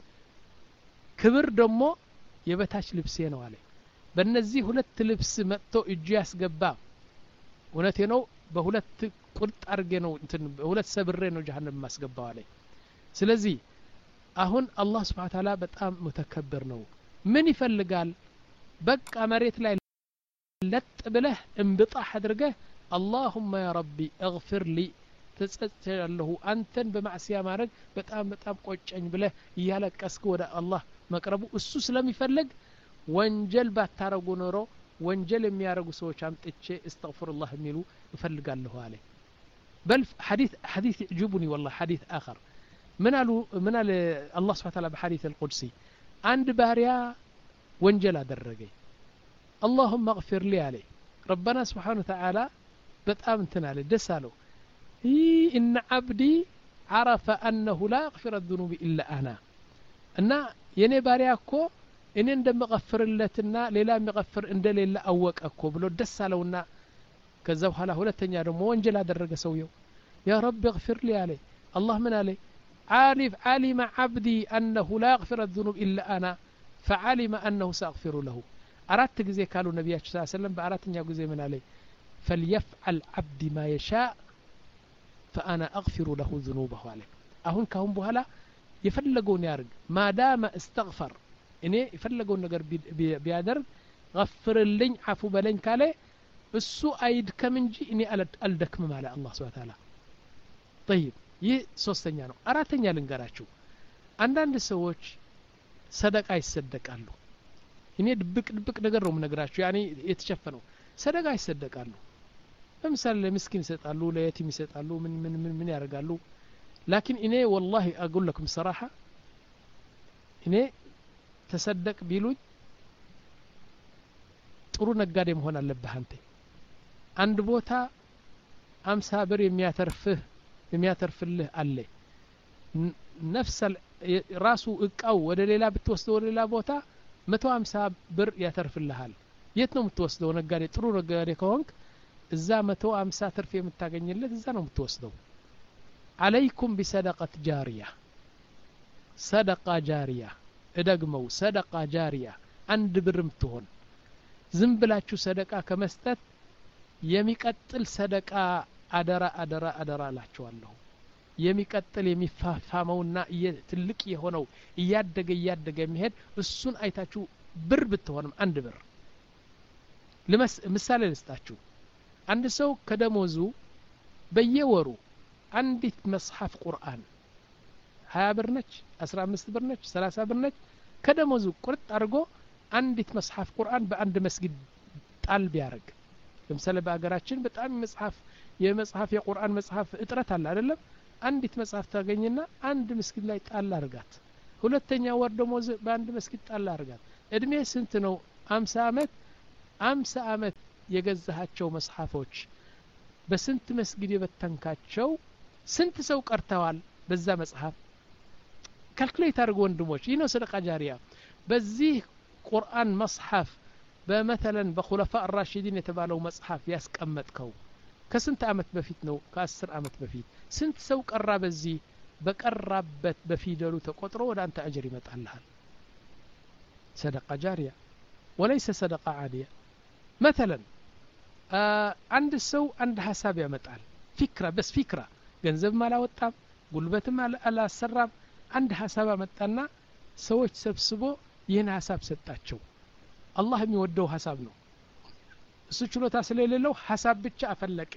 ክብር ደግሞ የበታች ልብሴ ነው አለ በእነዚህ ሁለት ልብስ መጥቶ እጁ ያስገባ እውነቴ ነው በሁለት ቁርጥ አርጌ ነው እንትን በሁለት ሰብሬ ነው ጀሃነም ማስገባው አለ ስለዚህ አሁን አላህ Subhanahu Ta'ala በጣም ሙተከብር ነው ምን ይፈልጋል በቃ መሬት ላይ ለጥ ብለህ እንብጣህ አድርገህ اللهم يا ربي اغفر لي ተጸጸለሁ አንተን በማዕሲያ ማድረግ በጣም በጣም ቆጨኝ ብለህ ያለቀስክ ወደ አላህ መቅረቡ እሱ ስለሚፈልግ ወንጀል ባታረጉ ኖሮ ወንጀል የሚያረጉ ሰዎች አምጥቼ استغفرالله የሚሉ ይፈልጋለሁ አለ بل حديث حديث يعجبني والله حديث آخر من قالوا من قال الله سبحانه وتعالى بحديث القدسي عند باريا وانجل أدرجي اللهم اغفر لي عليه ربنا سبحانه وتعالى بتأم تنالي دسالو إن عبدي عرف أنه لا يغفر الذنوب إلا أنا أن يني بارياكو إن عندما غفر لتنا ليلا مغفر إن دليل أوك أكو بلو دسالونا كذا له ولا تنيا رمو وانجل أدرجي سويو يا رب اغفر لي عليه الله من عليه عارف علم عبدي أنه لا يغفر الذنوب إلا أنا فعلم أنه سأغفر له أردت جزي قالوا النبي صلى الله عليه وسلم بأردت أن يجزي من عليه فليفعل عبد ما يشاء فأنا أغفر له ذنوبه عليه أهون كهم بهلا يفلقون يارج ما دام استغفر إني يفلقون نجر بيادر غفر اللين عفو بلين كاله السوء أيد كمنجي إني ألدك ممالا الله سبحانه وتعالى طيب ይህ ሶስተኛ ነው አራተኛ ልንገራችሁ አንዳንድ ሰዎች ሰደቃ ይሰደቃሉ እኔ ድብቅ ድብቅ ነገር ነው የምነግራችሁ ያኔ የተሸፈነው ሰደቃ ይሰደቃሉ ለምሳሌ ለምስኪን ይሰጣሉ ለየቲም ይሰጣሉ ምን ምን ምን ምን ያደርጋሉ لكن እኔ والله اقول لكم صراحه እኔ ተሰደቅ ቢሉኝ ጥሩ ነጋዴ መሆን አለብህ አንተ አንድ ቦታ አምሳ ብር የሚያተርፍህ የሚያተርፍልህ አለ ነፍስ ራሱ እቃው ወደ ሌላ ብትወስደው ወደ ሌላ ቦታ መቶ ሃምሳ ብር ያተርፍልሃል የት ነው የምትወስደው ነጋዴ ጥሩ ነጋዴ ከሆንክ እዛ መቶ ሃምሳ ትርፍ የምታገኝለት እዛ ነው የምትወስደው عليكم بصدقه جاريه صدقه جاريه እደግመው صدقه جاريه አንድ ብርም ትሆን ዝም ብላችሁ ሰደቃ ከመስጠት የሚቀጥል ሰደቃ አደራ አደራ አደራ ላችኋለሁ የሚቀጥል የሚፋፋመውና ትልቅ የሆነው እያደገ እያደገ የሚሄድ እሱን አይታችሁ ብር ብትሆንም አንድ ብር ለምሳሌ ልስጣችሁ አንድ ሰው ከደሞዙ በየወሩ አንዲት መጽሐፍ ቁርአን ሀያ ብር ነች አስራ አምስት ብር ነች ሰላሳ ብር ነች ከደሞዙ ቁርጥ አድርጎ አንዲት መጽሐፍ ቁርአን በአንድ መስጊድ ጣል ቢያረግ ለምሳሌ በአገራችን በጣም መጽሐፍ የመጽሐፍ የቁርአን መጽሐፍ እጥረት አለ አይደለም አንዲት መጽሐፍ ታገኝና አንድ መስጊድ ላይ ጣል አርጋት ሁለተኛ ወር ደሞዝ በአንድ መስጊድ ጣል አርጋት እድሜ ስንት ነው አምሳ አመት አምሳ አመት የገዛሃቸው መጽሐፎች በስንት መስጊድ የበተንካቸው ስንት ሰው ቀርተዋል በዛ መጽሐፍ ካልኩሌት አድርጉ ወንድሞች ይህ ነው ሰደቃ ጃሪያ በዚህ ቁርአን መጽሐፍ በመተለን በኹለፋ الراشدين የተባለው መጽሐፍ ያስቀመጥከው ከስንት አመት በፊት ነው ከአስር አመት በፊት ስንት ሰው ቀራ በዚህ በቀራበት በፊደሉ ተቆጥሮ ወደ አንተ አጅር ይመጣልሃል ሰደቃ ጃሪያ وليس صدقه عاديه مثلا አንድ ሰው አንድ ሐሳብ ያመጣል ፍክራ በስ ፍክራ ገንዘብ ማላወጣም ጉልበትም አላሰራም አንድ ሐሳብ አመጣና ሰዎች ሰብስቦ ይህን ሐሳብ ሰጣቸው አላህ የሚወደው ሐሳብ ነው እሱ ችሎታ ስለሌለው ሐሳብ ብቻ አፈለቀ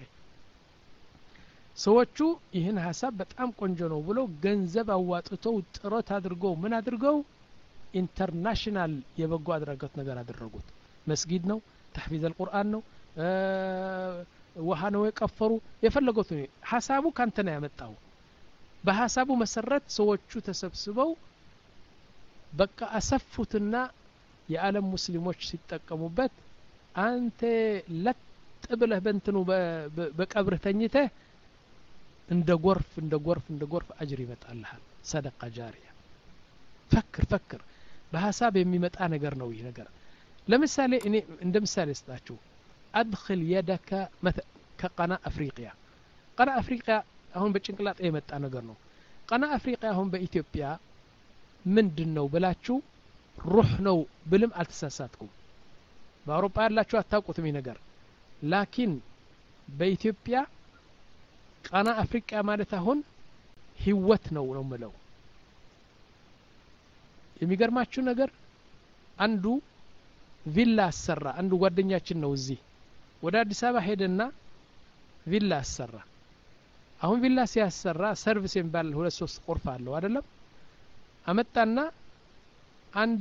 ሰዎቹ ይህን ሐሳብ በጣም ቆንጆ ነው ብለው ገንዘብ አዋጥተው ጥረት አድርገው ምን አድርገው ኢንተርናሽናል የበጎ አድራጎት ነገር አደረጉት መስጊድ ነው ተህፊዝ القرآن ነው ውሃ ነው የቀፈሩ የፈለጉት ሐሳቡ ካንተ ነው ያመጣው በሐሳቡ መሰረት ሰዎቹ ተሰብስበው በቃ አሰፉትና የዓለም ሙስሊሞች ሲጠቀሙበት አንተ ለጥብለህ በእንትኑ በቀብር ተኝተህ እንደ ጎርፍ እንደ ጎርፍ እንደ ጎርፍ አጅር ይመጣልሃል ሰደቃ ጃሪያ ፈክር ፈክር በሐሳብ የሚመጣ ነገር ነው ይሄ ነገር ለምሳሌ እኔ እንደ ምሳሌ ስጣችሁ أدخل يدك مثل كقناة أفريقيا قناة أفريقيا هون بچنقلاط የመጣ ነገር ነው قناة أفريقيا هون በኢትዮጵያ ምንድነው ብላችሁ ሩህ ነው ብልም አልተሳሳትኩም በአውሮፓ ያላችሁ አታውቁትም ይሄ ነገር ላኪን በኢትዮጵያ قناة أفريقيا ማለት አሁን ህይወት ነው ነው ምለው የሚገርማችሁ ነገር አንዱ ቪላ አሰራ አንዱ ጓደኛችን ነው እዚህ ወደ አዲስ አበባ ሄደና ቪላ አሰራ አሁን ቪላ ሲያሰራ ሰርቪስ የሚባል ሁለት ሶስት ቆርፋ አለው አይደለም አመጣና አንዱ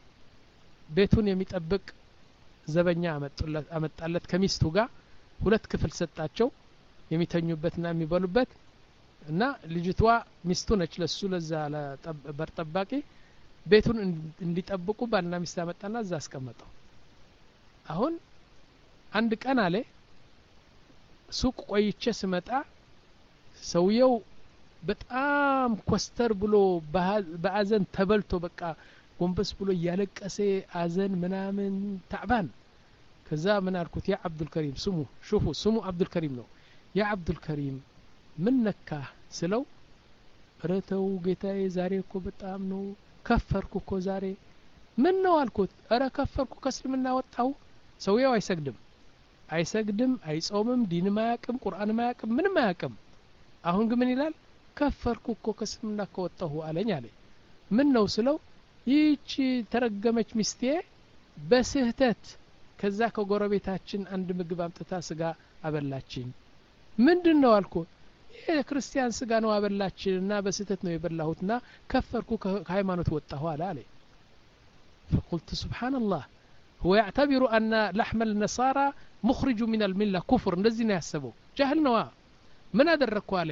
ቤቱን የሚጠብቅ ዘበኛ አመጣለት አመጣለት ከሚስቱ ጋር ሁለት ክፍል ሰጣቸው የሚተኙበትና የሚበሉበት እና ልጅቷ ሚስቱ ነች ለሱ ለዛ ለበር ጠባቂ ቤቱን እንዲጠብቁ ባልና ሚስት አመጣና እዛ አስቀመጠው አሁን አንድ ቀን አለ ሱቅ ቆይቼ ስመጣ ሰውየው በጣም ኮስተር ብሎ በአዘን ተበልቶ በቃ ጎንበስ ብሎ ያለቀሰ አዘን ምናምን ታዕባን ከዛ ምን አልኩት ያ አብዱል ከሪም ስሙ ሹፉ ስሙ አብዱል ከሪም ነው ያ አብዱል ከሪም ምን ነካ ስለው ረተው ጌታዬ ዛሬ እኮ በጣም ነው ከፈርኩ እኮ ዛሬ ምን ነው አልኩት አረ ከፈርኩ ከእስልምና ወጣው ሰውየው አይሰግድም አይሰግድም አይጾምም ዲን ማያቅም ቁርአን ማያቅም ምንም ማያቅም አሁን ግን ምን ይላል ከፈርኩ እኮ ከእስልምና ከወጣሁ አለኝ አለ ምን ነው ስለው ይቺ ተረገመች ሚስቴ በስህተት ከዛ ከጎረቤታችን አንድ ምግብ አምጥታ ስጋ አበላችኝ ምንድነው አልኩት የክርስቲያን ስጋ ነው አበላችንና በስህተት ነው የበላሁትና ከፈርኩ ከሃይማኖት ወጣሁ አለ አለ فقلت سبحان الله هو يعتبر أن لحم النصارى مخرج من الملة كفر እንደዚህ ነው ያሰበው ጃህል ነው ምን አደረኩ አለ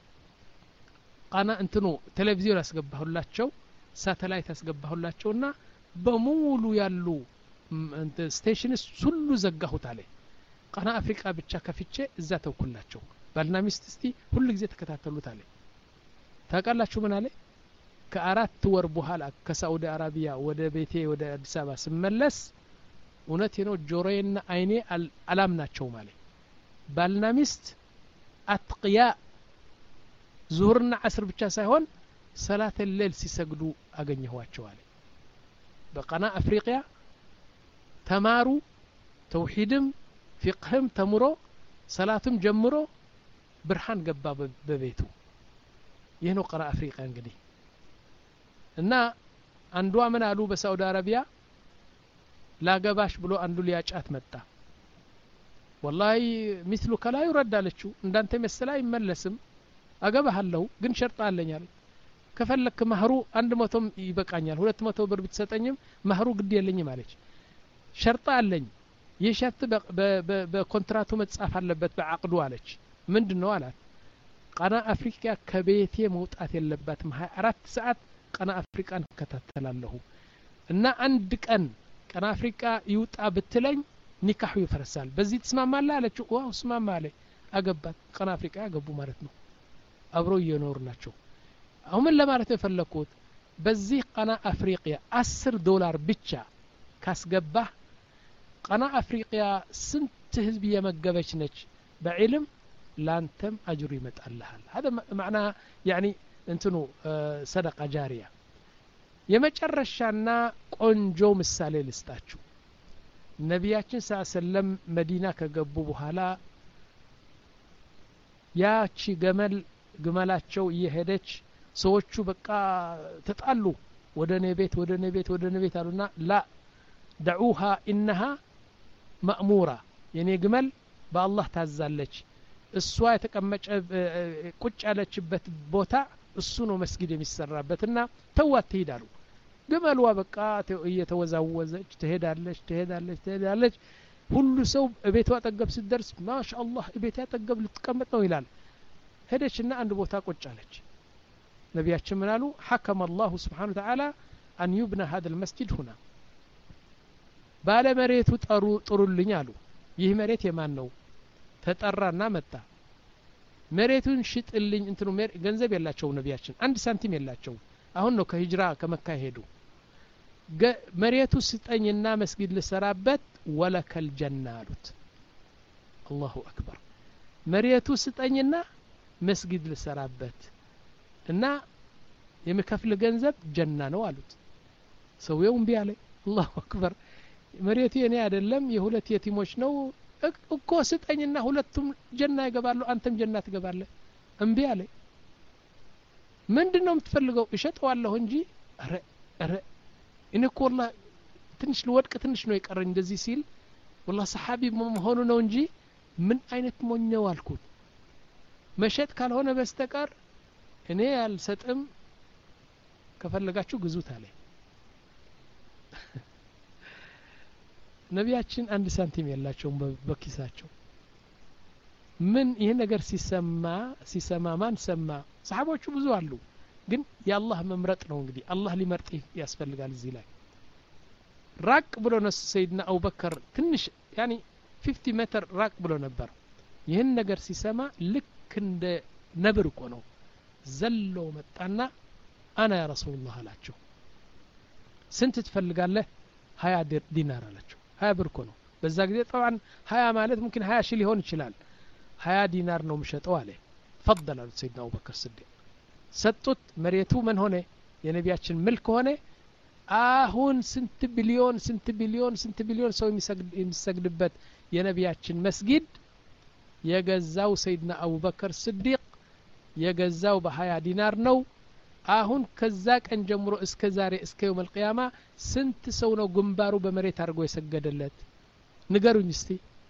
ቃና እንትኑ ቴሌቪዥን አስገባሁላቸው ሳተላይት አስገባሁላቸውና በሙሉ ያሉ እንት ስቴሽንስ ሁሉ ዘጋሁት አለ ቃና አፍሪካ ብቻ ከፍቼ እዛ ተውኩላቸው ባልና ሚስት እስቲ ሁሉ ጊዜ ተከታተሉት አለ ታውቃላችሁ ምን አለ ከአራት ወር በኋላ ከሳውዲ አረቢያ ወደ ቤቴ ወደ አዲስ አበባ ስመለስ እውነቴ ነው ጆሮዬና አይኔ አላምናቸው ማለት ባልና ሚስት አትቂያ ዙህርና ዓስር ብቻ ሳይሆን ሰላት الليل ሲሰግዱ አገኘኋቸው አለ በቃና አፍሪካ ተማሩ ተውሂድም ፍቅህም ተምሮ ሰላትም ጀምሮ ብርሃን ገባ በቤቱ ይሄ ነው ቀራ አፍሪካ እንግዲህ እና አንዱ አመን አሉ በሳውዲ አረቢያ ላገባሽ ብሎ አንዱ ሊያጫት መጣ والله مثل ከላ ይረዳለችው እንዳንተ መስላ ይመለስም አገባሃለሁ ግን ሸርጣ አለኛል ከፈለክ ማህሩ መቶ ይበቃኛል ሁለት መቶ ብር ብትሰጠኝም ማህሩ ግድ የለኝም አለች ሸርጣ አለኝ የሸርጥ በኮንትራቱ መጻፍ አለበት በአቅዱ አለች ምንድነው አላት ቃና አፍሪካ ከቤቴ መውጣት የለባትም ሃያ አራት ሰዓት ቃና አፍሪካን ከተተላለሁ እና አንድ ቀን ቃና አፍሪካ ይውጣ ብትለኝ ኒካሁ ይፈርሳል በዚህ ተስማማለህ አለችው ዋው ተስማማለህ አገባት ቃና አፍሪካ ያገቡ ማለት ነው አብሮ እየኖሩ ናቸው አሁን ምን ለማለት የፈለኩት በዚህ ቃና አፍሪካ አስር ዶላር ብቻ ካስገባህ ቃና አፍሪካ ስንት ህዝብ የመገበች ነች በዕልም ላንተም አጅሩ ይመጣልሃል هذا معنى يعني እንትኑ ሰደቃ ጃሪያ የመጨረሻና ቆንጆ ምሳሌ ልስጣችሁ ነቢያችን ሰለላሁ መዲና ከገቡ በኋላ ያቺ ገመል ግመላቸው እየሄደች ሰዎቹ በቃ ተጣሉ ወደ ነቤት ወደ ነቤት ወደ ነቤት አሉና ላ دعوها انها مأمورة የኔ ግመል በአላህ ታዛለች እሷ የተቀመጨ ቁጭ ያለችበት ቦታ እሱ ነው መስጊድ የሚሰራበትና ተዋት ትሄዳሉ ግመልዋ በቃ እየተወዛወዘች ትሄዳለች ትሄዳለች ትሄዳለች ሁሉ ሰው ቤቷ አጠገብ ሲደርስ ማሻአላህ ቤቷ አጠገብ ልትቀመጥ ነው ይላል ሄደችና አንድ ቦታ ቁጭ አለች ነቢያችን ምን አሉ حكم الله سبحانه وتعالى ان يبنى هذا المسجد هنا ባለ መሬቱ ጠሩ ጥሩልኝ አሉ ይህ መሬት የማን ነው ተጠራና መጣ መሬቱን ሽጥልኝ እንትኑ ገንዘብ የላቸው ነቢያችን አንድ ሳንቲም የላቸው አሁን ነው ከሂጅራ ከመካ ሄዱ መሬቱ ስጠኝና መስጊድ ልሰራበት ወለከል ጀና አሉት አላሁ አክበር መሬቱ ስጠኝና መስጊድ ልሰራበት እና የምከፍል ገንዘብ ጀና ነው አሉት ሰውየው እምቢ አለ አላሁ አክበር መሬቱ የኔ አይደለም የሁለት የቲሞች ነው እኮ ስጠኝና ሁለቱም ጀና ይገባሉ አንተም ጀና ትገባለህ እምቢ አለ ምንድነው የምትፈልገው እሸጠዋለሁ እንጂ አረ አረ እኔ እኮ والله ትንሽ ልወድቅ ትንሽ ነው የቀረኝ እንደዚህ ሲል والله ሰሃቢ መሆኑ ነው እንጂ ምን አይነት ሞኘው አልኩት መሸጥ ካልሆነ በስተቀር እኔ አልሰጥም ከፈለጋችሁ ግዙት አለ ነቢያችን አንድ ሳንቲም የላቸውም በኪሳቸው ምን ይሄ ነገር ሲሰማ ሲሰማ ማን ሰማ ሰሃቦቹ ብዙ አሉ ግን የአላህ መምረጥ ነው እንግዲህ አላህ ሊመርጥ ያስፈልጋል እዚህ ላይ ራቅ ብሎ ነው ሰይድና አቡበከር ትንሽ ያኒ ፊፍቲ ሜትር ራቅ ብሎ ነበር ይሄን ነገር ሲሰማ ልክ እንደ ነብር እኮ ነው ዘሎ መጣና አና ያ ረሱላህ አላቸው ስንት ትፈልጋለህ ሀያ ዲናር አላቸው ሀያ ብር እኮ ነው በዛ ጊዜ طبعا ሀያ ማለት ممكن ሀያ ሺህ ሊሆን ይችላል ሀያ ዲናር ነው መሸጠው አለ فضل አሉት ሰይድና አቡበከር ስዲቅ ሰጡት መሬቱ ምን ሆነ የነቢያችን መልክ ሆነ አሁን ስንት ቢሊዮን ስንት ቢሊዮን ስንት ቢሊዮን ሰው የሚሰግድበት የነቢያችን መስጊድ የገዛው ሰይድና አቡበከር ስዲቅ የገዛው በ20 ዲናር ነው አሁን ከዛ ቀን ጀምሮ እስከ ዛሬ እስከ يوم القيامه ስንት ሰው ነው ግንባሩ በመሬት አድርጎ የሰገደለት ንገሩኝ እስቲ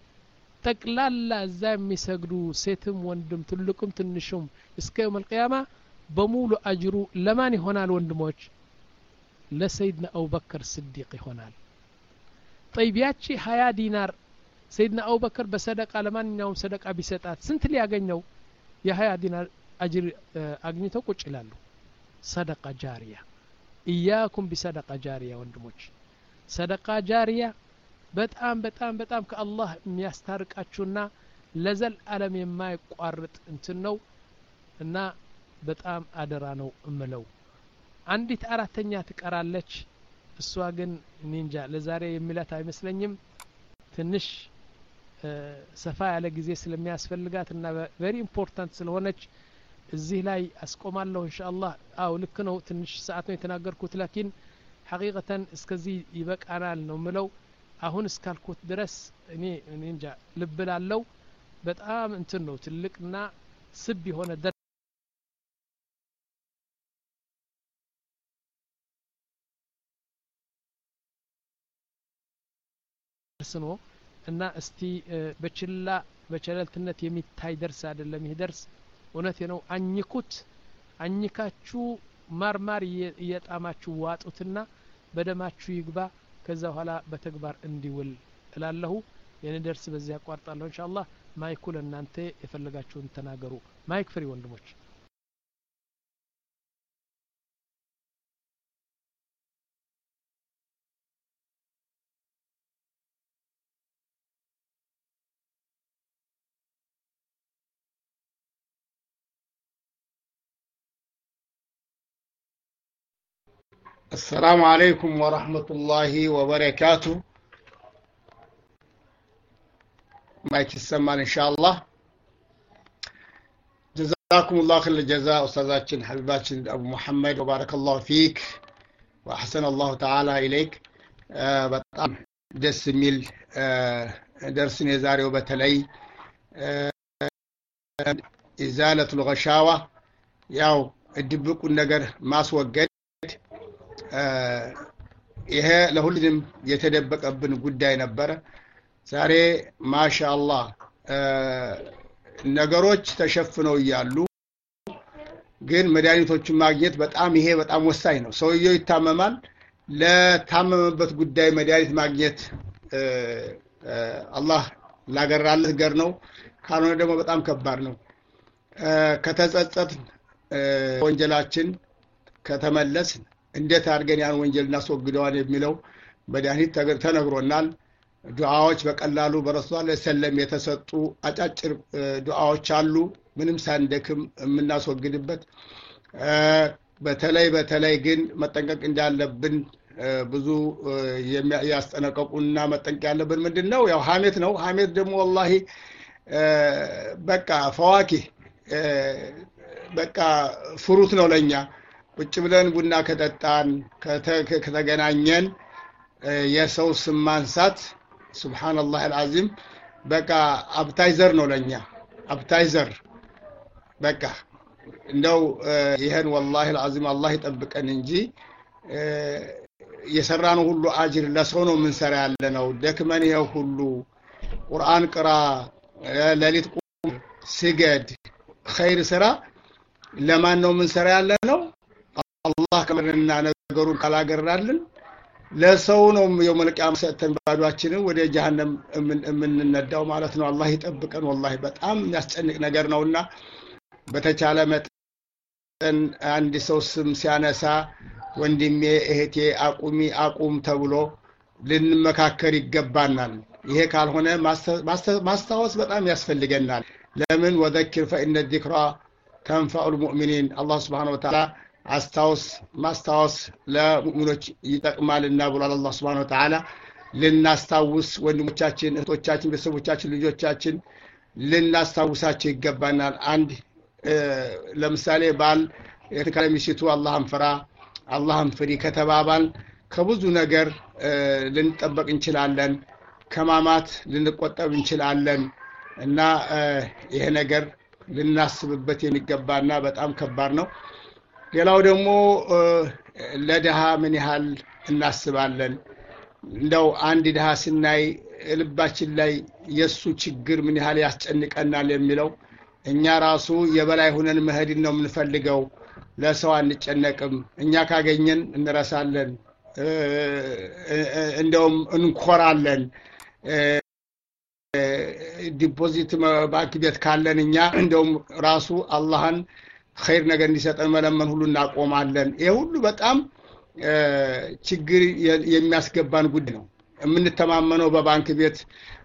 ጠቅላላ እዛ የሚሰግዱ ሴትም ወንድም ትልቁም ትንሹም እስከ يوم القيامه በሙሉ አጅሩ ለማን ይሆናል ወንድሞች ለሰይድና አቡበከር ስዲቅ ይሆናል طيب ያቺ ሀያ ዲናር ሰይድና አቡበከር በሰደቃ ለማንኛውም ሰደቃ ቢሰጣት ስንት ሊያገኘው የ20 ዲናር አጅር አግኝተው ቁጭ ይላሉ ሰደቃ ጃሪያ ኢያኩም ቢሰደቃ ጃሪያ ወንድሞች ሰደቃ ጃሪያ በጣም በጣም በጣም ከአላህ የሚያስታርቃችሁና ለዘል ዓለም የማይቋርጥ እንትን ነው እና በጣም አደራ ነው እምለው አንዲት አራተኛ ትቀራለች እሷ ግን ኒንጃ ለዛሬ የሚላት አይመስለኝም ትንሽ ሰፋ ያለ ጊዜ ስለሚያስፈልጋትና very important ስለሆነች እዚህ ላይ አስቆማለሁ ኢንሻአላህ አው ልክ ነው ትንሽ ሰዓት ነው የተናገርኩት ላኪን ሐቂቀተን እስከዚህ ይበቃናል ነው ምለው አሁን እስካልኩት ድረስ እኔ ኒንጃ ልብላለው በጣም እንትን ነው ትልቅና ስብ የሆነ ስኖ እና እስቲ በችላ በቸለልትነት የሚታይ ደርስ አይደለም ይሄ ደርስ እውነቴ ነው አኝኩት አኝካችሁ ማርማር እየጣማችሁ ዋጡትና በደማችሁ ይግባ ከዛ በኋላ በተግባር እንዲውል እላለሁ የኔ ደርስ በዚህ አቋርጣለሁ ኢንሻአላህ ማይኩ ለእናንተ የፈለጋችሁን ተናገሩ ማይክ ፍሪ ወንድሞች السلام عليكم ورحمة الله وبركاته ما يتسمى إن شاء الله جزاكم الله خير الجزاء أستاذاتنا حبيباتنا أبو محمد وبارك الله فيك وأحسن الله تعالى إليك آه بطعم دس ميل آه درس نزاري وبتلي آه إزالة الغشاوة ياو الدبك النجر ما سوجد ይሄ ለሁሉም የተደበቀብን ጉዳይ ነበር ዛሬ ማሻአላህ ነገሮች ተሸፍነው ይያሉ ግን መድኃኒቶችን ማግኘት በጣም ይሄ በጣም ወሳኝ ነው ሰውየው ይታመማል ለታመመበት ጉዳይ መድኃኒት ማግኘት አላህ ላገራለት ገር ነው ካልሆነ ደግሞ በጣም ከባድ ነው ከተጸጸት ወንጀላችን ከተመለስ እንዴት አድርገን ያን ወንጀል እናስወግደዋለን የሚለው መድኃኒት ተነግሮናል ዱዓዎች በቀላሉ በረሱል ሰለም የተሰጡ አጫጭር ዱዓዎች አሉ ምንም ሳንደክም የምናስወግድበት በተለይ በተለይ ግን መጠንቀቅ እንዳለብን ብዙ ያስጠነቀቁና መጠንቀቅ ያለብን ምንድነው ያው ሐሜት ነው ሐሜት ደግሞ والله በቃ ፈዋኪ በቃ ፍሩት ነው ለኛ ቁጭ ብለን ቡና ከጠጣን ከተገናኘን የሰው ስም ማንሳት ሱብሃንአላህ አልዓዚም በቃ አፕታይዘር ነው ለኛ አፕታይዘር በቃ እንደው ይሄን والله العظيم الله ይጠብቀን እንጂ የሰራነው ሁሉ አጅር ለሰው ነው ምን ሰራ ያለ ነው ደክመን ይሄው ሁሉ ቁርአን ቅራ ለሊት ቁም ስገድ ኸይር ስራ ለማን ነው ምን ሰራ ያለ ነው አላህ ከመረና ነገሩን ካላገራልን ለሰው ነው የውመል ቂያማ ሰተን ባዷችንን ወደ ጀሃነም የምንነዳው ማለት ነው አላህ ይጠብቀን والله በጣም የሚያስጨንቅ ነገር ነውና በተቻለ መጠን አንድ ሰው ስም ሲያነሳ ወንድሜ እህቴ አቁሚ አቁም ተብሎ ልንመካከር ይገባናል ይሄ ካልሆነ ማስታወስ በጣም ያስፈልገናል ለምን ወذكر فإن الذكرى تنفع المؤمنين الله سبحانه وتعالى አስታውስ ማስታወስ ለሙእሚኖች ይጠቅማልና ብሏል አላህ Subhanahu Wa Ta'ala ልናስታውስ ወንድሞቻችን እህቶቻችን ቤተሰቦቻችን ልጆቻችን ልናስታውሳቸው ይገባናል አንድ ለምሳሌ ባል የተከለሚሲቱ አላህን ፍራ አላህን ፍሪ ከተባባል ከብዙ ነገር ልንጠበቅ እንችላለን ከማማት ልንቆጠብ እንችላለን እና ይሄ ነገር ልናስብበት የሚገባና በጣም ከባድ ነው ሌላው ደግሞ ለደሃ ምን ያህል እናስባለን እንደው አንድ ደሃ ስናይ ልባችን ላይ የሱ ችግር ምን ያህል ያስጨንቀናል የሚለው እኛ ራሱ የበላይ ሆነን መሄድን ነው የምንፈልገው ለሰው አንጨነቅም እኛ ካገኘን እንረሳለን እንደውም እንኮራለን ዲፖዚት ባንክ ቤት ካለን እኛ እንደውም ራሱ አላህን ኸይር ነገር እንዲሰጠን መለመን ሁሉ እናቆማለን ይሄ ሁሉ በጣም ችግር የሚያስገባን ጉዳይ ነው የምንተማመነው በባንክ ቤት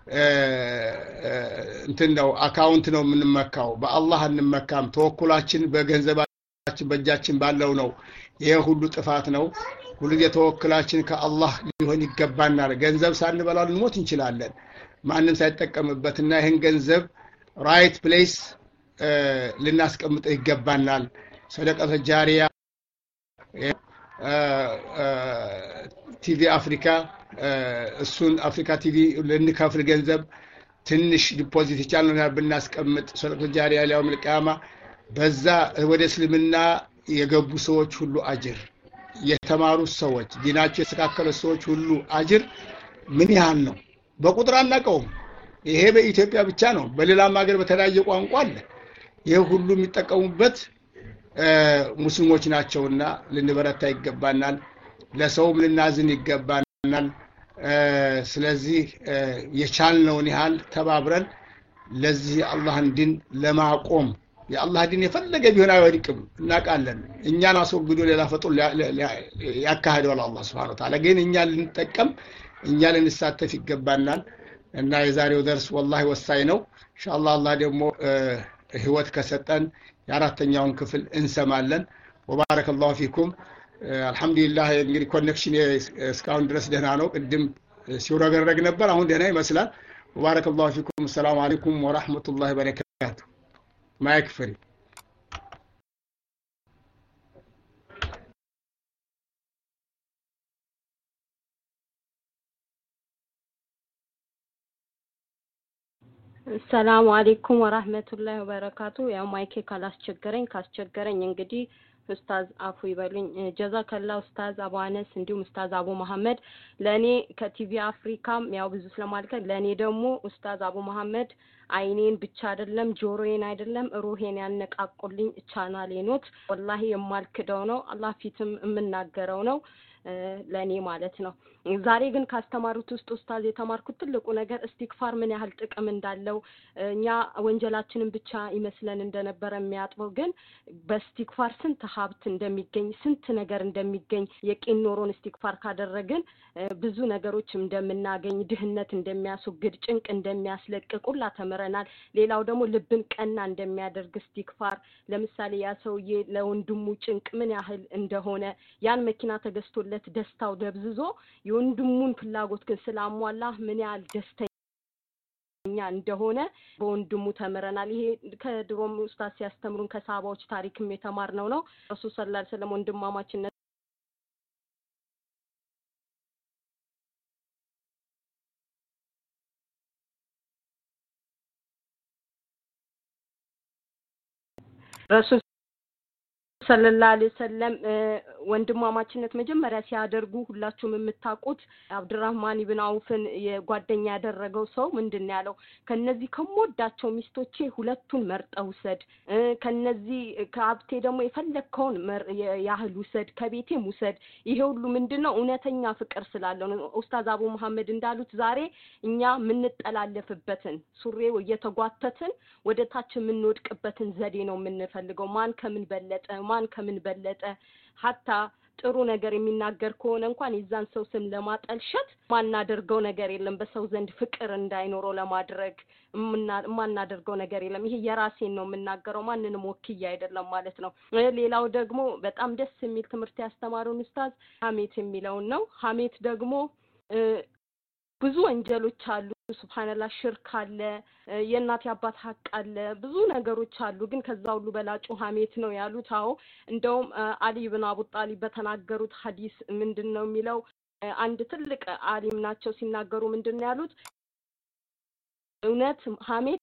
እንትን ነው አካውንት ነው የምንመካው በአላህ እንመካም ተወኩላችን በገንዘባችን በእጃችን ባለው ነው ይሄ ሁሉ ጥፋት ነው ሁሉ የተወኩላችን ከአላህ ሊሆን ይገባናል ገንዘብ ሳንበላው ልንሞት እንችላለን ማንንም ሳይጠቀምበትና ይሄን ገንዘብ ራይት ፕሌስ ልናስቀምጠው ይገባናል ሰደቀተ ጃሪያ ቲቪ አፍሪካ እሱን አፍሪካ ቲቪ ለንከፍል ገንዘብ ትንሽ ዲፖዚት ይቻላል ብናስቀምጥ ሰደቀተ ጃሪያ ለያውም القيامه በዛ ወደ እስልምና የገቡ ሰዎች ሁሉ አጅር የተማሩ ሰዎች ዲናቸው የተስተካከለ ሰዎች ሁሉ አጅር ምን ያህል ነው በቁጥር አናቀውም ይሄ በኢትዮጵያ ብቻ ነው በሌላም ሀገር በተለያየ ቋንቋ አለ ይሄ ሁሉ የሚጠቀሙበት ሙስሊሞች ናቸውና ልንበረታ ይገባናል ለሰውም ልናዝን ይገባናል ስለዚህ የቻልነውን ያህል ተባብረን ለዚህ አላህን ዲን ለማቆም የአላህ ዲን የፈለገ ቢሆን አይወድቅም እናቃለን እኛን አስወግዶ ሌላ ፈጥሮ ያካሄደው አላህ Subhanahu Wa Ta'ala ግን እኛ ልንጠቀም እኛ ልንሳተፍ ይገባናል እና የዛሬው ደርስ والله ወሳኝ ነው ኢንሻአላህ አላህ ደግሞ ህይወት ከሰጠን የአራተኛውን ክፍል እንሰማለን ወባረከላሁ ፊኩም አልহামዱሊላህ እንግዲህ ኮኔክሽን እስካሁን ድረስ ደህና ነው ቅድም ሲወረገረግ ነበር አሁን ደህና ይመስላል ወባረከላሁ ፊኩም ሰላም አለይኩም ወራህመቱላሂ ወበረካቱ ማይክ ፍሪ ሰላም አለይኩም ወራህመቱላሂ ወበረካቱ ያው ማይክ ካላስቸገረኝ ካስቸገረኝ እንግዲህ ኡስታዝ አፉ ይበሉኝ ጀዛከላ ኡስታዝ አቡ አነስ እንዲሁም ኡስታዝ አቡ መሐመድ ለኔ ከቲቪ አፍሪካም ያው ብዙ ስለማልከ ለኔ ደግሞ ኡስታዝ አቡ መሐመድ አይኔን ብቻ አይደለም ጆሮዬን አይደለም ሩሄን ያነቃቁልኝ ቻናሌ ኖት ወላሂ የማልክደው ነው አላህ ፊትም የምናገረው ነው ለኔ ማለት ነው ዛሬ ግን ካስተማሩት ውስጥ ኡስታዝ የተማርኩት ትልቁ ነገር እስቲግፋር ምን ያህል ጥቅም እንዳለው እኛ ወንጀላችንን ብቻ ይመስለን እንደነበረ የሚያጥበው ግን በስቲግፋር ስንት ሀብት እንደሚገኝ ስንት ነገር እንደሚገኝ የቂን ኖሮን እስቲግፋር ካደረግን ብዙ ነገሮች እንደምናገኝ ድህነት እንደሚያስወግድ ጭንቅ እንደሚያስለቅቅ ሁላ ተመረናል ሌላው ደግሞ ልብን ቀና እንደሚያደርግ እስቲግፋር ለምሳሌ ያ ሰውዬ ለወንድሙ ጭንቅ ምን ያህል እንደሆነ ያን መኪና ተገዝቶለት ደስታው ደብዝዞ የወንድሙን ፍላጎት ግን ስላሟላ ምን ያህል ደስተኛ ጓደኛ እንደሆነ በወንድሙ ተምረናል። ይሄ ከድሮም ኡስታዝ ሲያስተምሩን ከሳባዎች ታሪክም የተማርነው ነው። ረሱል ሰለላሁ ዐለይሂ ወሰለም ወንድማማችነት ረሱል ሰለላሁ ዐለይሂ ወሰለም ወንድማማችነት መጀመሪያ ሲያደርጉ ሁላችሁም የምታውቁት አብዱራህማን ኢብኑ አውፍን የጓደኛ ያደረገው ሰው ምንድነው ያለው? ከነዚህ ከሞዳቸው ሚስቶቼ ሁለቱን መርጠው ውሰድ፣ ከነዚህ ከሀብቴ ደግሞ የፈለከውን ያህል ውሰድ፣ ከቤቴም ውሰድ። ይሄ ሁሉ ምንድነው? እውነተኛ ፍቅር ስላለው ነው። ኡስታዝ አቡ መሐመድ እንዳሉት ዛሬ እኛ የምንጠላለፍበትን ሱሬው እየተጓተትን ወደ ታች የምንወድቅበትን ዘዴ ነው የምንፈልገው። ማን ከምን በለጠ ማን ከምን በለጠ ሀታ ጥሩ ነገር የሚናገር ከሆነ እንኳን የዛን ሰው ስም ለማጠልሸት ማናደርገው ነገር የለም። በሰው ዘንድ ፍቅር እንዳይኖረው ለማድረግ ማናደርገው ነገር የለም። ይሄ የራሴን ነው የምናገረው፣ ማንንም ወክዬ አይደለም ማለት ነው። ሌላው ደግሞ በጣም ደስ የሚል ትምህርት ያስተማሩን ኡስታዝ ሐሜት የሚለውን ነው። ሐሜት ደግሞ ብዙ ወንጀሎች አሉ። ሱብሃንአላህ ሽርክ አለ፣ የእናት አባት ሐቅ አለ፣ ብዙ ነገሮች አሉ። ግን ከዛ ሁሉ በላጩ ሐሜት ነው ያሉት። አዎ እንደውም አሊ ኢብኑ አቡ ጣሊብ በተናገሩት ሐዲስ ምንድነው የሚለው? አንድ ትልቅ ዓሊም ናቸው ሲናገሩ ምንድነው ያሉት? እውነት ሐሜት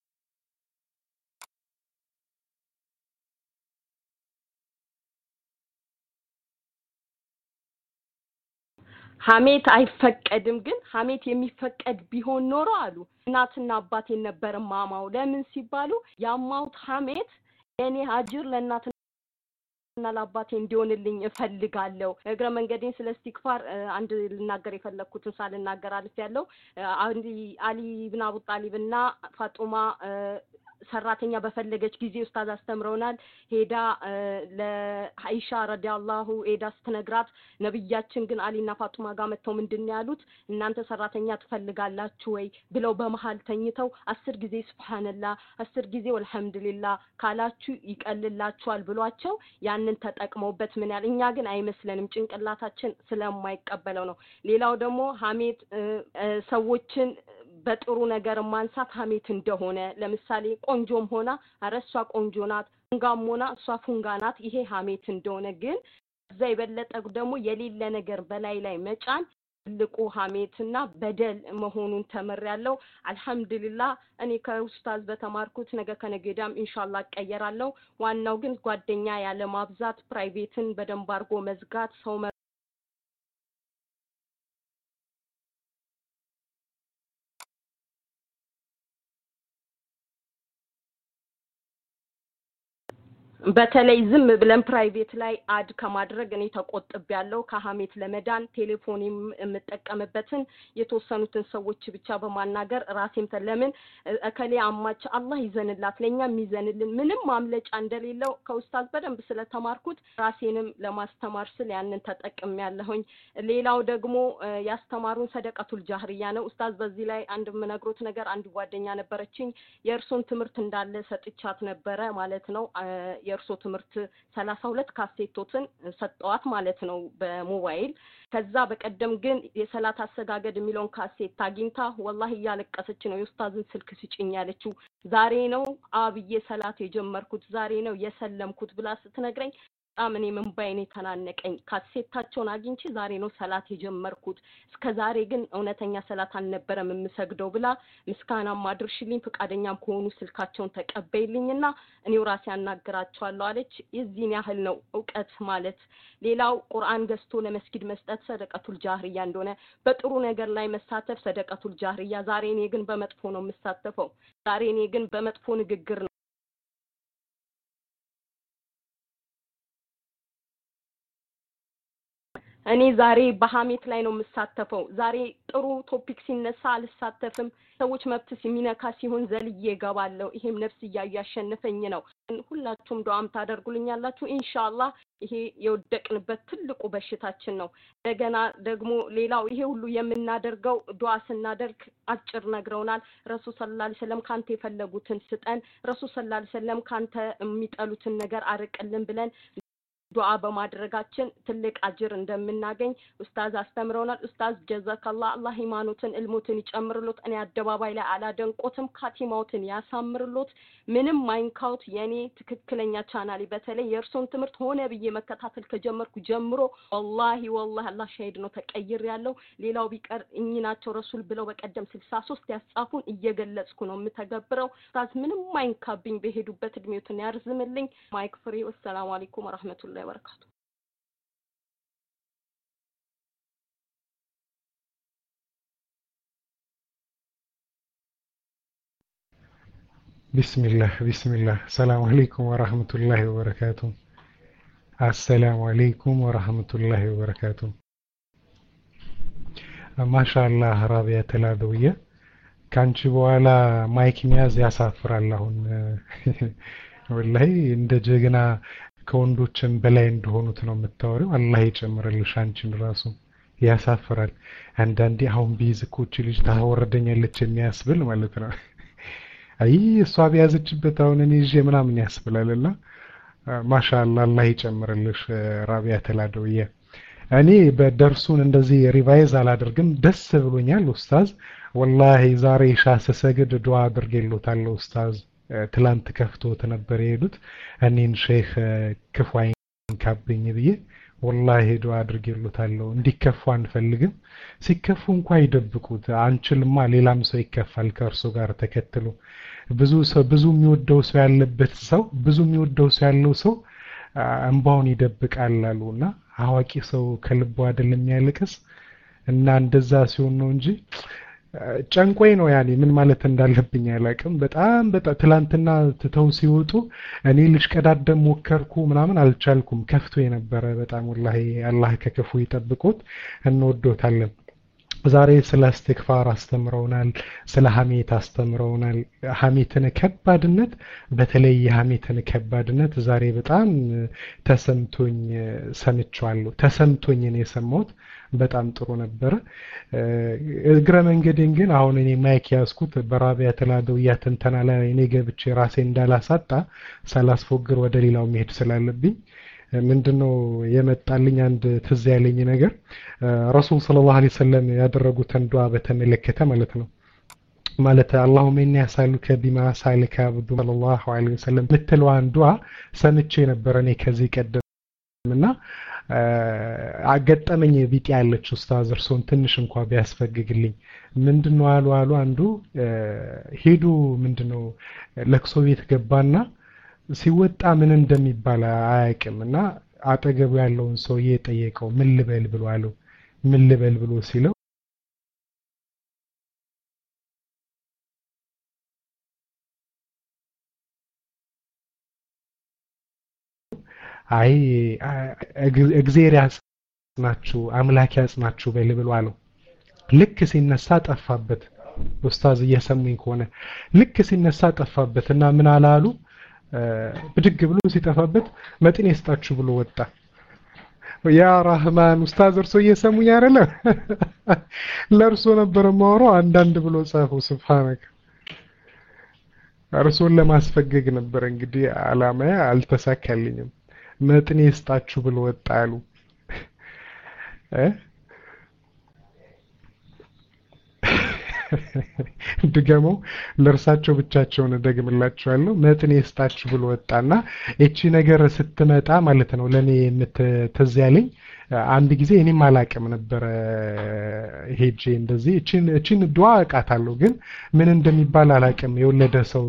ሐሜት አይፈቀድም። ግን ሐሜት የሚፈቀድ ቢሆን ኖሮ አሉ እናትና አባቴን ነበር ማማው። ለምን ሲባሉ ያማውት ሐሜት የኔ አጅር ለእናትና ለአባቴ እንዲሆንልኝ እፈልጋለሁ። እግረ መንገዴን ስለ ኢስቲግፋር አንድ ልናገር የፈለኩትን ሳልናገር አልፍ ያለው አሊ ኢብኑ አቡ ጣሊብና ፋጡማ ሰራተኛ በፈለገች ጊዜ ኡስታዝ አስተምረውናል። ሄዳ ለአይሻ ረዲያላሁ ሄዳ ስትነግራት ነብያችን ግን አሊና ፋጡማ ጋር መተው ምንድነው ያሉት? እናንተ ሰራተኛ ትፈልጋላችሁ ወይ ብለው በመሃል ተኝተው አስር ጊዜ ሱብሃንአላህ አስር ጊዜ ወልሐምዱሊላህ ካላችሁ ይቀልላችኋል ብሏቸው ያንን ተጠቅመውበት ምን ያህል እኛ ግን አይመስለንም፣ ጭንቅላታችን ስለማይቀበለው ነው። ሌላው ደግሞ ሐሜት ሰዎችን በጥሩ ነገር ማንሳት ሐሜት እንደሆነ፣ ለምሳሌ ቆንጆም ሆና አረሷ ቆንጆ ናት፣ ፉንጋም ሆና እሷ ፉንጋ ናት፣ ይሄ ሐሜት እንደሆነ፣ ግን እዛ የበለጠ ደግሞ የሌለ ነገር በላይ ላይ መጫን ትልቁ ሐሜትና በደል መሆኑን ተመሪያለሁ። አልহামዱሊላህ እኔ ከኡስታዝ በተማርኩት ነገ ከነገዳም ኢንሻአላህ እቀየራለሁ። ዋናው ግን ጓደኛ ያለ ማብዛት፣ ፕራይቬትን በደንብ አድርጎ መዝጋት፣ ሰው በተለይ ዝም ብለን ፕራይቬት ላይ አድ ከማድረግ እኔ ተቆጥቤያለሁ። ከሐሜት ለመዳን ቴሌፎኔም የምጠቀምበትን የተወሰኑትን ሰዎች ብቻ በማናገር ራሴም ተለምን እከሌ አማች አላህ ይዘንላት ለኛም ይዘንልን ምንም ማምለጫ እንደሌለው ከኡስታዝ በደንብ ስለተማርኩት ራሴንም ለማስተማር ስለ ያንን ተጠቅሜያለሁኝ። ሌላው ደግሞ ያስተማሩን ሰደቀቱል ጃህሪያ ነው። ኡስታዝ በዚህ ላይ አንድ ምነግሮት ነገር አንድ ጓደኛ ነበረችኝ የእርሱን ትምህርት እንዳለ ሰጥቻት ነበረ ማለት ነው። የእርሱ ትምህርት ሰላሳ ሁለት ካሴቶችን ሰጠዋት ማለት ነው በሞባይል። ከዛ በቀደም ግን የሰላት አሰጋገድ የሚለውን ካሴት አግኝታ ወላሂ ያለቀሰች ነው የኡስታዝን ስልክ ስጭኝ ያለችው። ዛሬ ነው አብዬ ሰላት የጀመርኩት ዛሬ ነው የሰለምኩት ብላ ስትነግረኝ በጣም እኔ መንባይኔ ተናነቀኝ። ካሴታቸውን አግኝቼ ዛሬ ነው ሰላት የጀመርኩት፣ እስከ ዛሬ ግን እውነተኛ ሰላት አልነበረም የምሰግደው ብላ ምስጋና ማድርሽልኝ ፈቃደኛም ከሆኑ ስልካቸውን ተቀበይልኝና እኔው ራሴ አናግራቸዋለሁ አለች። የዚህን ያህል ነው ዕውቀት ማለት። ሌላው ቁርአን ገዝቶ ለመስጊድ መስጠት ሰደቀቱል ጃህሪያ እንደሆነ፣ በጥሩ ነገር ላይ መሳተፍ ሰደቀቱል ጃህሪያ። ዛሬ እኔ ግን በመጥፎ ነው የምሳተፈው፣ ዛሬ እኔ ግን በመጥፎ ንግግር ነው እኔ ዛሬ በሐሜት ላይ ነው የምሳተፈው። ዛሬ ጥሩ ቶፒክ ሲነሳ አልሳተፍም። ሰዎች መብት ሲሚነካ ሲሆን ዘልዬ እገባለሁ። ይሄም ነፍስ ያያሸነፈኝ ነው። ሁላችሁም ዱዓም ታደርጉልኛላችሁ ኢንሻአላህ። ይሄ የወደቅንበት ትልቁ በሽታችን ነው። እንደገና ደግሞ ሌላው ይሄ ሁሉ የምናደርገው ዱዓ ስናደርግ አጭር ነግረውናል። ረሱል ሰለላሁ ዐለይሂ ወሰለም ካንተ የፈለጉትን ስጠን፣ ረሱል ሰለላሁ ዐለይሂ ወሰለም ካንተ የሚጠሉትን ነገር አርቅልን ብለን ዱዓ በማድረጋችን ትልቅ አጅር እንደምናገኝ ኡስታዝ አስተምረውናል። ኡስታዝ ጀዛከላህ አላህ ኢማኑትን እልሙትን ይጨምርሎት። እኔ አደባባይ ላይ አላደንቆትም፣ ካቲማውትን ያሳምርሎት። ምንም ማይንካውት የኔ ትክክለኛ ቻናሊ በተለይ የእርሶን ትምህርት ሆነ ብዬ መከታተል ከጀመርኩ ጀምሮ ወላሂ ወላሂ አላህ ሸሂድ ነው ተቀይር ያለው። ሌላው ቢቀር እኚህ ናቸው ረሱል ብለው በቀደም ስልሳ ሶስት ያጻፉን እየገለጽኩ ነው የምተገብረው። ኡስታዝ ምንም ማይንካብኝ በሄዱበት እድሜዎትን ያርዝምልኝ። ማይክ ፍሪ። ወሰላሙ አለይኩም ወራህመቱላሂ وبركاته. بسم الله بسم الله السلام عليكم ورحمة الله وبركاته. السلام عليكم ورحمة الله وبركاته. ما شاء الله رابعة العدوية كانش بوالا مايك مياز يسافر اللهن والله عند جينا ከወንዶችም በላይ እንደሆኑት ነው የምታወሪው። አላህ ይጨምርልሽ አንቺን ራሱ ያሳፍራል። አንዳንዴ አሁን ቢይዝ እኮ እቺ ልጅ ታወረደኛለች የሚያስብል ማለት ነው። አይ እሷ ቢያዘችበት አሁን እኔ ይዤ ምናምን ያስብላልና ማሻአላህ አላህ ይጨምርልሽ ራቢያ ተላደውየ። እኔ በደርሱን እንደዚህ ሪቫይዝ አላደርግም፣ ደስ ብሎኛል ኡስታዝ። ወላሂ ዛሬ ሻ ሰሰግድ ዱዓ አድርጌሎታል ኡስታዝ። ትላንት ከፍቶት ነበር የሄዱት እኔን ሼክ ክፉ አይንካብኝ ብዬ ወላሂ ዱዓ አድርጌሎታለሁ። እንዲከፉ አንፈልግም፣ ሲከፉ እንኳን ይደብቁት። አንችልማ ሌላም ሰው ይከፋል ከእርሱ ጋር ተከትሎ። ብዙ ሰው ብዙ የሚወደው ሰው ያለበት ሰው ብዙ የሚወደው ሰው ያለው ሰው እንባውን ይደብቃል አሉና አዋቂ ሰው ከልቡ አይደለም የሚያለቅስ እና እንደዛ ሲሆን ነው እንጂ ጨንቆይ ነው ያኔ ምን ማለት እንዳለብኝ አላቅም። በጣም በጣም ትላንትና ተተው ሲወጡ እኔ ልሽቀዳደም ሞከርኩ ምናምን አልቻልኩም። ከፍቶ የነበረ በጣም ወላሂ አላህ ከክፉ ይጠብቁት። እንወዶታለን። ዛሬ ስለ እስትግፋር አስተምረውናል፣ ስለ ሐሜት አስተምረውናል። ሐሜትን ከባድነት በተለይ የሐሜትን ከባድነት ዛሬ በጣም ተሰምቶኝ ሰምቻለሁ። ተሰምቶኝ ነው የሰማሁት። በጣም ጥሩ ነበር። እግረ መንገዴን ግን አሁን እኔ ማይክ ያስኩት በራቢያ ተላደው ያተንተና ላይ እኔ ገብቼ ራሴ እንዳላሳጣ ሳላስፎግር ወደ ሌላው መሄድ ስላለብኝ ምንድነው የመጣልኝ አንድ ትዝ ያለኝ ነገር ረሱል ሰለላሁ ዐለይሂ ወሰለም ያደረጉትን ዱዓ በተመለከተ ማለት ነው። ማለት اللهم اني اسالك بما سالك عبد الله عليه وسلم ምትለዋን ዱዓ ሰምቼ ነበር እኔ ከዚህ ቀደምና አገጠመኝ ቢጤ ያለች ኡስታዝ እርሶን ትንሽ እንኳን ቢያስፈግግልኝ ምንድነው አሉ አሉ አንዱ ሄዱ ምንድነው ለክሶ ቤት ገባና ሲወጣ ምን እንደሚባል አያውቅምና አጠገቡ ያለውን ሰውዬ ጠየቀው ምን ልበል ብሎ አለው። ምን ልበል ብሎ ሲለው አይ እግዚአብሔር ያጽናችሁ አምላክ ያጽናችሁ በል ብሎ አለው። ልክ ሲነሳ ጠፋበት። ኡስታዝ እየሰሙኝ ከሆነ ልክ ሲነሳ ጠፋበትና ምን አላሉ ብድግ ብሎ ሲጠፋበት መጥኔ ይስጣችሁ ብሎ ወጣ። ያ ረህማን ኡስታዝ እርሶ እየሰሙኝ አይደለ? ለርሶ ነበር ማወራው አንዳንድ ብሎ ጻፉ። ሱብሃንአላህ እርሶን ለማስፈገግ ነበር እንግዲህ አላማዬ አልተሳካልኝም። መጥኔ ይስጣችሁ ብሎ ወጣ አሉ እ ድገሞ ለርሳቸው ብቻቸውን ደግምላቸዋለሁ። መጥኔ ይስጣችሁ ብሎ ወጣና እቺ ነገር ስትመጣ ማለት ነው ለኔ የምትተዛለኝ አንድ ጊዜ እኔም አላቀም ነበር ሄጄ እንደዚህ እቺን እቺን ዱዓ አቃታለሁ ግን ምን እንደሚባል አላቀም። የወለደ ሰው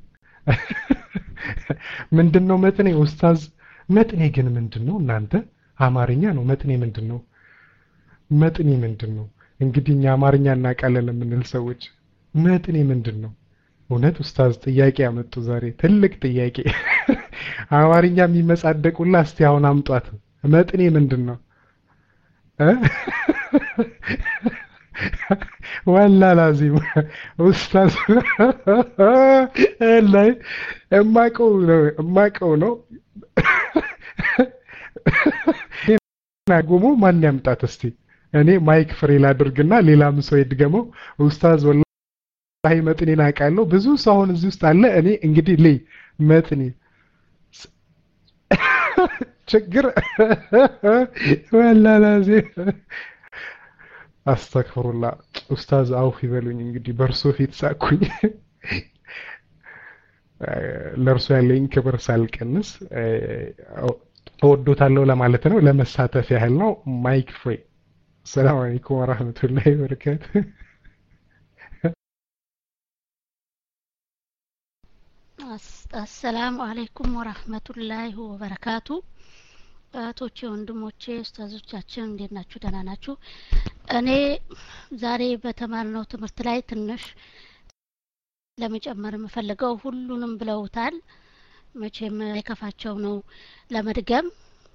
ምንድነው መጥኔ ኡስታዝ? መጥኔ ግን ምንድነው? እናንተ አማርኛ ነው መጥኔ ምንድነው? መጥኔ ምንድነው? እንግዲህ እኛ አማርኛ እናቃለን የምንል ሰዎች መጥኔ ምንድነው? እውነት ኡስታዝ ጥያቄ ያመጡ ዛሬ ትልቅ ጥያቄ። አማርኛ የሚመጻደቁላ እስቲ አሁን አምጧት። መጥኔ ምንድነው? እ ወላ ላዚም ኡስታዝ ላይ እማቀው ነው እማቀው ነው ናጉሙ ማን ያምጣት እስቲ? እኔ ማይክ ፍሪ ላድርግና ሌላም ሰው ይድገመው። ኡስታዝ ወላሂ መጥኔን አውቃለሁ ብዙ ሰው አሁን እዚህ ውስጥ አለ። እኔ እንግዲህ ለይ መጥኔ ችግር ወላ ላዚም አስተግፍሩላህ ኡስታዝ አውፍ ይበሉኝ እንግዲህ በርሶ ፊት ሳኩኝ ለርሶ ያለኝ ክብር ሳልቀንስ እወዶታለሁ ለማለት ነው ለመሳተፍ ያህል ነው ማይክ ፍሪ ሰላም አለይኩም ወራህመቱላሂ ወበረካቱ አሰላሙ አለይኩም ወራህመቱላሂ ወበረካቱ እህቶቼ ወንድሞቼ ኡስታዞቻችን እንዴት ናችሁ ደህና ናችሁ እኔ ዛሬ በተማርነው ትምህርት ላይ ትንሽ ለመጨመር የምፈልገው ሁሉንም ብለውታል መቼም አይከፋቸው ነው ለመድገም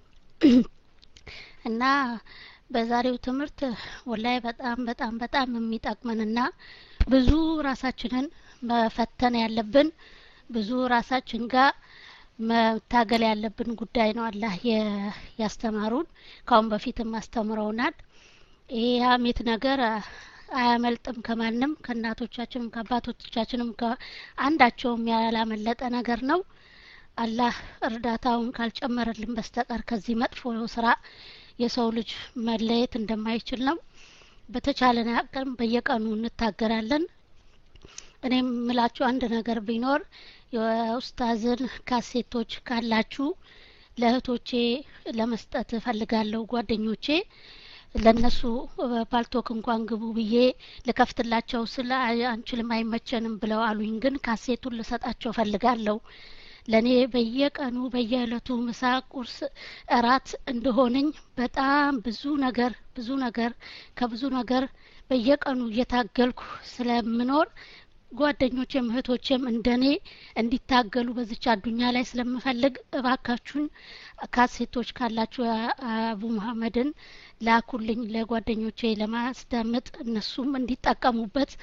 እና በዛሬው ትምህርት ወላይ በጣም በጣም በጣም የሚጠቅመንና ብዙ ራሳችንን መፈተን ያለብን ብዙ ራሳችን ጋር መታገል ያለብን ጉዳይ ነው አላህ ያስተማሩን ካሁን በፊትም አስተምረውናል ይሄ ሀሜት ነገር አያመልጥም ከማንም ከእናቶቻችንም ከአባቶቻችንም ከአንዳቸውም ያላመለጠ ነገር ነው አላህ እርዳታውን ካልጨመረልን በስተቀር ከዚህ መጥፎ ስራ የሰው ልጅ መለየት እንደማይችል ነው በተቻለን አቅም በየቀኑ እንታገራለን እኔም ምላችሁ አንድ ነገር ቢኖር የኡስታዝን ካሴቶች ካላችሁ ለእህቶቼ ለመስጠት ፈልጋለሁ ጓደኞቼ ለነሱ ባልቶክ እንኳን ግቡ ብዬ ለከፍትላቸው ስለ አንችልም አይመቸንም ብለው አሉኝ ግን ካሴቱን ልሰጣቸው ፈልጋለሁ ለኔ በየቀኑ በየዕለቱ ምሳ ቁርስ እራት እንደሆነኝ በጣም ብዙ ነገር ብዙ ነገር ከብዙ ነገር በየቀኑ እየታገልኩ ስለምኖር ጓደኞቼም እህቶቼም እንደኔ እንዲታገሉ በዚች አዱኛ ላይ ስለምፈልግ እባካችሁን ካሴቶች ካላችሁ አቡ መሐመድን ላኩልኝ ለጓደኞቼ ለማስደመጥ እነሱም እንዲጠቀሙበት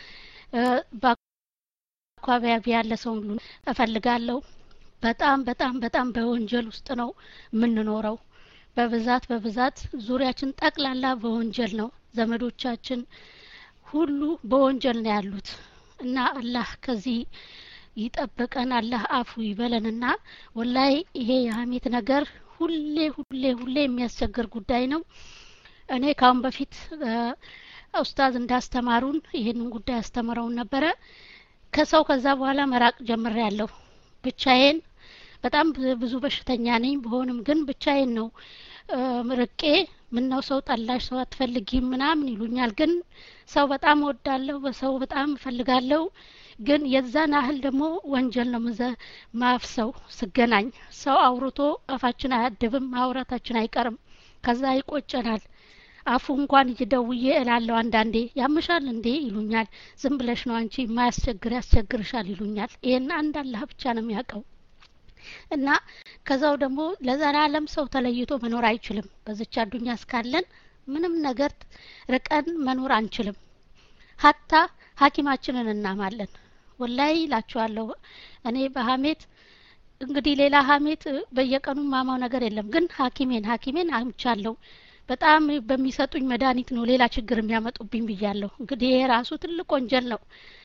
በአካባቢ ያለ ሰው ሁሉ እፈልጋለሁ በጣም በጣም በጣም በወንጀል ውስጥ ነው የምንኖረው በብዛት በብዛት ዙሪያችን ጠቅላላ በወንጀል ነው ዘመዶቻችን ሁሉ በወንጀል ነው ያሉት እና አላህ ከዚህ ይጠብቀን አላህ አፉ ይበለንና ወላይ ይሄ የሀሜት ነገር ሁሌ ሁሌ ሁሌ የሚያስቸግር ጉዳይ ነው እኔ ካሁን በፊት ኡስታዝ እንዳስተማሩን ይሄንን ጉዳይ አስተምረውን ነበረ ከሰው ከዛ በኋላ መራቅ ጀምሬያለሁ ብቻዬን በጣም ብዙ በሽተኛ ነኝ በሆንም ግን ብቻዬን ነው ርቄ ምን ነው ሰው ጠላሽ ሰው አትፈልጊም ምናምን ይሉኛል ግን ሰው በጣም ወዳለሁ በሰው በጣም ፈልጋለሁ ግን የዛን አህል ደግሞ ወንጀል ነው መዘ ማፍሰው ስገናኝ ሰው አውርቶ አፋችን አያድብም ማውራታችን አይቀርም ከዛ ይቆጨናል አፉ እንኳን ይደውዬ እላለሁ አንዳንዴ ያምሻል እንዴ ይሉኛል ዝም ብለሽ ነው አንቺ ማያስቸግር ያስቸግርሻል ይሉኛል ይሄን አንድ አላህ ብቻ ነው የሚያውቀው እና ከዛው ደግሞ ለዘላለም ሰው ተለይቶ መኖር አይችልም በዚች አዱኛ እስካለን ምንም ነገር ርቀን መኖር አንችልም ሀታ ሐኪማችንን እናማለን ወላይ ላችኋለሁ እኔ በሀሜት እንግዲህ ሌላ ሀሜት በየቀኑ ማማው ነገር የለም ግን ሐኪሜን ሐኪሜን አምቻለሁ በጣም በሚሰጡኝ መድኃኒት ነው ሌላ ችግር የሚያመጡብኝ ብያለሁ እንግዲህ ይሄ ራሱ ትልቅ ወንጀል ነው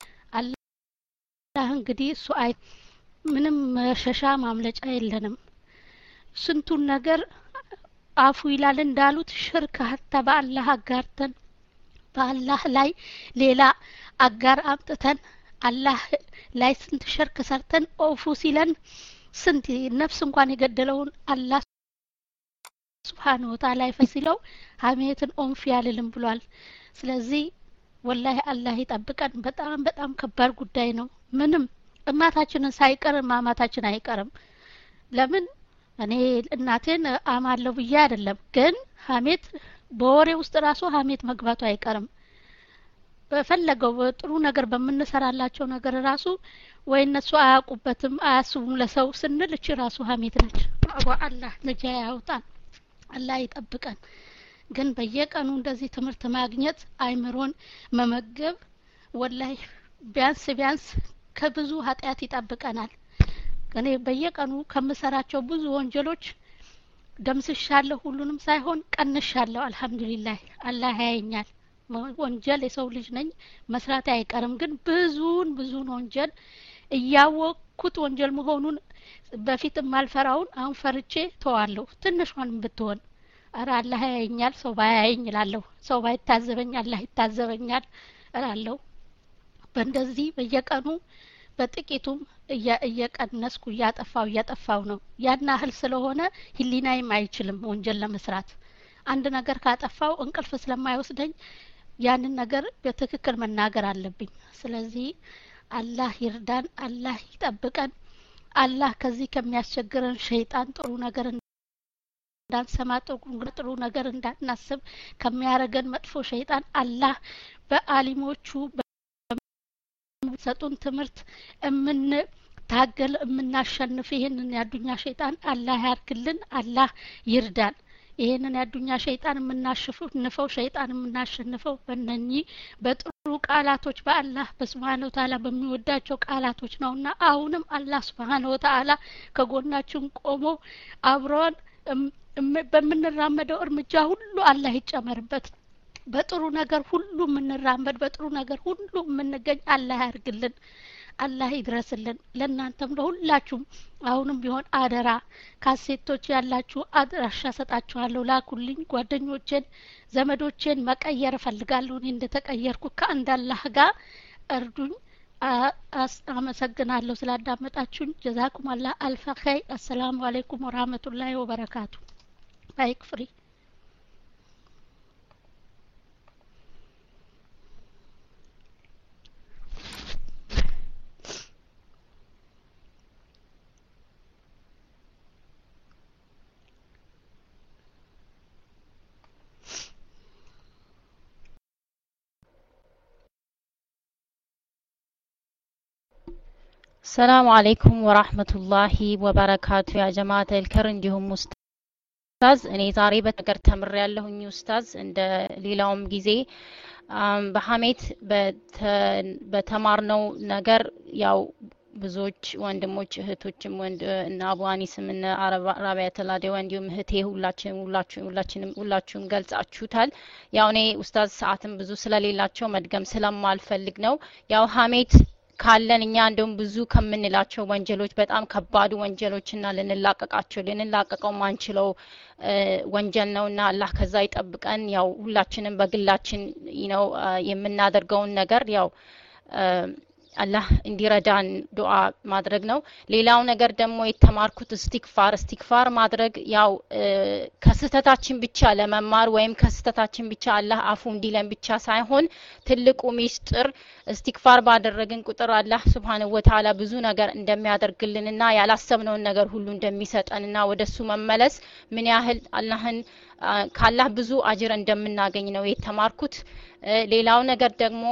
አላህ እንግዲህ እሱ አይ ምንም መሸሻ ማምለጫ የለንም ስንቱን ነገር አፉ ይላል እንዳሉት ሽርክ ሀታ በአላህ አጋርተን በአላህ ላይ ሌላ አጋር አምጥተን አላህ ላይ ስንት ሽርክ ሰርተን ኦፉ ሲለን ስንት ነፍስ እንኳን የገደለውን አላህ ሱብሃነሁ ወተዓላ ይፈሲለው ሀሜትን ኦንፍ ያልልም ብሏል ስለዚህ ወላሂ አላህ ይጠብቀን በጣም በጣም ከባድ ጉዳይ ነው ምንም እናታችንን ሳይቀር ማማታችን አይቀርም ለምን እኔ እናቴን አማለሁ ብዬ አይደለም ግን ሀሜት በወሬ ውስጥ ራሱ ሀሜት መግባቱ አይቀርም በፈለገው ጥሩ ነገር በመነሰራላቸው ነገር ራሱ ወይ እነሱ አያውቁበትም አያስቡም ለሰው ስንል እቺ ራሱ ሀሜት ነች አላህ ነጃ ያውጣን አላህ ይጠብቀን ግን በየቀኑ እንደዚህ ትምህርት ማግኘት አይምሮን መመገብ ወላሂ ቢያንስ ቢያንስ ከብዙ ኃጢያት ይጠብቀናል እኔ በየቀኑ ከምሰራቸው ብዙ ወንጀሎች ደምስሻለሁ ሁሉንም ሳይሆን ቀንሻለሁ አልহামዱሊላህ አላህ ያየኛል ወንጀል የሰው ልጅ ነኝ መስራት አይቀርም ግን ብዙን ብዙን ወንጀል እያወቅኩት ወንጀል መሆኑን በፊት ማልፈራውን አሁን ፈርቼ ተዋለሁ ትንሿንም ብትሆን አረ አላህ ያየኛል ሰው ባያየኝ እላለሁ ሰው ባይታዘበኝ አላህ ይታዘበኛል እላለሁ በእንደዚህ በየቀኑ በጥቂቱም እየቀነስኩ እያጠፋው እያጠፋው ነው ያን ያህል ስለሆነ ህሊናዬም አይችልም ወንጀል ለመስራት አንድ ነገር ካጠፋው እንቅልፍ ስለማይወስደኝ ያንን ነገር በትክክል መናገር አለብኝ ስለዚህ አላህ ይርዳን አላህ ይጠብቀን አላህ ከዚህ ከሚያስቸግረን ሸይጣን ጥሩ ነገር እንዳንሰማ ጥሩ ነገር እንዳናስብ ከሚያረገን መጥፎ ሸይጣን አላህ በአሊሞቹ ሰጡን ትምህርት እምን ታገል እምናሸንፍ ይሄንን ያዱኛ ሸይጣን አላህ ያርክልን አላህ ይርዳን ይሄንን ያዱኛ ሸይጣን እምናሸንፈው ሸይጣን እምናሸንፈው በእነኚህ በጥሩ ቃላቶች በአላህ በሱብሃነሁ ወተዓላ በሚወዳቸው ቃላቶች ነውና አሁንም አላህ ሱብሃነሁ ወተዓላ ከጎናችን ቆሞ አብሮን በምንራመደው እርምጃ ሁሉ አላህ ይጨመርበት በጥሩ ነገር ሁሉ ምንራመድ በጥሩ ነገር ሁሉ ምንገኝ አላህ ያርግልን አላህ ይድረስልን ለእናንተም ለሁላችሁም አሁንም ቢሆን አደራ ካሴቶች ያላችሁ አድራሻ ሰጣችኋለሁ ላኩልኝ ጓደኞቼን ዘመዶቼን መቀየር ፈልጋለሁ እኔ እንደተቀየርኩ ከአንድ አላህ ጋር እርዱኝ አመሰግናለሁ ስላዳመጣችሁኝ ጀዛኩም አላህ አልፈ ኸይር አሰላሙ አለይኩም ወራህመቱላሂ ወበረካቱ ባይክ ፍሪ السلام عليكم ورحمة الله وبركاته يا جماعة الكرم እንዲሁም ኡስታዝ እኔ ዛሬ በተገር ተምር ያለሁኝ ኡስታዝ እንደ ሌላውም ጊዜ በሐሜት በተማርነው ነገር ያው ብዙዎች ወንድሞች እህቶችም ወንድ እና አቡአኒስም እና አረቢያ ተላደ ወንድም እህቴ ሁላችን ሁላችን ሁላችንም ሁላችሁም ገልጻችሁታል ያው እኔ ኡስታዝ ሰዓትም ብዙ ስለሌላቸው መድገም ስለማልፈልግ ነው ያው ሐሜት ካለን እኛ እንደውም ብዙ ከምንላቸው ወንጀሎች በጣም ከባዱ ወንጀሎችና ለንላቀቃቸው ለንላቀቀው ማንችለው ወንጀል ነውና አላህ ከዛ ይጠብቀን ያው ሁላችንም በግላችን ነው የምናደርገውን ነገር ያው አላህ እንዲረዳን ዱዓ ማድረግ ነው ሌላው ነገር ደግሞ የተማርኩት እስቲግፋር እስቲግፋር ማድረግ ያው ከስተታችን ብቻ ለመማር ወይም ከስተታችን ብቻ አላህ አፉ እንዲለን ብቻ ሳይሆን ትልቁ ሚስጥር እስቲግፋር ባደረግን ቁጥር አላህ Subhanahu Wa Ta'ala ብዙ ነገር እንደሚያደርግልንና ያላሰብነውን ነገር ሁሉ እንደሚሰጠንና ወደሱ መመለስ ምን ያህል አላህን ካላህ ብዙ አጅር እንደምናገኝ ነው የተማርኩት ሌላው ነገር ደግሞ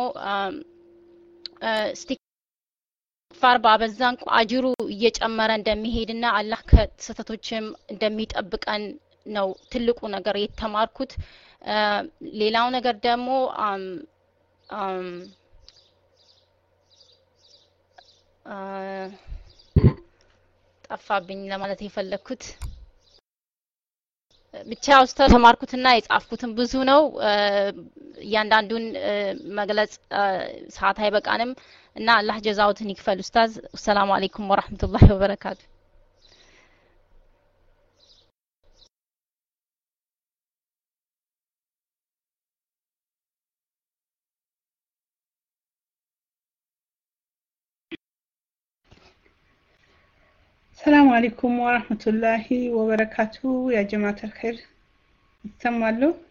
እስቲግፋር ባበዛን አጅሩ እየጨመረ እንደሚሄድና አላህ ከስተቶችም እንደሚጠብቀን ነው ትልቁ ነገር የተማርኩት ሌላው ነገር ደግሞ አም አም ጠፋብኝ ለማለት የፈለኩት ብቻ ኡስታዝ ተማርኩትና የጻፍኩትን ብዙ ነው ያንዳንዱን መግለጽ ሰዓት አይበቃንም እና አላህ ጀዛውትን ይክፈል ኡስታዝ ሰላም አለይኩም ወራህመቱላሂ ወበረካቱ السلام عليكم ورحمة الله وبركاته يا جماعة الخير تسمعوا